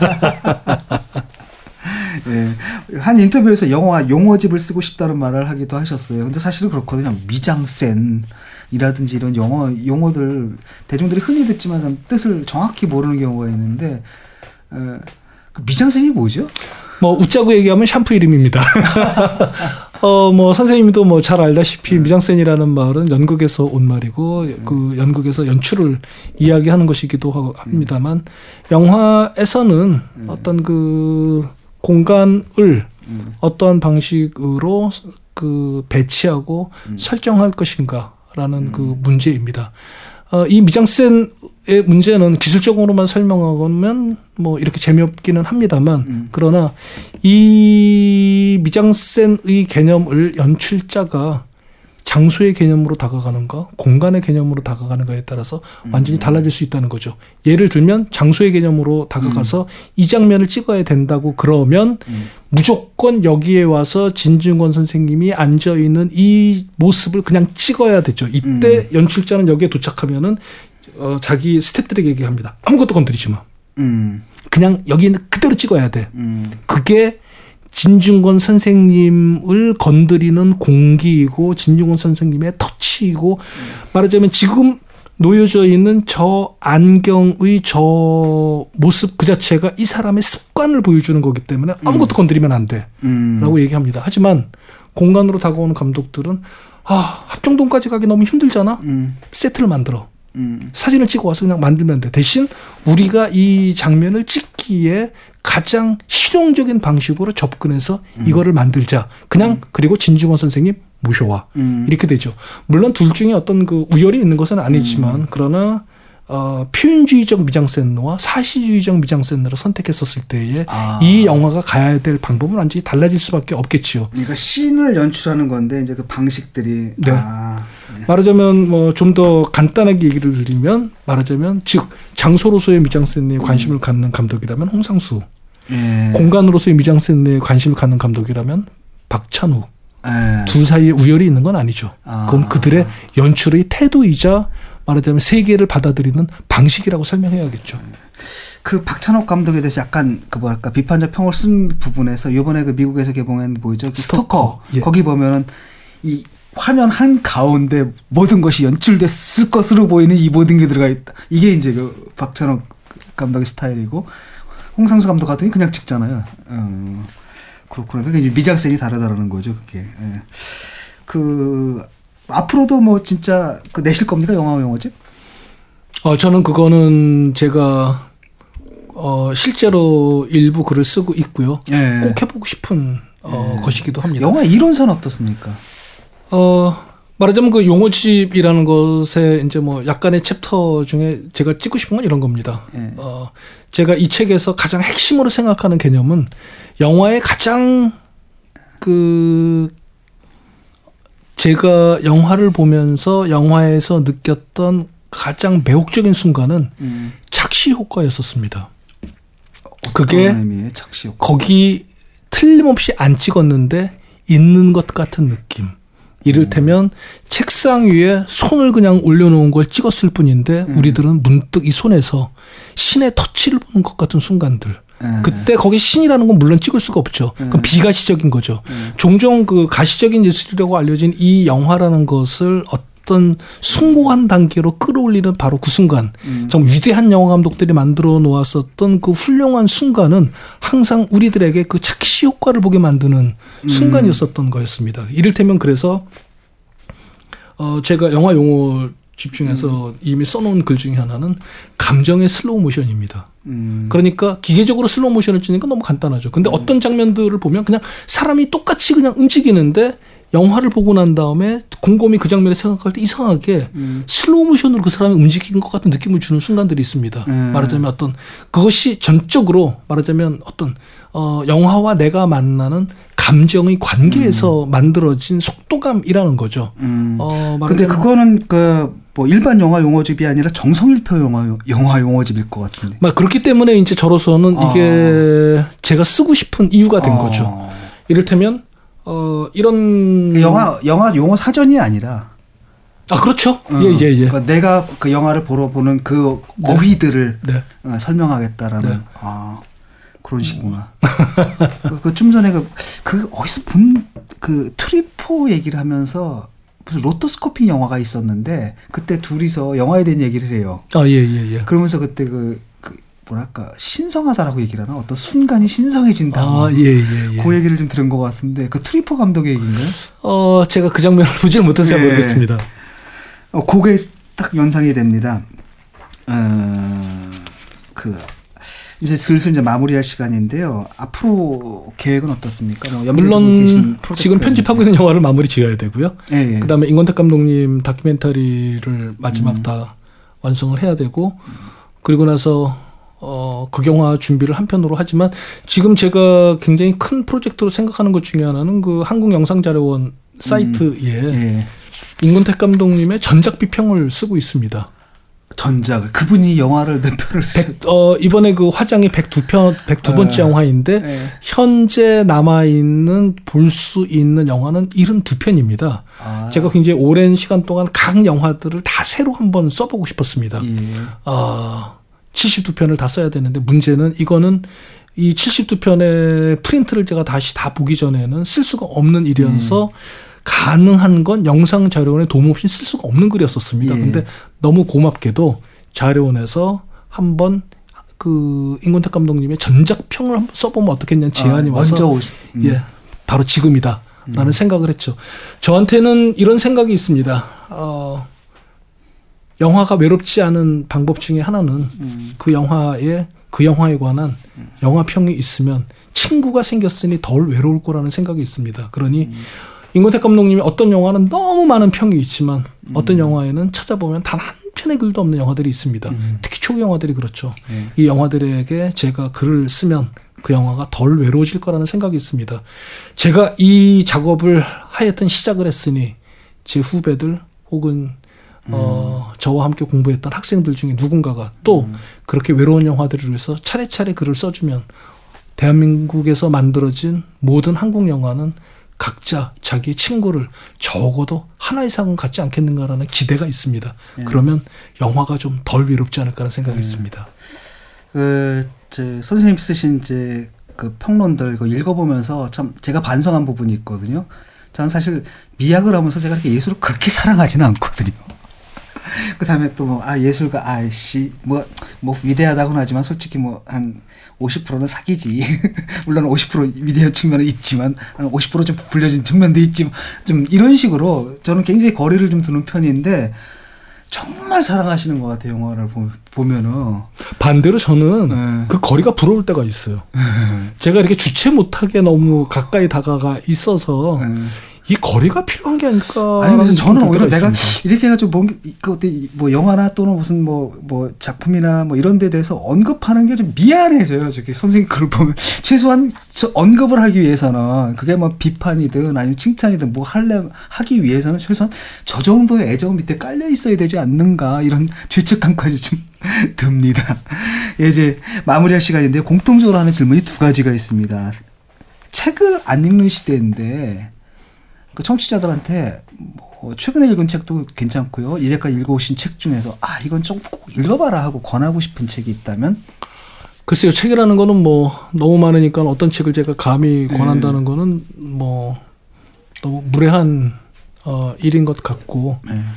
예. 한 인터뷰에서 영화 용어집을 쓰고 싶다는 말을 하기도 하셨어요. 근데 사실은 그렇거든요. 미장센이라든지 이런 용어들 대중들이 흔히 듣지만 뜻을 정확히 모르는 경우가 있는데 그 미장센이 뭐죠? 뭐 웃자고 얘기하면 샴푸 이름입니다. 뭐 선생님도 뭐 잘 알다시피 미장센이라는 말은 연극에서 온 말이고 그 연극에서 연출을 이야기하는 것이기도 합니다만 영화에서는 어떤 그 공간을 어떠한 방식으로 그 배치하고 설정할 것인가라는 그 문제입니다. 이 미장센의 문제는 기술적으로만 설명하면 뭐 이렇게 재미없기는 합니다만 그러나 이 미장센의 개념을 연출자가 장소의 개념으로 다가가는가 공간의 개념으로 다가가는가에 따라서 완전히 달라질 수 있다는 거죠. 예를 들면 장소의 개념으로 다가가서 이 장면을 찍어야 된다고 그러면 무조건 여기에 와서 진중권 선생님이 앉아있는 이 모습을 그냥 찍어야 되죠. 이때 연출자는 여기에 도착하면은 자기 스태프들에게 얘기합니다. 아무것도 건드리지 마. 그냥 여기 있는 그대로 찍어야 돼. 그게 진중권 선생님을 건드리는 공기이고 진중권 선생님의 터치이고 말하자면 지금 놓여져 있는 저 안경의 저 모습 그 자체가 이 사람의 습관을 보여주는 거기 때문에 아무것도 건드리면 안 돼 라고 얘기합니다. 하지만 공간으로 다가오는 감독들은 합정동까지 가기 너무 힘들잖아. 세트를 만들어. 사진을 찍어 와서 그냥 만들면 돼. 대신 우리가 이 장면을 찍기에 가장 실용적인 방식으로 접근해서 이거를 만들자. 그냥 그리고 진중권 선생님 모셔와. 이렇게 되죠. 물론 둘 중에 어떤 그 우열이 있는 것은 아니지만 그러나 표현주의적 미장센느와 사실주의적 미장센느를 선택했었을 때에 이 영화가 가야 될 방법은 완전히 달라질 수밖에 없겠지요. 그러니까 씬을 연출하는 건데 이제 그 방식들이 네. 말하자면 뭐 좀 더 간단하게 얘기를 드리면 말하자면 즉 장소로서의 미장센느에 관심을 갖는 감독이라면 홍상수, 공간으로서의 미장센느에 관심을 갖는 감독이라면 박찬욱. 둘 사이에 우열이 있는 건 아니죠. 그건 그들의 연출의 태도이자 말하자면 세계를 받아들이는 방식이라고 설명해야겠죠. 그 박찬욱 감독에 대해서 약간 그 뭐랄까 비판적 평을 쓴 부분에서 이번에 그 미국에서 개봉한 뭐죠? 스토커. 예. 거기 보면은 이 화면 한 가운데 모든 것이 연출됐을 것으로 보이는 이 모든 게 들어가 있다. 이게 이제 그 박찬욱 감독의 스타일이고 홍상수 감독 같은 게 그냥 찍잖아요. 그렇구나. 그게 미장센이 다르다라는 거죠. 그게. 예. 그 앞으로도 뭐 진짜 그 내실 겁니까 영화 용어집? 저는 그거는 제가 실제로 일부 글을 쓰고 있고요. 예. 꼭 해보고 싶은 것이기도 합니다. 영화 이론서는 어떻습니까? 말하자면 그 용어집이라는 것에 이제 뭐 약간의 챕터 중에 제가 찍고 싶은 건 이런 겁니다. 예. 제가 이 책에서 가장 핵심으로 생각하는 개념은 영화의 가장 제가 영화를 보면서 영화에서 느꼈던 가장 매혹적인 순간은 착시 효과였었습니다. 그게 의미의 착시 효과. 거기 틀림없이 안 찍었는데 있는 것 같은 느낌. 이를테면 책상 위에 손을 그냥 올려놓은 걸 찍었을 뿐인데 우리들은 문득 이 손에서 신의 터치를 보는 것 같은 순간들. 그때 거기 신이라는 건 물론 찍을 수가 없죠. 그건 비가시적인 거죠. 종종 그 가시적인 예술이라고 알려진 이 영화라는 것을 어떤 숭고한 단계로 끌어올리는 바로 그 순간. 좀 위대한 영화 감독들이 만들어 놓았었던 그 훌륭한 순간은 항상 우리들에게 그 착시 효과를 보게 만드는 순간이었었던 거였습니다. 이를테면 그래서 제가 영화 용어 집중해서 이미 써놓은 글 중에 하나는 감정의 슬로우 모션입니다. 그러니까 기계적으로 슬로우 모션을 찍으니까 너무 간단하죠. 근데 어떤 장면들을 보면 그냥 사람이 똑같이 그냥 움직이는데 영화를 보고 난 다음에 곰곰이 그 장면을 생각할 때 이상하게 슬로우 모션으로 그 사람이 움직이는 것 같은 느낌을 주는 순간들이 있습니다. 말하자면 어떤 그것이 전적으로 말하자면 어떤 영화와 내가 만나는 감정의 관계에서 만들어진 속도감이라는 거죠. 근데 그거는 그 뭐 일반 영화 용어집이 아니라 정성일표 영화 용어집일 것 같은데. 그렇기 때문에 이제 저로서는 이게 제가 쓰고 싶은 이유가 된 거죠. 이를테면 이런 영화 용어 사전이 아니라. 그렇죠. 예. 그러니까 내가 그 영화를 보러 보는 그 어휘들을 설명하겠다라는. 그런 식구나. 그 좀 전에 그 어디서 본 그 트리포 얘기를 하면서 무슨 로토스코핑 영화가 있었는데 그때 둘이서 영화에 대한 얘기를 해요. 예. 그러면서 그때 그 뭐랄까 신성하다라고 얘기를 하나? 어떤 순간이 신성해진다. 예. 그 얘기를 좀 들은 것 같은데 그 트리포 감독의 얘기인가요? 제가 그 장면을 보질 못해서 잘 모르겠습니다. 그게 딱 연상이 됩니다. 이제 슬슬 이제 마무리할 시간인데요. 앞으로 계획은 어떻습니까? 물론 지금 편집하고 있는 영화를 마무리 지어야 되고요. 예. 그다음에 임권택 감독님 다큐멘터리를 마지막 다 완성을 해야 되고 그리고 나서 극영화 준비를 한편으로 하지만 지금 제가 굉장히 큰 프로젝트로 생각하는 것 중에 하나는 그 한국영상자료원 사이트에 임권택 감독님의 전작 비평을 쓰고 있습니다. 전작을 그분이 영화를 몇 편을 이번에 그 화장이 102번째 영화인데 현재 남아 있는 볼 수 있는 영화는 72편입니다. 제가 굉장히 오랜 시간 동안 각 영화들을 다 새로 한번 써보고 싶었습니다. 72편을 다 써야 되는데 문제는 이거는 이 72편의 프린트를 제가 다시 다 보기 전에는 쓸 수가 없는 일이어서 가능한 건 영상 자료원에 도움 없이 쓸 수가 없는 글이었었습니다. 근데 너무 고맙게도 자료원에서 한번 그 임권택 감독님의 전작평을 한번 써보면 어떻겠냐는 제안이 와서 바로 지금이다라는 생각을 했죠. 저한테는 이런 생각이 있습니다. 영화가 외롭지 않은 방법 중에 하나는 그 영화에 관한 영화평이 있으면 친구가 생겼으니 덜 외로울 거라는 생각이 있습니다. 그러니 임권택 감독님이 어떤 영화는 너무 많은 평이 있지만 어떤 영화에는 찾아보면 단 한 편의 글도 없는 영화들이 있습니다. 특히 초기 영화들이 그렇죠. 이 영화들에게 제가 글을 쓰면 그 영화가 덜 외로워질 거라는 생각이 있습니다. 제가 이 작업을 하여튼 시작을 했으니 제 후배들 혹은 저와 함께 공부했던 학생들 중에 누군가가 또 그렇게 외로운 영화들을 위해서 차례차례 글을 써주면 대한민국에서 만들어진 모든 한국 영화는 각자 자기 친구를 적어도 하나 이상은 갖지 않겠는가라는 기대가 있습니다. 그러면 영화가 좀 덜 외롭지 않을까라는 생각이 있습니다. 선생님 쓰신 그 평론들 읽어보면서 참 제가 반성한 부분이 있거든요. 저는 사실 미학을 하면서 제가 이렇게 예술을 그렇게 사랑하지는 않거든요. 그 다음에 또 예술가 뭐 위대하다고는 하지만 솔직히 한 50%는 사기지. 물론 50% 위대한 측면은 있지만 한 50% 좀 불려진 측면도 있지만 좀 이런 식으로 저는 굉장히 거리를 좀 두는 편인데 정말 사랑하시는 것 같아요. 영화를 보면은. 반대로 저는 그 거리가 부러울 때가 있어요. 제가 이렇게 주체 못하게 너무 가까이 다가가 있어서 이 거리가 필요한 게 아닐까. 아니, 그래서 저는 오히려 내가 이렇게 해가지고 뭐 영화나 또는 무슨 뭐 작품이나 뭐 이런 데 대해서 언급하는 게 좀 미안해져요. 저기 선생님 글을 보면. 최소한 언급을 하기 위해서는 그게 뭐 비판이든 아니면 칭찬이든 뭐 하기 위해서는 최소한 저 정도의 애정 밑에 깔려 있어야 되지 않는가 이런 죄책감까지 좀 듭니다. 이제 마무리할 시간인데 공통적으로 하는 질문이 두 가지가 있습니다. 책을 안 읽는 시대인데 그 청취자들한테 뭐 최근에 읽은 책도 괜찮고요. 이제까지 읽어오신 책 중에서 이건 좀 꼭 읽어봐라 하고 권하고 싶은 책이 있다면? 글쎄요. 책이라는 거는 뭐 너무 많으니까 어떤 책을 제가 감히 권한다는 거는 뭐 너무 무례한 일인 것 같고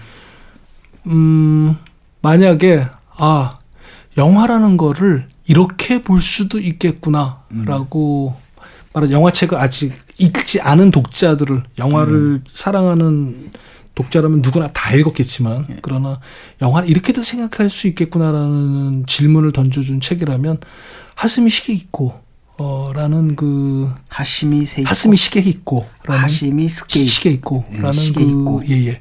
만약에 영화라는 거를 이렇게 볼 수도 있겠구나라고 말하는 영화책을 아직 읽지 않은 독자들을 영화를 사랑하는 독자라면 누구나 다 읽었겠지만 그러나 영화를 이렇게도 생각할 수 있겠구나라는 질문을 던져준 책이라면 하스미 시계 있고 라는 그 하스미 시계 있고 하스미 시계 있고 라는 그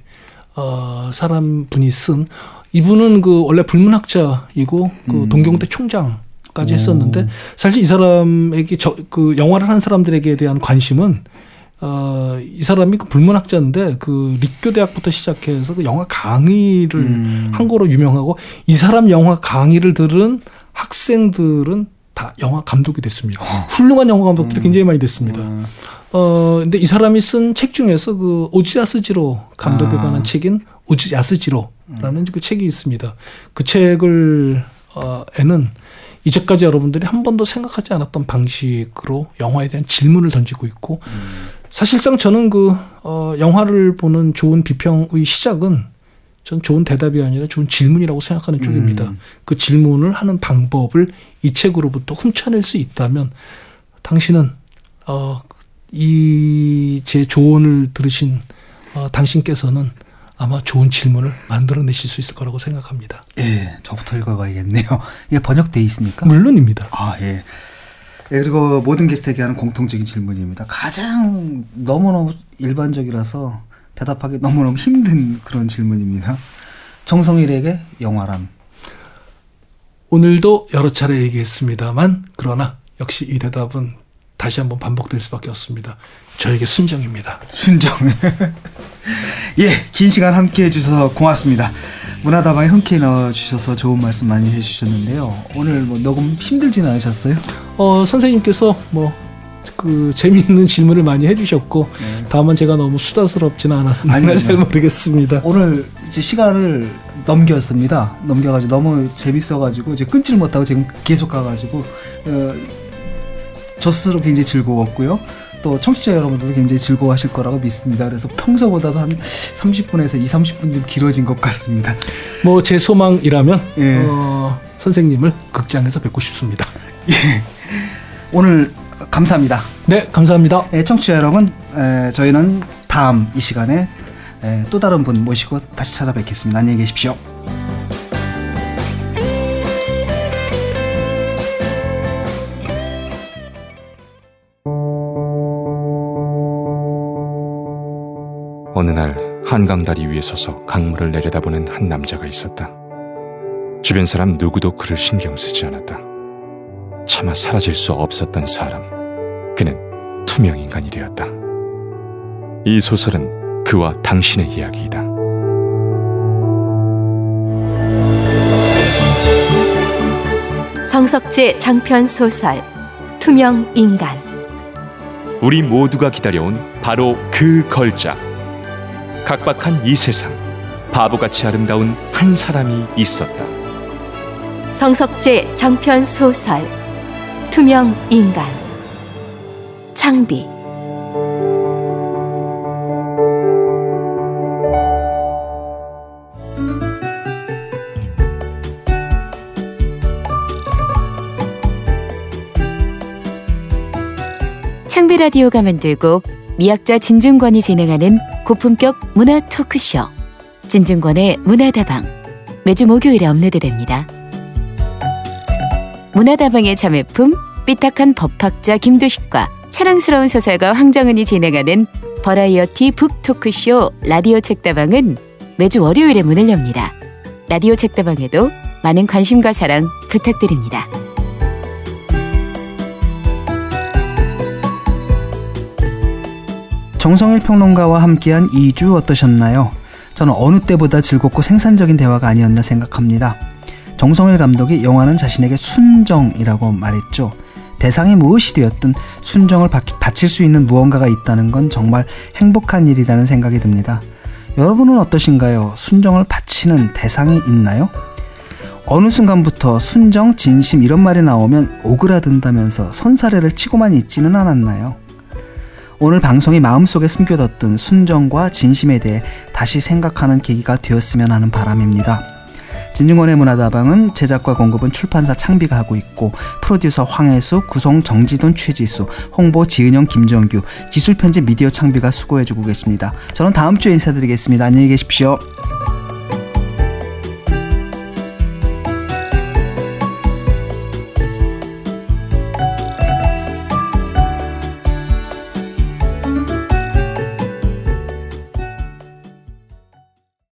사람 분이 쓴 이분은 그 원래 불문학자이고 그 동경대 총장 까지 했었는데 사실 이 사람에게 그 영화를 하는 사람들에게 대한 관심은 이 사람이 그 불문학자인데 그立교대학부터 시작해서 그 영화 강의를 한 거로 유명하고 이 사람 영화 강의를 들은 학생들은 다 영화 감독이 됐습니다. 훌륭한 영화 감독들이 굉장히 많이 됐습니다. 근데 이 사람이 쓴 책 중에서 그 오즈 야스지로 감독에 관한 책인 오즈 야스지로라는 그 책이 있습니다. 그 책을 에는 이제까지 여러분들이 한 번도 생각하지 않았던 방식으로 영화에 대한 질문을 던지고 있고 사실상 저는 그 영화를 보는 좋은 비평의 시작은 전 좋은 대답이 아니라 좋은 질문이라고 생각하는 쪽입니다. 그 질문을 하는 방법을 이 책으로부터 훔쳐낼 수 있다면 당신은 이 제 조언을 들으신 당신께서는 아마 좋은 질문을 만들어내실 수 있을 거라고 생각합니다. 예, 저부터 읽어봐야겠네요. 이게 번역되어 있습니까? 물론입니다. 예. 그리고 모든 게스트에게 하는 공통적인 질문입니다. 가장 너무너무 일반적이라서 대답하기 너무너무 힘든 그런 질문입니다. 정성일에게 영화란? 오늘도 여러 차례 얘기했습니다만 그러나 역시 이 대답은 다시 한번 반복될 수밖에 없습니다. 저에게 순정입니다. 순정. 예, 긴 시간 함께해 주셔서 고맙습니다. 문화다방에 흔쾌히 넣어주셔서 좋은 말씀 많이 해주셨는데요. 오늘 뭐 녹음 힘들지는 않으셨어요? 선생님께서 재미있는 질문을 많이 해주셨고 다만 제가 너무 수다스럽지는 않았는지 잘 모르겠습니다. 오늘 이제 시간을 넘겨가지고 너무 재밌어가지고 이제 끊질 못하고 지금 계속 가가지고 저 스스로 굉장히 즐거웠고요. 또 청취자 여러분들도 굉장히 즐거워하실 거라고 믿습니다. 그래서 평소보다도 한 30분에서 30분 좀 길어진 것 같습니다. 뭐 제 소망이라면 선생님을 극장에서 뵙고 싶습니다. 예, 오늘 감사합니다. 네, 감사합니다. 청취자 여러분, 저희는 다음 이 시간에 또 다른 분 모시고 다시 찾아뵙겠습니다. 안녕히 계십시오. 어느 날 한강 다리 위에 서서 강물을 내려다보는 한 남자가 있었다. 주변 사람 누구도 그를 신경 쓰지 않았다. 차마 사라질 수 없었던 사람. 그는 투명 인간이 되었다. 이 소설은 그와 당신의 이야기이다. 성석재 장편 소설 투명 인간. 우리 모두가 기다려온 바로 그 걸작. 각박한 이 세상, 바보같이 아름다운 한 사람이 있었다. 성석재 장편 소설 투명 인간. 창비. 창비 라디오가 만들고 미학자 진중권이 진행하는 고품격 문화 토크쇼 진중권의 문화다방, 매주 목요일에 업로드됩니다. 문화다방의 자매품 삐딱한 법학자 김두식과 사랑스러운 소설가 황정은이 진행하는 버라이어티 북 토크쇼 라디오 책다방은 매주 월요일에 문을 엽니다. 라디오 책다방에도 많은 관심과 사랑 부탁드립니다. 정성일 평론가와 함께한 2주 어떠셨나요? 저는 어느 때보다 즐겁고 생산적인 대화가 아니었나 생각합니다. 정성일 감독이 영화는 자신에게 순정이라고 말했죠. 대상이 무엇이 되었든 순정을 바칠 수 있는 무언가가 있다는 건 정말 행복한 일이라는 생각이 듭니다. 여러분은 어떠신가요? 순정을 바치는 대상이 있나요? 어느 순간부터 순정, 진심 이런 말이 나오면 오그라든다면서 손사래를 치고만 있지는 않았나요? 오늘 방송이 마음속에 숨겨뒀던 순정과 진심에 대해 다시 생각하는 계기가 되었으면 하는 바람입니다. 진중권의 문화다방은 제작과 공급은 출판사 창비가 하고 있고 프로듀서 황혜수, 구성 정지돈, 최지수, 홍보 지은영, 김정규, 기술편집 미디어 창비가 수고해주고 계십니다. 저는 다음 주에 인사드리겠습니다. 안녕히 계십시오.